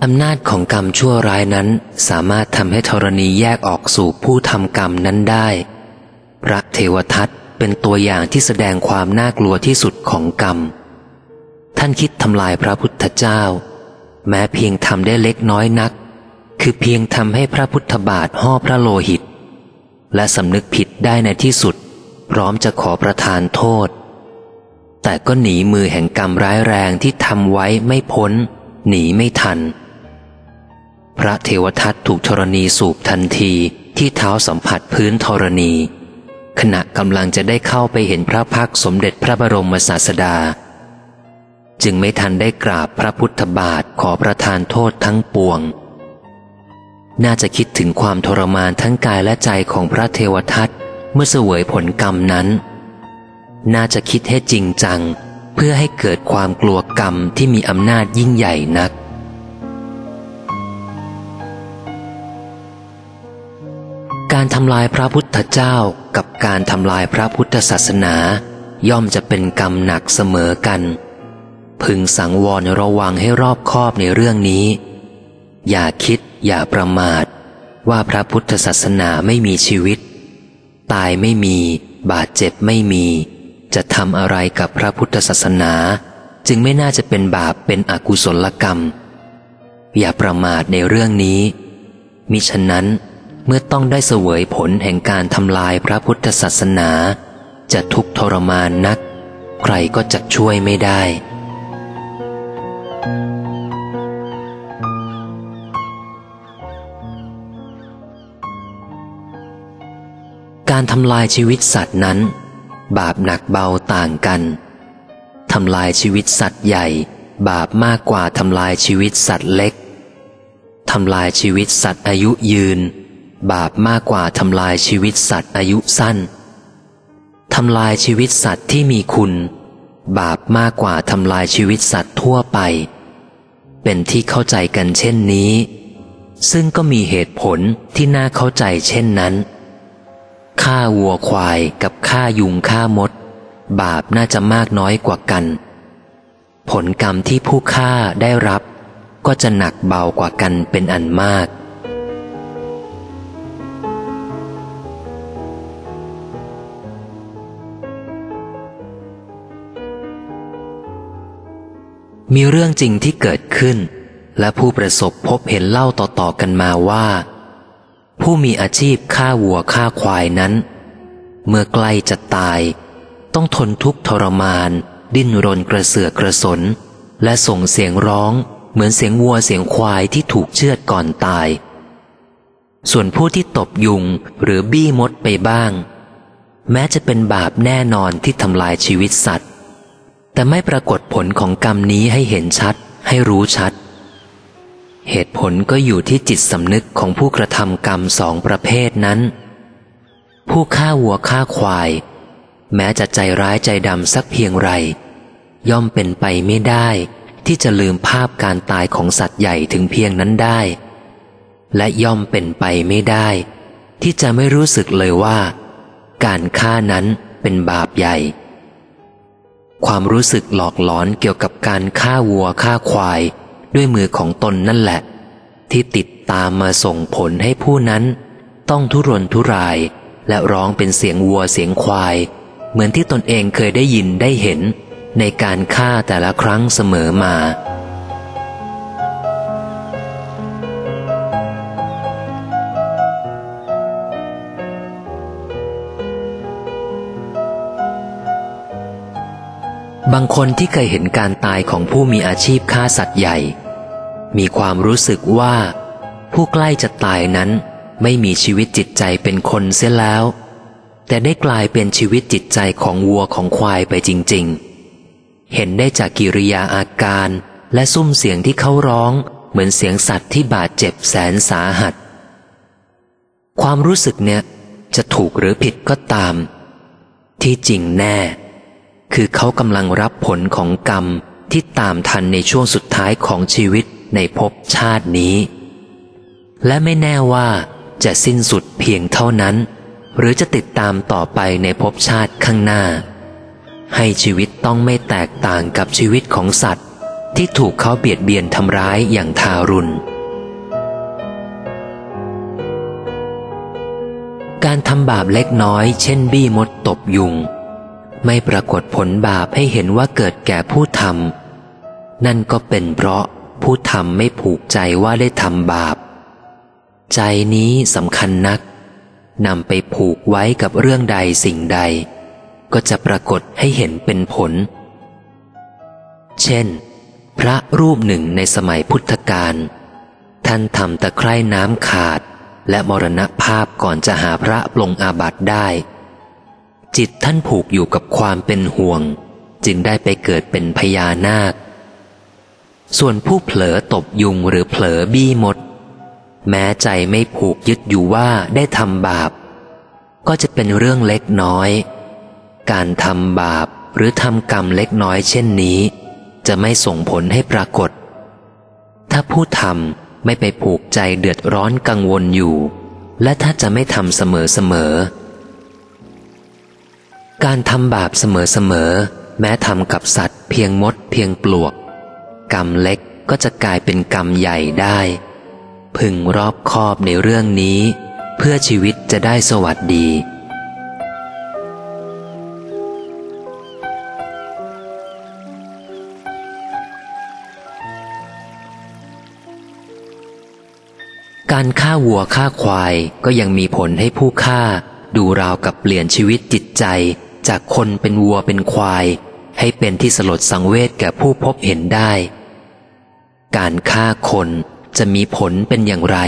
Speaker 1: อำนาจของกรรมชั่วร้ายนั้นสามารถทำให้ธรณีแยกออกสู่ผู้ทำกรรมนั้นได้พระเทวทัตเป็นตัวอย่างที่แสดงความน่ากลัวที่สุดของกรรมท่านคิดทำลายพระพุทธเจ้าแม้เพียงทำได้เล็กน้อยนักคือเพียงทำให้พระพุทธบาทห่อพระโลหิตและสำนึกผิดได้ในที่สุดพร้อมจะขอประทานโทษแต่ก็หนีมือแห่งกรรมร้ายแรงที่ทำไว้ไม่พ้นหนีไม่ทันพระเทวทัตถูกธรณีสูบทันทีที่เท้าสัมผัสพื้นธรณีขณะกำลังจะได้เข้าไปเห็นพระพักตร์สมเด็จพระบรมศาสดาจึงไม่ทันได้กราบพระพุทธบาทขอประทานโทษทั้งปวงน่าจะคิดถึงความทรมานทั้งกายและใจของพระเทวทัตเมื่อเสวยผลกรรมนั้นน่าจะคิดให้จริงจังเพื่อให้เกิดความกลัวกรรมที่มีอำนาจยิ่งใหญ่นักการทำลายพระพุทธเจ้ากับการทำลายพระพุทธศาสนาย่อมจะเป็นกรรมหนักเสมอกันพึงสังวรระวังให้รอบคอบในเรื่องนี้อย่าคิดอย่าประมาทว่าพระพุทธศาสนาไม่มีชีวิตตายไม่มีบาดเจ็บไม่มีจะทำอะไรกับพระพุทธศาสนาจึงไม่น่าจะเป็นบาปเป็นอกุศลกรรมอย่าประมาทในเรื่องนี้มิฉะนั้นเมื่อต้องได้เสวยผลแห่งการทำลายพระพุทธศาสนาจะทุกข์ทรมานนักใครก็จะช่วยไม่ได้การทำลายชีวิตสัตว์นั้นบาปหนักเบาต่างกันทำลายชีวิตสัตว์ใหญ่บาปมากกว่าทำลายชีวิตสัตว์เล็กทำลายชีวิตสัตว์อายุยืนบาปมากกว่าทำลายชีวิตสัตว์อายุสั้นทำลายชีวิตสัตว์ที่มีคุณบาปมากกว่าทำลายชีวิตสัตว์ทั่วไปเป็นที่เข้าใจกันเช่นนี้ซึ่งก็มีเหตุผลที่น่าเข้าใจเช่นนั้นฆ่าวัวควายกับฆ่ายุงฆ่ามดบาปน่าจะมากน้อยกว่ากันผลกรรมที่ผู้ฆ่าได้รับก็จะหนักเบากว่ากันเป็นอันมากมีเรื่องจริงที่เกิดขึ้นและผู้ประสบพบเห็นเล่าต่อๆกันมาว่าผู้มีอาชีพฆ่าวัวฆ่าควายนั้นเมื่อใกล้จะตายต้องทนทุกข์ทรมานดิ้นรนกระเสือกกระสนและส่งเสียงร้องเหมือนเสียงวัวเสียงควายที่ถูกเชือดก่อนตายส่วนผู้ที่ตบยุงหรือบี้มดไปบ้างแม้จะเป็นบาปแน่นอนที่ทำลายชีวิตสัตว์แต่ไม่ปรากฏผลของกรรมนี้ให้เห็นชัดให้รู้ชัดเหตุผลก็อยู่ที่จิตสำนึกของผู้กระทำกรรมสองประเภทนั้นผู้ฆ่าวัวฆ่าควายแม้จะใจร้ายใจดำสักเพียงไรย่อมเป็นไปไม่ได้ที่จะลืมภาพการตายของสัตว์ใหญ่ถึงเพียงนั้นได้และย่อมเป็นไปไม่ได้ที่จะไม่รู้สึกเลยว่าการฆ่านั้นเป็นบาปใหญ่ความรู้สึกหลอกหลอนเกี่ยวกับการฆ่าวัวฆ่าควายด้วยมือของตนนั่นแหละที่ติดตามมาส่งผลให้ผู้นั้นต้องทุรนทุรายและร้องเป็นเสียงวัวเสียงควายเหมือนที่ตนเองเคยได้ยินได้เห็นในการฆ่าแต่ละครั้งเสมอมาบางคนที่เคยเห็นการตายของผู้มีอาชีพฆ่าสัตว์ใหญ่มีความรู้สึกว่าผู้ใกล้จะตายนั้นไม่มีชีวิตจิตใจเป็นคนเสียแล้วแต่ได้กลายเป็นชีวิตจิตใจของวัวของควายไปจริงๆเห็นได้จากกิริยาอาการและซุ้มเสียงที่เขาร้องเหมือนเสียงสัตว์ที่บาดเจ็บแสนสาหัสความรู้สึกเนี่ยจะถูกหรือผิดก็ตามที่จริงแน่คือเขากำลังรับผลของกรรมที่ตามทันในช่วงสุดท้ายของชีวิตในภพชาตินี้และไม่แน่ว่าจะสิ้นสุดเพียงเท่านั้นหรือจะติดตามต่อไปในภพชาติข้างหน้าให้ชีวิตต้องไม่แตกต่างกับชีวิตของสัตว์ที่ถูกเขาเบียดเบียนทำร้ายอย่างทารุณการทำบาปเล็กน้อยเช่นบี้มดตบยุงไม่ปรากฏผลบาปให้เห็นว่าเกิดแก่ผู้ทำนั่นก็เป็นเพราะผู้ทำไม่ผูกใจว่าได้ทำบาปใจนี้สำคัญนักนำไปผูกไว้กับเรื่องใดสิ่งใดก็จะปรากฏให้เห็นเป็นผลเช่นพระรูปหนึ่งในสมัยพุทธกาลท่านทำตะไคร่น้ำขาดและมรณภาพก่อนจะหาพระปลงอาบัติได้จิตท่านผูกอยู่กับความเป็นห่วงจึงได้ไปเกิดเป็นพญานาคส่วนผู้เผลอตบยุงหรือเผลอบี้มดแม้ใจไม่ผูกยึดอยู่ว่าได้ทำบาปก็จะเป็นเรื่องเล็กน้อยการทำบาปหรือทำกรรมเล็กน้อยเช่นนี้จะไม่ส่งผลให้ปรากฏถ้าผู้ทำไม่ไปผูกใจเดือดร้อนกังวลอยู่และถ้าจะไม่ทำเสมอๆการทำบาปเสมอๆแม้ทำกับสัตว์เพียงมดเพียงปลวกกรรมเล็กก็จะกลายเป็นกรรมใหญ่ได้พึงรอบคอบในเรื่องนี้เพื่อชีวิตจะได้สวัสดีการฆ่าวัวฆ่าควายก็ยังมีผลให้ผู้ฆ่าดูราวกับเปลี่ยนชีวิตจิตใจจากคนเป็นวัวเป็นควายให้เป็นที่สลดสังเวชแก่ผู้พบเห็นได้การฆ่าคนจะมีผลเป็นอย่างไร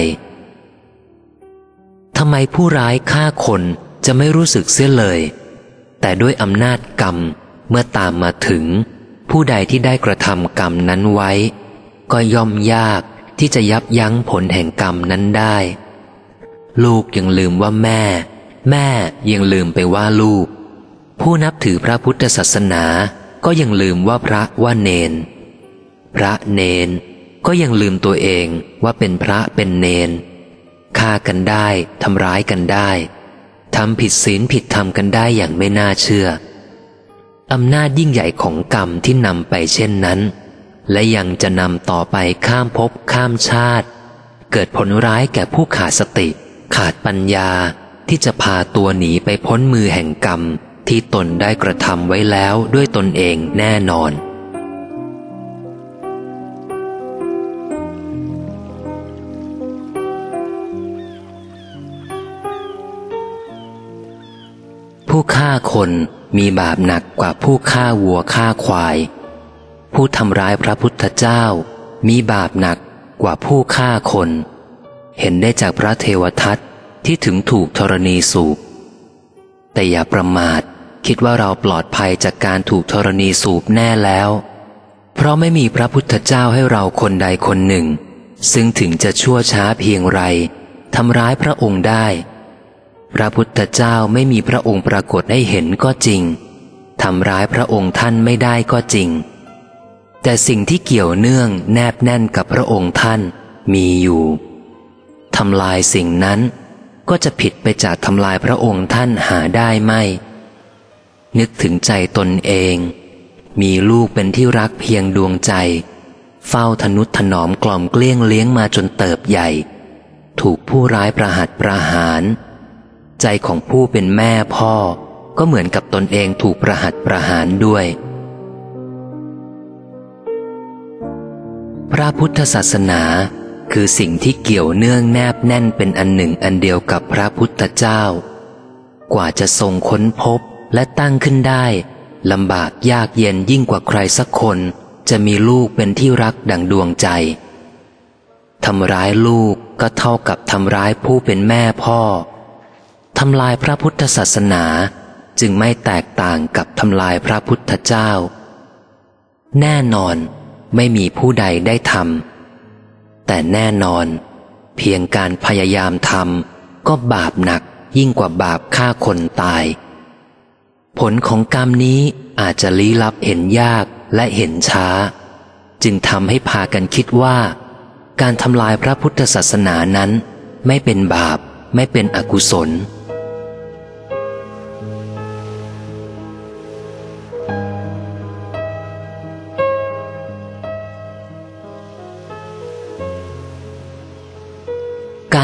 Speaker 1: ทำไมผู้ร้ายฆ่าคนจะไม่รู้สึกเสียเลยแต่ด้วยอำนาจกรรมเมื่อตามมาถึงผู้ใดที่ได้กระทำกรรมนั้นไว้ก็ย่อมยากที่จะยับยั้งผลแห่งกรรมนั้นได้ลูกยังลืมว่าแม่แม่ยังลืมไปว่าลูกผู้นับถือพระพุทธศาสนาก็ยังลืมว่าพระว่าเนนพระเนนก็ยังลืมตัวเองว่าเป็นพระเป็นเนนฆ่ากันได้ทำร้ายกันได้ทำผิดศีลผิดธรรมกันได้อย่างไม่น่าเชื่ออำนาจยิ่งใหญ่ของกรรมที่นำไปเช่นนั้นและยังจะนำต่อไปข้ามภพข้ามชาติเกิดผลร้ายแก่ผู้ขาดสติขาดปัญญาที่จะพาตัวหนีไปพ้นมือแห่งกรรมที่ตนได้กระทำไว้แล้วด้วยตนเองแน่นอนผู้ฆ่าคนมีบาปหนักกว่าผู้ฆ่าวัวฆ่าควายผู้ทำร้ายพระพุทธเจ้ามีบาปหนักกว่าผู้ฆ่าคนเห็นได้จากพระเทวทัตที่ถึงถูกธรณีสูบแต่อย่าประมาทคิดว่าเราปลอดภัยจากการถูกธรณีสูบแน่แล้วเพราะไม่มีพระพุทธเจ้าให้เราคนใดคนหนึ่งซึ่งถึงจะชั่วช้าเพียงไรทำร้ายพระองค์ได้พระพุทธเจ้าไม่มีพระองค์ปรากฏให้เห็นก็จริงทำร้ายพระองค์ท่านไม่ได้ก็จริงแต่สิ่งที่เกี่ยวเนื่องแนบแน่นกับพระองค์ท่านมีอยู่ทำลายสิ่งนั้นก็จะผิดไปจากทำลายพระองค์ท่านหาได้ไม่นึกถึงใจตนเองมีลูกเป็นที่รักเพียงดวงใจเฝ้าทนุถนอมกล่อมเกลี้ยงเลี้ยงมาจนเติบใหญ่ถูกผู้ร้ายประหัตประหารใจของผู้เป็นแม่พ่อก็เหมือนกับตนเองถูกประหัตประหารด้วยพระพุทธศาสนาคือสิ่งที่เกี่ยวเนื่องแนบแน่นเป็นอันหนึ่งอันเดียวกับพระพุทธเจ้ากว่าจะทรงค้นพบและตั้งขึ้นได้ลำบากยากเย็นยิ่งกว่าใครสักคนจะมีลูกเป็นที่รักดั่งดวงใจทำร้ายลูกก็เท่ากับทำร้ายผู้เป็นแม่พ่อทำลายพระพุทธศาสนาจึงไม่แตกต่างกับทำลายพระพุทธเจ้าแน่นอนไม่มีผู้ใดได้ทำแต่แน่นอนเพียงการพยายามทำก็บาปหนักยิ่งกว่าบาปฆ่าคนตายผลของกรรมนี้อาจจะลี้ลับเห็นยากและเห็นช้าจึงทำให้พากันคิดว่าการทำลายพระพุทธศาสนานั้นไม่เป็นบาปไม่เป็นอกุศล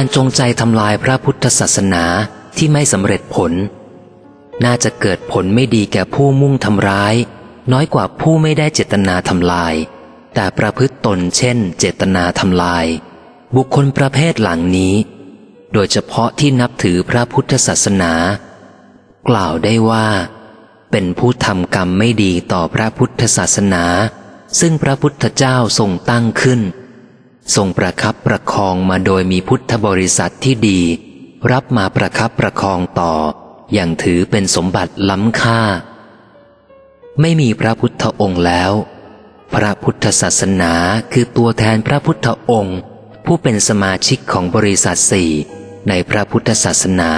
Speaker 1: การจงใจทำลายพระพุทธศาสนาที่ไม่สำเร็จผลน่าจะเกิดผลไม่ดีแก่ผู้มุ่งทำร้ายน้อยกว่าผู้ไม่ได้เจตนาทำลายแต่ประพฤติตนเช่นเจตนาทำลายบุคคลประเภทหลังนี้โดยเฉพาะที่นับถือพระพุทธศาสนากล่าวได้ว่าเป็นผู้ทำกรรมไม่ดีต่อพระพุทธศาสนาซึ่งพระพุทธเจ้าทรงตั้งขึ้นทรงประคับประคองมาโดยมีพุทธบริษัทที่ดีรับมาประคับประคองต่ออย่างถือเป็นสมบัติล้ำค่าไม่มีพระพุทธองค์แล้วพระพุทธศาสนาคือตัวแทนพระพุทธองค์ผู้เป็นสมาชิกของบริษัทสี่ในพระพุทธศาสนา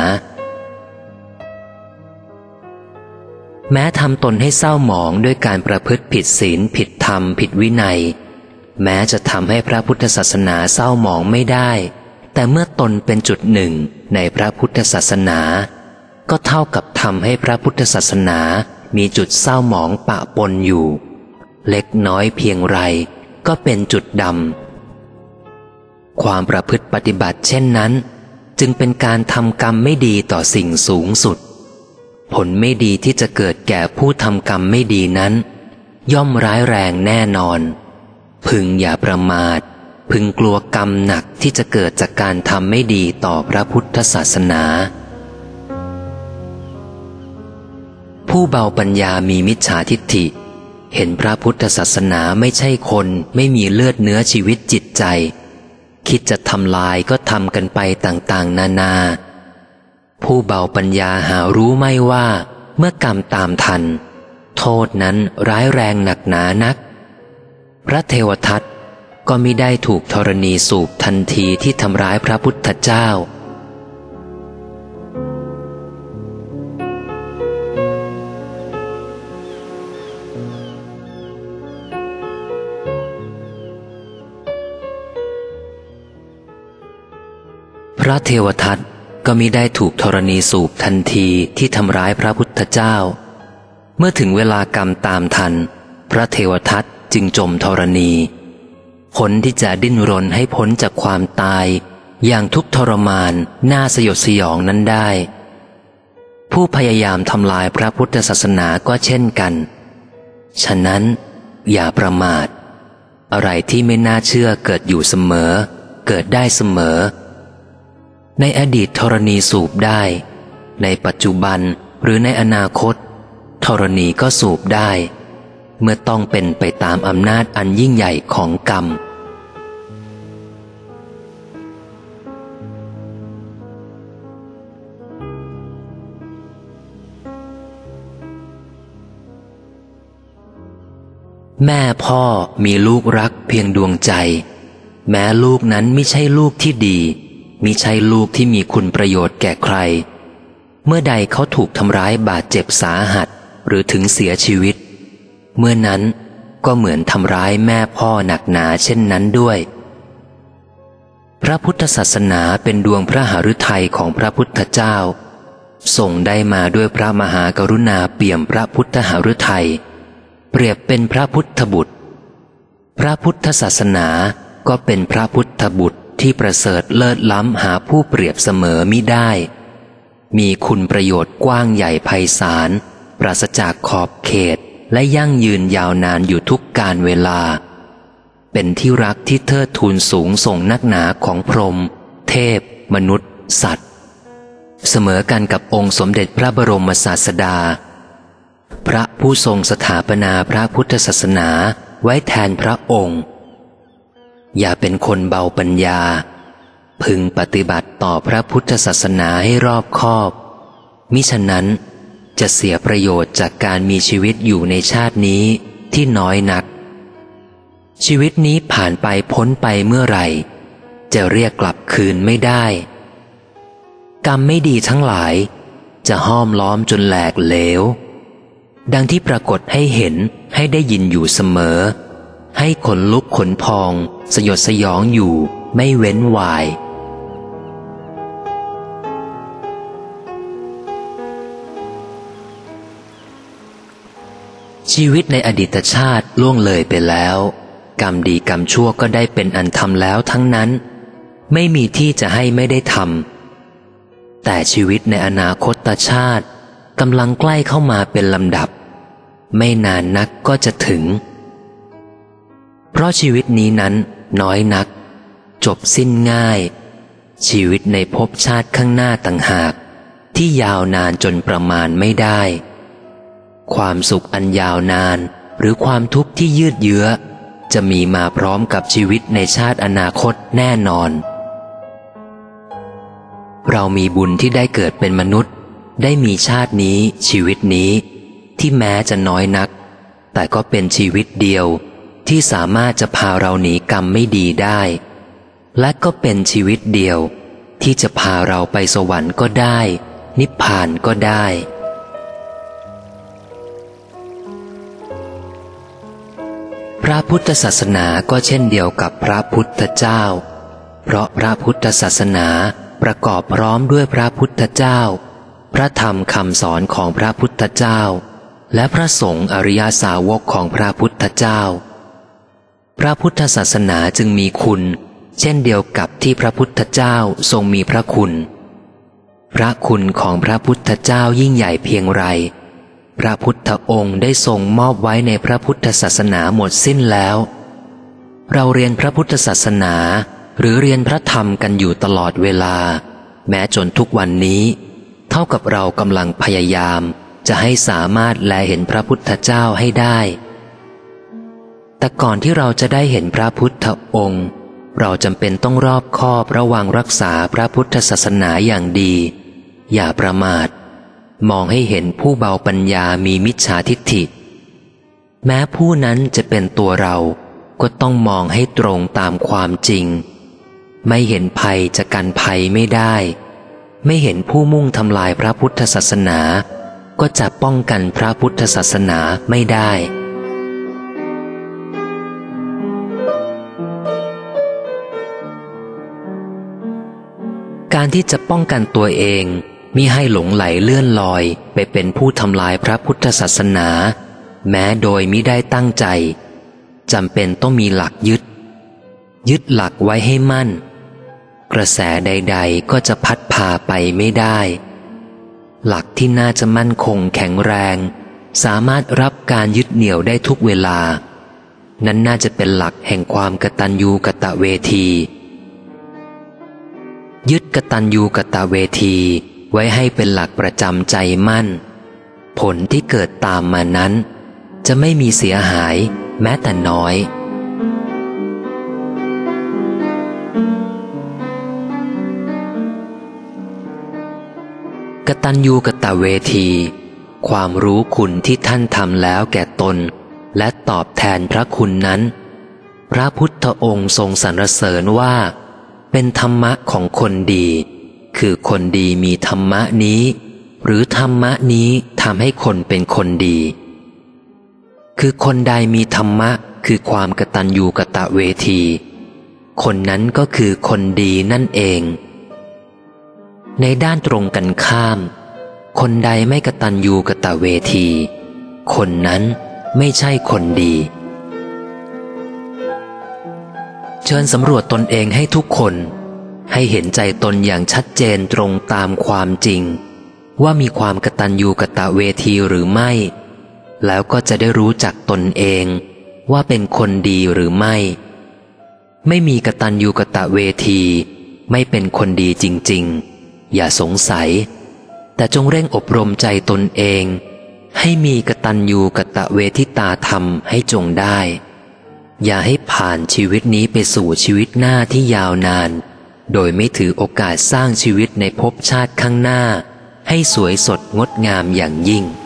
Speaker 1: แม้ทำตนให้เศร้าหมองด้วยการประพฤติผิดศีลผิดธรรมผิดวินัยแม้จะทำให้พระพุทธศาสนาเศร้าหมองไม่ได้แต่เมื่อตนเป็นจุดหนึ่งในพระพุทธศาสนาก็เท่ากับทำให้พระพุทธศาสนามีจุดเศร้าหมองปะปนอยู่เล็กน้อยเพียงไรก็เป็นจุดดำความประพฤติปฏิบัติเช่นนั้นจึงเป็นการทำกรรมไม่ดีต่อสิ่งสูงสุดผลไม่ดีที่จะเกิดแก่ผู้ทำกรรมไม่ดีนั้นย่อมร้ายแรงแน่นอนพึงอย่าประมาทพึงกลัวกรรมหนักที่จะเกิดจากการทำไม่ดีต่อพระพุทธศาสนาผู้เบาปัญญามีมิจฉาทิฏฐิเห็นพระพุทธศาสนาไม่ใช่คนไม่มีเลือดเนื้อชีวิตจิตใจคิดจะทำลายก็ทำกันไปต่างๆนานาผู้เบาปัญญาหารู้ไม่ว่าเมื่อกรรมตามทันโทษนั้นร้ายแรงหนักหนานักพระเทวทัตก็มิได้ถูกธรณีสูบทันทีที่ทำร้ายพระพุทธเจ้าพระเทวทัตก็มิได้ถูกธรณีสูบทันทีที่ทำร้ายพระพุทธเจ้าเมื่อถึงเวลากรรมตามทันพระเทวทัตจึงจมธรณีผลที่จะดิ้นรนให้พ้นจากความตายอย่างทุกข์ทรมานน่าสยดสยองนั้นได้ผู้พยายามทำลายพระพุทธศาสนาก็เช่นกันฉะนั้นอย่าประมาทอะไรที่ไม่น่าเชื่อเกิดอยู่เสมอเกิดได้เสมอในอดีตธรณีสูบได้ในปัจจุบันหรือในอนาคตธรณีก็สูบได้เมื่อต้องเป็นไปตามอำนาจอันยิ่งใหญ่ของกรรมแม่พ่อมีลูกรักเพียงดวงใจแม้ลูกนั้นไม่ใช่ลูกที่ดีมิใช่ลูกที่มีคุณประโยชน์แก่ใครเมื่อใดเขาถูกทำร้ายบาดเจ็บสาหัสหรือถึงเสียชีวิตเมื่อนั้นก็เหมือนทำร้ายแม่พ่อหนักหนาเช่นนั้นด้วยพระพุทธศาสนาเป็นดวงพระหฤทัยของพระพุทธเจ้าทรงได้มาด้วยพระมหากรุณาเปี่ยมพระพุทธหฤทัยเปรียบเป็นพระพุทธบุตรพระพุทธศาสนาก็เป็นพระพุทธบุตรที่ประเสริฐเลิศล้ำหาผู้เปรียบเสมอมิได้มีคุณประโยชน์กว้างใหญ่ไพศาลปราศจากขอบเขตและยั่งยืนยาวนานอยู่ทุกกาลเวลาเป็นที่รักที่เทิดทูนสูงส่งนักหนาของพรหมเทพมนุษย์สัตว์เสมอกันกับองค์สมเด็จพระบรมศาสดาพระผู้ทรงสถาปนาพระพุทธศาสนาไว้แทนพระองค์อย่าเป็นคนเบาปัญญาพึงปฏิบัติต่อพระพุทธศาสนาให้รอบคอบมิฉะนั้นจะเสียประโยชน์จากการมีชีวิตอยู่ในชาตินี้ที่น้อยนักชีวิตนี้ผ่านไปพ้นไปเมื่อไหร่จะเรียกกลับคืนไม่ได้กรรมไม่ดีทั้งหลายจะห้อมล้อมจนแหลกเหลวดังที่ปรากฏให้เห็นให้ได้ยินอยู่เสมอให้ขนลุกขนพองสยดสยองอยู่ไม่เว้นวายชีวิตในอดีตชาติล่วงเลยไปแล้วกรรมดีกรรมชั่วก็ได้เป็นอันทำแล้วทั้งนั้นไม่มีที่จะให้ไม่ได้ทำแต่ชีวิตในอนาคตชาติกำลังใกล้เข้ามาเป็นลำดับไม่นานนักก็จะถึงเพราะชีวิตนี้นั้นน้อยนักจบสิ้นง่ายชีวิตในภพชาติข้างหน้าต่างหากที่ยาวนานจนประมาณไม่ได้ความสุขอันยาวนานหรือความทุกข์ที่ยืดเยื้อจะมีมาพร้อมกับชีวิตในชาติอนาคตแน่นอนเรามีบุญที่ได้เกิดเป็นมนุษย์ได้มีชาตินี้ชีวิตนี้ที่แม้จะน้อยนักแต่ก็เป็นชีวิตเดียวที่สามารถจะพาเราหนีกรรมไม่ดีได้และก็เป็นชีวิตเดียวที่จะพาเราไปสวรรค์ก็ได้นิพพานก็ได้พระพุทธศาสนาก็เช่นเดียวกับพระพุทธเจ้าเพราะพระพุทธศาสนาประกอบพร้อมด้วยพระพุทธเจ้าพระธรรมคำสอนของพระพุทธเจ้าและพระสงฆ์อริยสาวกของพระพุทธเจ้าพระพุทธศาสนาจึงมีคุณเช่นเดียวกับที่พระพุทธเจ้าทรงมีพระคุณพระคุณของพระพุทธเจ้ายิ่งใหญ่เพียงไรพระพุทธองค์ได้ทรงมอบไว้ในพระพุทธศาสนาหมดสิ้นแล้วเราเรียนพระพุทธศาสนาหรือเรียนพระธรรมกันอยู่ตลอดเวลาแม้จนทุกวันนี้เท่ากับเรากำลังพยายามจะให้สามารถแลเห็นพระพุทธเจ้าให้ได้แต่ก่อนที่เราจะได้เห็นพระพุทธองค์เราจำเป็นต้องรอบคอบระวังรักษาพระพุทธศาสนาอย่างดีอย่าประมาทมองให้เห็นผู้เบาปัญญามีมิจฉาทิฏฐิแม้ผู้นั้นจะเป็นตัวเราก็ต้องมองให้ตรงตามความจริงไม่เห็นภัยจะกันภัยไม่ได้ไม่เห็นผู้มุ่งทำลายพระพุทธศาสนาก็จะป้องกันพระพุทธศาสนาไม่ได้การที่จะป้องกันตัวเองมิให้หลงไหลเลื่อนลอยไปเป็นผู้ทำลายพระพุทธศาสนาแม้โดยมิได้ตั้งใจจำเป็นต้องมีหลักยึดยึดหลักไว้ให้มั่นกระแสใดๆก็จะพัดพาไปไม่ได้หลักที่น่าจะมั่นคงแข็งแรงสามารถรับการยึดเหนี่ยวได้ทุกเวลานั้นน่าจะเป็นหลักแห่งความกตัญญูกตเวทียึดกตัญญูกตเวทีไว้ให้เป็นหลักประจำใจมั่นผลที่เกิดตามมานั้นจะไม่มีเสียหายแม้แต่น้อยกตัญญูกตเวทีความรู้คุณที่ท่านทำแล้วแก่ตนและตอบแทนพระคุณนั้นพระพุทธองค์ทรงสรรเสริญว่าเป็นธรรมะของคนดีคือคนดีมีธรรมะนี้หรือธรรมะนี้ทำให้คนเป็นคนดีคือคนใดมีธรรมะคือความกตัญญูกตเวทีคนนั้นก็คือคนดีนั่นเองในด้านตรงกันข้ามคนใดไม่กตัญญูกตเวทีคนนั้นไม่ใช่คนดีเชิญสำรวจตนเองให้ทุกคนให้เห็นใจตนอย่างชัดเจนตรงตามความจริงว่ามีความกตัญญูกตเวทีหรือไม่แล้วก็จะได้รู้จักตนเองว่าเป็นคนดีหรือไม่ไม่มีกตัญญูกตเวทีไม่เป็นคนดีจริงๆอย่าสงสัยแต่จงเร่งอบรมใจตนเองให้มีกตัญญูกตเวทิตาธรรมให้จงได้อย่าให้ผ่านชีวิตนี้ไปสู่ชีวิตหน้าที่ยาวนานโดยไม่ถือโอกาสสร้างชีวิตในภพชาติข้างหน้าให้สวยสดงดงามอย่างยิ่ง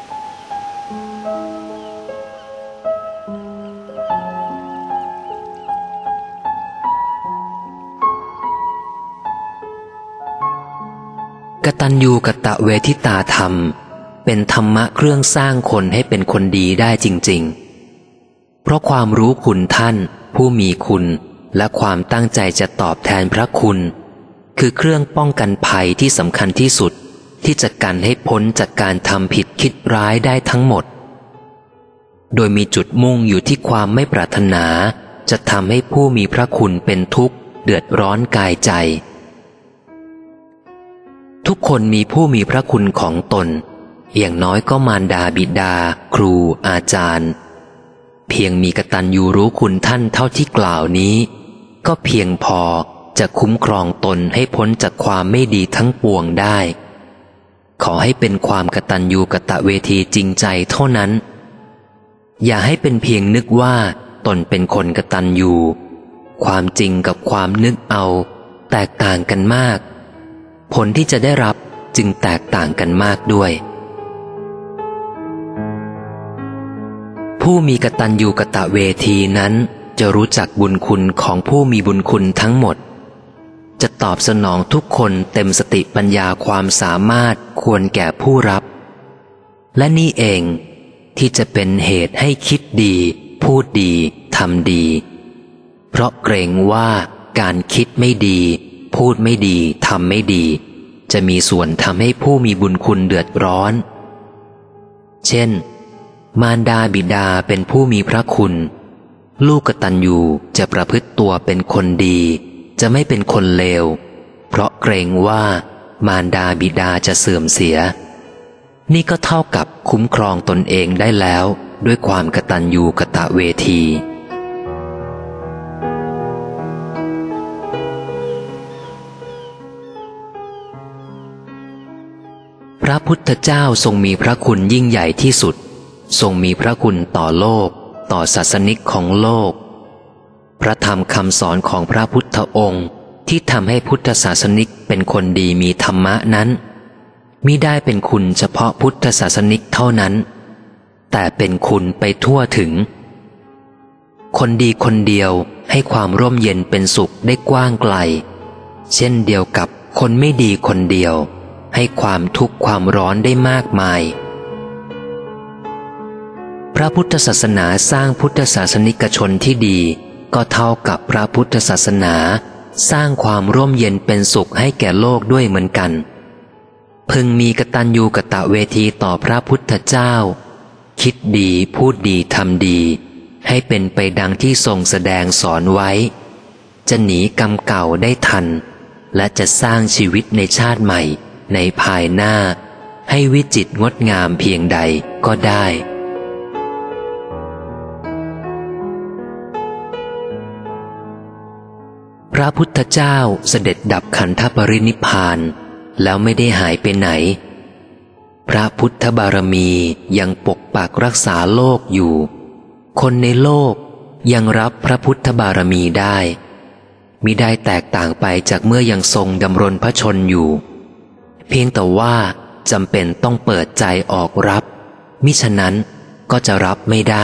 Speaker 1: กตัญญูกตเวทิตาธรรมเป็นธรรมะเครื่องสร้างคนให้เป็นคนดีได้จริงๆเพราะความรู้คุณท่านผู้มีคุณและความตั้งใจจะตอบแทนพระคุณคือเครื่องป้องกันภัยที่สำคัญที่สุดที่จะกันให้พ้นจากการทำผิดคิดร้ายได้ทั้งหมดโดยมีจุดมุ่งอยู่ที่ความไม่ปรารถนาจะทำให้ผู้มีพระคุณเป็นทุกข์เดือดร้อนกายใจ ทุกคนมีผู้มีพระคุณของตนอย่างน้อยก็มารดาบิดาครูอาจารย์เพียงมีกตัญญูรู้คุณท่านเท่าที่กล่าวนี้ก็เพียงพอจะคุ้มครองตนให้พ้นจากความไม่ดีทั้งปวงได้ขอให้เป็นความกตัญญูกตเวทีจริงใจเท่านั้นอย่าให้เป็นเพียงนึกว่าตนเป็นคนกตัญญูความจริงกับความนึกเอาแตกต่างกันมากผลที่จะได้รับจึงแตกต่างกันมากด้วยผู้มีกตัญญูกตเวทีนั้นจะรู้จักบุญคุณของผู้มีบุญคุณทั้งหมดจะตอบสนองทุกคนเต็มสติปัญญาความสามารถควรแก่ผู้รับและนี่เองที่จะเป็นเหตุให้คิดดีพูดดีทำดีเพราะเกรงว่าการคิดไม่ดีพูดไม่ดีทำไม่ดีจะมีส่วนทำให้ผู้มีบุญคุณเดือดร้อนเช่นมารดาบิดาเป็นผู้มีพระคุณลูกกตัญญูจะประพฤติตัวเป็นคนดีจะไม่เป็นคนเลวเพราะเกรงว่ามารดาบิดาจะเสื่อมเสียนี่ก็เท่ากับคุ้มครองตนเองได้แล้วด้วยความกตัญญูกตเวทีพระพุทธเจ้าทรงมีพระคุณยิ่งใหญ่ที่สุดทรงมีพระคุณต่อโลกต่อศาสนิกของโลกพระธรรมคำสอนของพระพุทธองค์ที่ทำให้พุทธศาสนิกเป็นคนดีมีธรรมะนั้นมิได้เป็นคุณเฉพาะพุทธศาสนิกเท่านั้นแต่เป็นคุณไปทั่วถึงคนดีคนเดียวให้ความร่มเย็นเป็นสุขได้กว้างไกลเช่นเดียวกับคนไม่ดีคนเดียวให้ความทุกข์ความร้อนได้มากมายพระพุทธศาสนาสร้างพุทธศาสนิกชนที่ดีก็เท่ากับพระพุทธศาสนาสร้างความร่มเย็นเป็นสุขให้แก่โลกด้วยเหมือนกันพึงมีกตัญญูกตเวทีต่อพระพุทธเจ้าคิดดีพูดดีทำดีให้เป็นไปดังที่ทรงแสดงสอนไว้จะหนีกรรมเก่าได้ทันและจะสร้างชีวิตในชาติใหม่ในภายหน้าให้วิจิตรงดงามเพียงใดก็ได้พระพุทธเจ้าเสด็จดับขันธปรินิพพานแล้วไม่ได้หายไปไหนพระพุทธบารมียังปกปักรักษาโลกอยู่คนในโลกยังรับพระพุทธบารมีได้มิได้แตกต่างไปจากเมื่อยังทรงดำรงพระชนอยู่เพียงแต่ว่าจำเป็นต้องเปิดใจออกรับมิฉะนั้นก็จะรับไม่ได้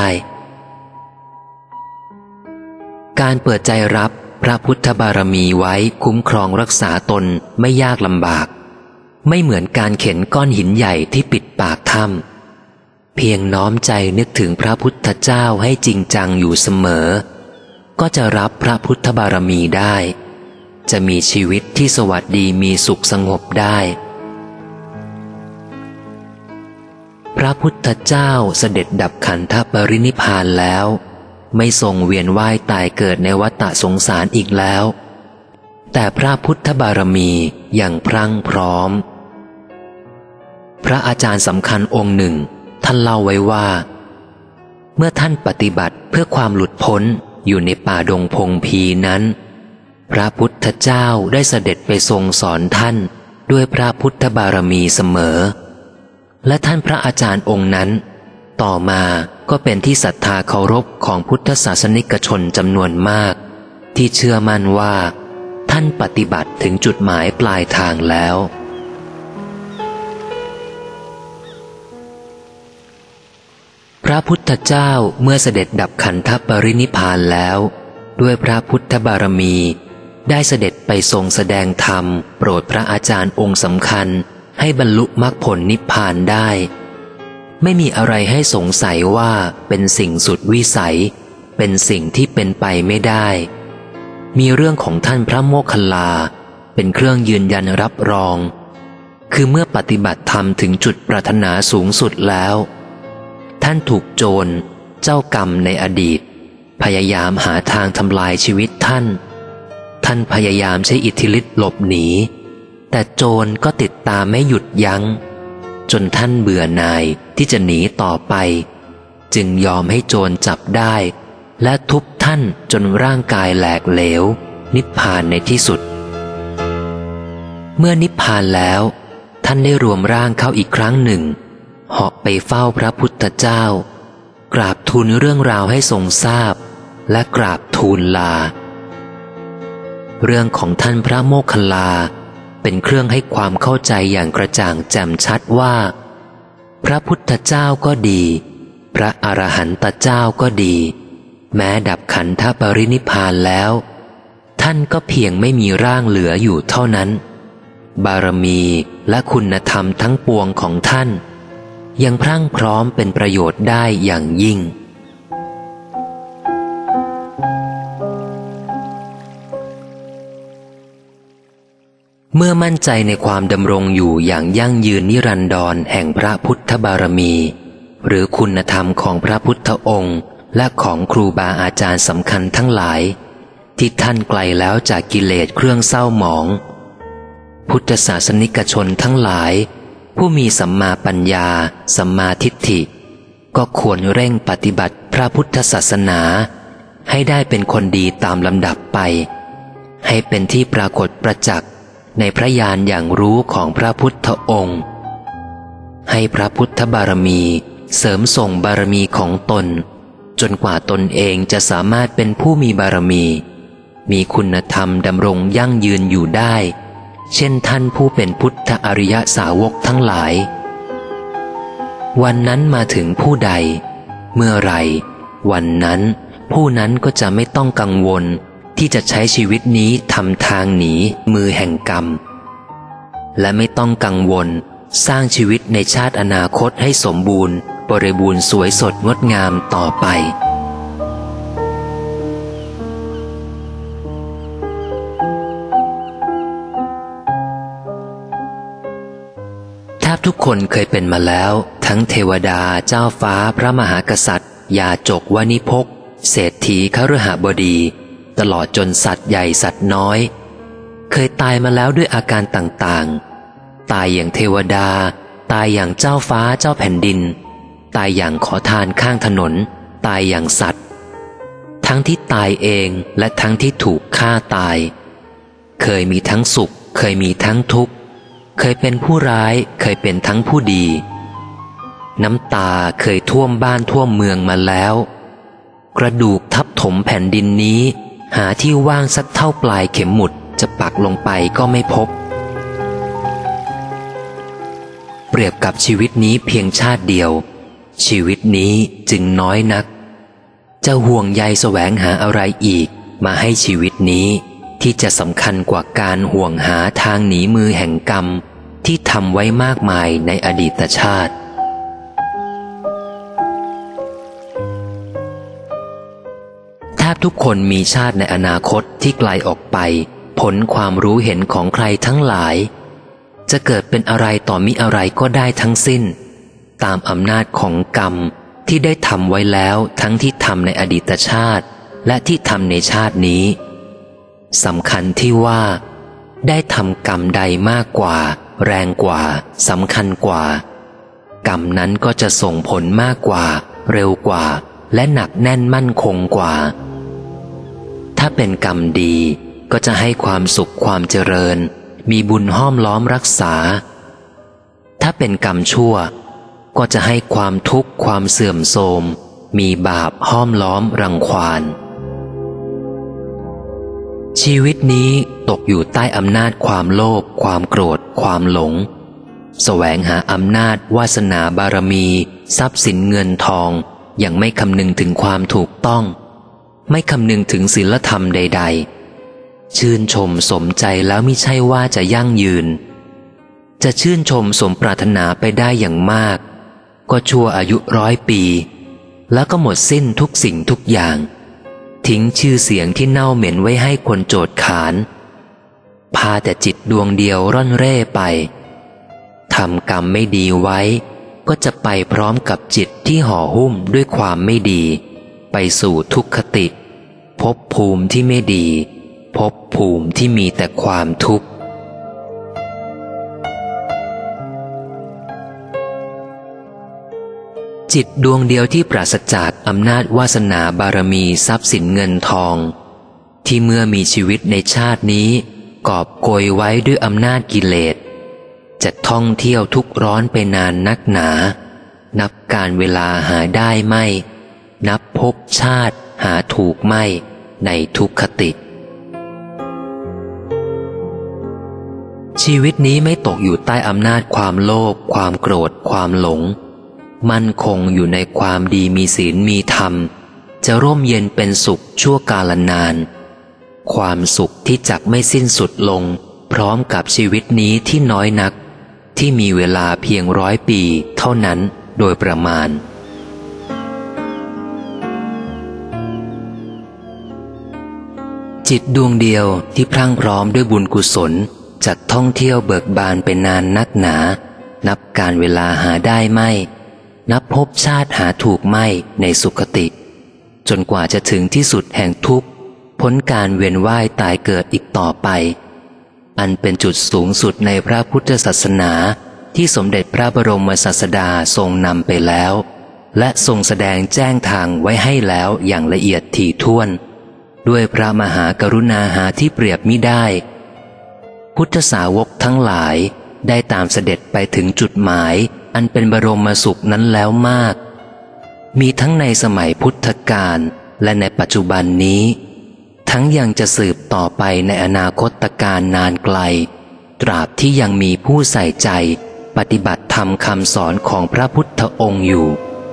Speaker 1: การเปิดใจรับพระพุทธบารมีไว้คุ้มครองรักษาตนไม่ยากลำบากไม่เหมือนการเข็นก้อนหินใหญ่ที่ปิดปากถ้ำเพียงน้อมใจนึกถึงพระพุทธเจ้าให้จริงจังอยู่เสมอก็จะรับพระพุทธบารมีได้จะมีชีวิตที่สวัสดีมีสุขสงบได้พระพุทธเจ้าเสด็จดับขันธปรินิพพานแล้วไม่ทรงเวียนว่ายตายเกิดในวัฏสงสารอีกแล้วแต่พระพุทธบารมียังพรั่งพร้อมพระอาจารย์สำคัญองค์หนึ่งท่านเล่าไว้ว่าเมื่อท่านปฏิบัติเพื่อความหลุดพ้นอยู่ในป่าดงพงพีนั้นพระพุทธเจ้าได้เสด็จไปทรงสอนท่านด้วยพระพุทธบารมีเสมอและท่านพระอาจารย์องค์นั้นต่อมาก็เป็นที่ศรัทธาเคารพของพุทธศาสนิกชนจำนวนมากที่เชื่อมั่นว่าท่านปฏิบัติถึงจุดหมายปลายทางแล้วพระพุทธเจ้าเมื่อเสด็จดับขันธปรินิพพานแล้วด้วยพระพุทธบารมีได้เสด็จไปทรงแสดงธรรมโปรดพระอาจารย์องค์สำคัญให้บรรลุมรรคผลนิพพานได้ไม่มีอะไรให้สงสัยว่าเป็นสิ่งสุดวิสัยเป็นสิ่งที่เป็นไปไม่ได้มีเรื่องของท่านพระโมคคัลลาเป็นเครื่องยืนยันรับรองคือเมื่อปฏิบัติธรรมถึงจุดปรารถนาสูงสุดแล้วท่านถูกโจรเจ้ากรรมในอดีตพยายามหาทางทำลายชีวิตท่านท่านพยายามใช้อิทธิฤทธิ์หลบหนีแต่โจรก็ติดตามไม่หยุดยัง้งจนท่านเบื่อหน่ายที่จะหนีต่อไปจึงยอมให้โจรจับได้และทุบท่านจนร่างกายแหลกเหลวนิพพานในที่สุดเมื่อนิพพานแล้วท่านได้รวมร่างเข้าอีกครั้งหนึ่งเหาะไปเฝ้าพระพุทธเจ้ากราบทูลเรื่องราวให้ทรงทราบและกราบทูลลาเรื่องของท่านพระโมคคัลลาเป็นเครื่องให้ความเข้าใจอย่างกระจ่างแจ่มชัดว่าพระพุทธเจ้าก็ดีพระอรหันตเจ้าก็ดีแม้ดับขันธปรินิพพานแล้วท่านก็เพียงไม่มีร่างเหลืออยู่เท่านั้นบารมีและคุณธรรมทั้งปวงของท่านยังพรั่งพร้อมเป็นประโยชน์ได้อย่างยิ่งเมื่อมั่นใจในความดำรงอยู่อย่างยั่งยืนนิรันดรแห่งพระพุทธบารมีหรือคุณธรรมของพระพุทธองค์และของครูบาอาจารย์สำคัญทั้งหลายที่ท่านไกลแล้วจากกิเลสเครื่องเศร้าหมองพุทธศาสนิกชนทั้งหลายผู้มีสัมมาปัญญาสัมมาทิฏฐิก็ควรเร่งปฏิบัติพระพุทธศาสนาให้ได้เป็นคนดีตามลำดับไปให้เป็นที่ปรากฏประจักษ์ในพระญาณอย่างรู้ของพระพุทธองค์ให้พระพุทธบารมีเสริมส่งบารมีของตนจนกว่าตนเองจะสามารถเป็นผู้มีบารมีมีคุณธรรมดำรงยั่งยืนอยู่ได้เช่นท่านผู้เป็นพุทธอริยสาวกทั้งหลายวันนั้นมาถึงผู้ใดเมื่อไรวันนั้นผู้นั้นก็จะไม่ต้องกังวลที่จะใช้ชีวิตนี้ทำทางหนีมือแห่งกรรมและไม่ต้องกังวลสร้างชีวิตในชาติอนาคตให้สมบูรณ์บริบูรณ์สวยสดงดงามต่อไปแทบทุกคนเคยเป็นมาแล้วทั้งเทวดาเจ้าฟ้าพระมหากษัตริย์ยาจกวานิพกเศรษฐีคฤหบดีตลอดจนสัตว์ใหญ่สัตว์น้อยเคยตายมาแล้วด้วยอาการต่างๆตายอย่างเทวดาตายอย่างเจ้าฟ้าเจ้าแผ่นดินตายอย่างขอทานข้างถนนตายอย่างสัตว์ทั้งที่ตายเองและทั้งที่ถูกฆ่าตายเคยมีทั้งสุขเคยมีทั้งทุกข์เคยเป็นผู้ร้ายเคยเป็นทั้งผู้ดีน้ำตาเคยท่วมบ้านท่วมเมืองมาแล้วกระดูกทับถมแผ่นดินนี้หาที่ว่างสักเท่าปลายเข็มหมุดจะปักลงไปก็ไม่พบเปรียบกับชีวิตนี้เพียงชาติเดียวชีวิตนี้จึงน้อยนักจะห่วงใยแสวงหาอะไรอีกมาให้ชีวิตนี้ที่จะสำคัญกว่าการห่วงหาทางหนีมือแห่งกรรมที่ทำไว้มากมายในอดีตชาติแทบทุกคนมีชาติในอนาคตที่ไกลออกไปผลความรู้เห็นของใครทั้งหลายจะเกิดเป็นอะไรต่อมิอะไรก็ได้ทั้งสิ้นตามอำนาจของกรรมที่ได้ทำไว้แล้วทั้งที่ทำในอดีตชาติและที่ทำในชาตินี้สำคัญที่ว่าได้ทำกรรมใดมากกว่าแรงกว่าสำคัญกว่ากรรมนั้นก็จะส่งผลมากกว่าเร็วกว่าและหนักแน่นมั่นคงกว่าถ้าเป็นกรรมดีก็จะให้ความสุขความเจริญมีบุญห้อมล้อมรักษาถ้าเป็นกรรมชั่วก็จะให้ความทุกข์ความเสื่อมโทรมมีบาปห้อมล้อมรังควานชีวิตนี้ตกอยู่ใต้อำนาจความโลภความโกรธความหลงแสวงหาอำนาจวาสนาบารมีทรัพย์สินเงินทองยังไม่คำนึงถึงความถูกต้องไม่คำนึงถึงศีลธรรมใดๆชื่นชมสมใจแล้วมิใช่ว่าจะยั่งยืนจะชื่นชมสมปรารถนาไปได้อย่างมากก็ชั่วอายุร้อยปีแล้วก็หมดสิ้นทุกสิ่งทุกอย่างทิ้งชื่อเสียงที่เน่าเหม็นไว้ให้คนโจทย์ขานพาแต่จิตดวงเดียวร่อนเร่ไปทำกรรมไม่ดีไว้ก็จะไปพร้อมกับจิตที่ห่อหุ้มด้วยความไม่ดีไปสู่ทุกขติภพภูมิที่ไม่ดีภพภูมิที่มีแต่ความทุกข์จิตดวงเดียวที่ปราศจากอำนาจวาสนาบารมีทรัพย์สินเงินทองที่เมื่อมีชีวิตในชาตินี้กอบโกยไว้ด้วยอำนาจกิเลสจะท่องเที่ยวทุกร้อนไปนานนักหนานับการเวลาหาได้ไม่นับภพชาติหาถูกไม่ในทุกขติชีวิตนี้ไม่ตกอยู่ใต้อำนาจความโลภความโกรธความหลงมั่นคงอยู่ในความดีมีศีลมีธรรมจะร่มเย็นเป็นสุขชั่วกาลนานความสุขที่จักไม่สิ้นสุดลงพร้อมกับชีวิตนี้ที่น้อยนักที่มีเวลาเพียงร้อยปีเท่านั้นโดยประมาณจิตดวงเดียวที่พรั่งพร้อมด้วยบุญกุศลจักท่องเที่ยวเบิกบานไปนานนักหนานับการเวลาหาได้ไม่นับภพชาติหาถูกไม่ในสุคติจนกว่าจะถึงที่สุดแห่งทุกข์พ้นการเวียนว่ายตายเกิดอีกต่อไปอันเป็นจุดสูงสุดในพระพุทธศาสนาที่สมเด็จพระบรมศาสดาทรงนำไปแล้วและทรงแสดงแจ้งทางไว้ให้แล้วอย่างละเอียดถี่ถ้วนด้วยพระมหากรุณาหาที่เปรียบมิได้พุทธสาวกทั้งหลายได้ตามเสด็จไปถึงจุดหมายอันเป็นบรมสุขนั้นแล้วมากมีทั้งในสมัยพุทธกาลและในปัจจุบันนี้ทั้งยังจะสืบต่อไปในอนาคตการนานไกลตราบที่ยังมีผู้ใส่ใจปฏิบัติธรรมคำสอนของพระพุทธองค์อยู่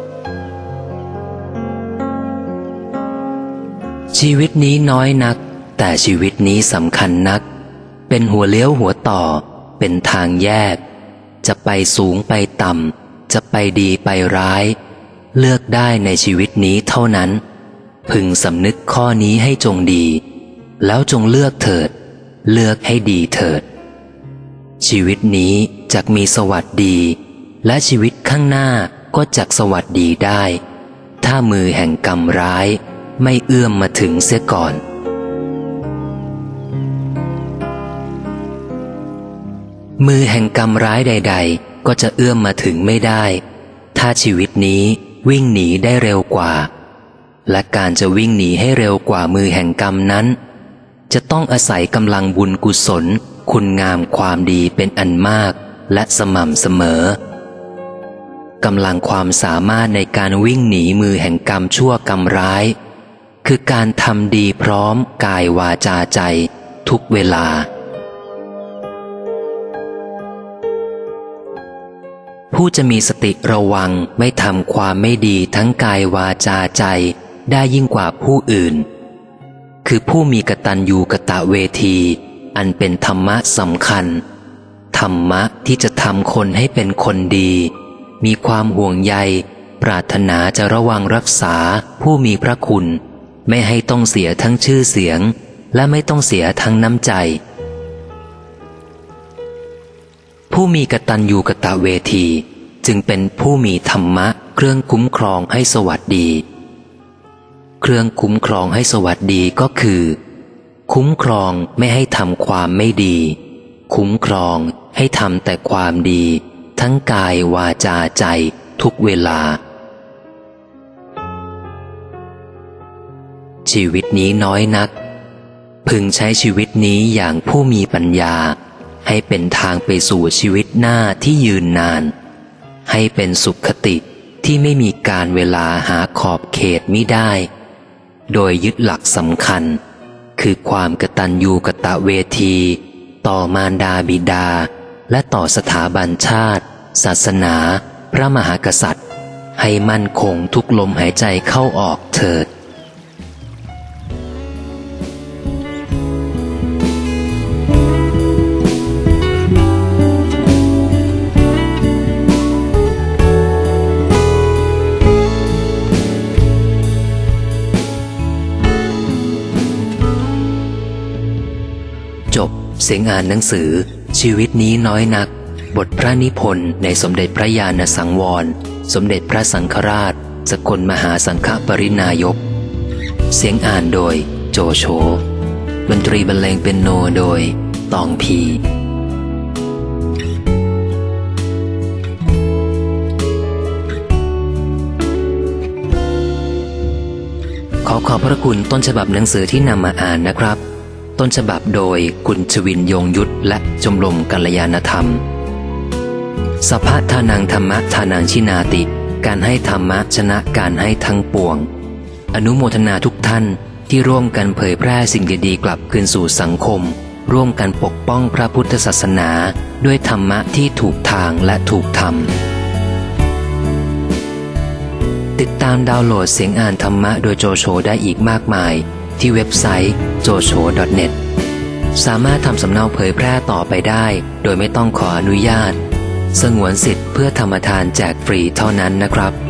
Speaker 1: ชีวิตนี้น้อยนักแต่ชีวิตนี้สำคัญนักเป็นหัวเลี้ยวหัวต่อเป็นทางแยกจะไปสูงไปต่ำจะไปดีไปร้ายเลือกได้ในชีวิตนี้เท่านั้นพึงสำนึกข้อนี้ให้จงดีแล้วจงเลือกเถิดเลือกให้ดีเถิดชีวิตนี้จักมีสวัสดีและชีวิตข้างหน้าก็จักสวัสดีได้ถ้ามือแห่งกรรมร้ายไม่เอื้อมมาถึงเสียก่อนมือแห่งกรรมร้ายใดๆก็จะเอื้อมมาถึงไม่ได้ถ้าชีวิตนี้วิ่งหนีได้เร็วกว่าและการจะวิ่งหนีให้เร็วกว่ามือแห่งกรรมนั้นจะต้องอาศัยกำลังบุญกุศลคุณงามความดีเป็นอันมากและสม่ำเสมอกำลังความสามารถในการวิ่งหนีมือแห่งกรรมชั่วกรรมร้ายคือการทำดีพร้อมกายวาจาใจทุกเวลาผู้จะมีสติระวังไม่ทำความไม่ดีทั้งกายวาจาใจได้ยิ่งกว่าผู้อื่นคือผู้มีกตัญญูกตเวทีอันเป็นธรรมะสำคัญธรรมะที่จะทำคนให้เป็นคนดีมีความห่วงใยปรารถนาจะระวังรักษาผู้มีพระคุณไม่ให้ต้องเสียทั้งชื่อเสียงและไม่ต้องเสียทั้งน้ำใจผู้มีกตัญญูกตเวทีจึงเป็นผู้มีธรรมะเครื่องคุ้มครองให้สวัสดีเครื่องคุ้มครองให้สวัสดีก็คือคุ้มครองไม่ให้ทำความไม่ดีคุ้มครองให้ทำแต่ความดีทั้งกายวาจาใจทุกเวลาชีวิตนี้น้อยนักพึงใช้ชีวิตนี้อย่างผู้มีปัญญาให้เป็นทางไปสู่ชีวิตหน้าที่ยืนนานให้เป็นสุขคติที่ไม่มีการเวลาหาขอบเขตมิได้โดยยึดหลักสำคัญคือความกตัญญูกตเวทีต่อมารดาบิดาและต่อสถาบันชาติศาสนาพระมหากษัตริย์ให้มั่นคงทุกลมหายใจเข้าออกเถิดจบเสียงอ่านหนังสือชีวิตนี้น้อยนักบทพระนิพนธ์ในสมเด็จพระญาณสังวรสมเด็จพระสังฆราชสกลมหาสังฆปรินายกเสียงอ่านโดยโจโฉดนตรีบรรเลงเปียโนโดยตองพีขอขอบพระคุณต้นฉบับหนังสือที่นำมาอ่านนะครับต้นฉบับโดยคุณชวินยงยุทธและชมรมกัลยาณธรรมสัพพะทานังธรรมะทานังชินาติการให้ธรรมะชนะการให้ทั้งปวงอนุโมทนาทุกท่านที่ร่วมกันเผยแพร่สิ่งดีๆกลับคืนสู่สังคมร่วมกันปกป้องพระพุทธศาสนาด้วยธรรมะที่ถูกทางและถูกธรรมติดตามดาวน์โหลดเสียงอ่านธรรมะโดยโจโฉได้อีกมากมายที่เว็บไซต์ โจโฉ ดอท เน็ต สามารถทำสำเนาเผยแพร่ต่อไปได้โดยไม่ต้องขออนุญาตสงวนสิทธิ์เพื่อธรรมทานแจกฟรีเท่านั้นนะครับ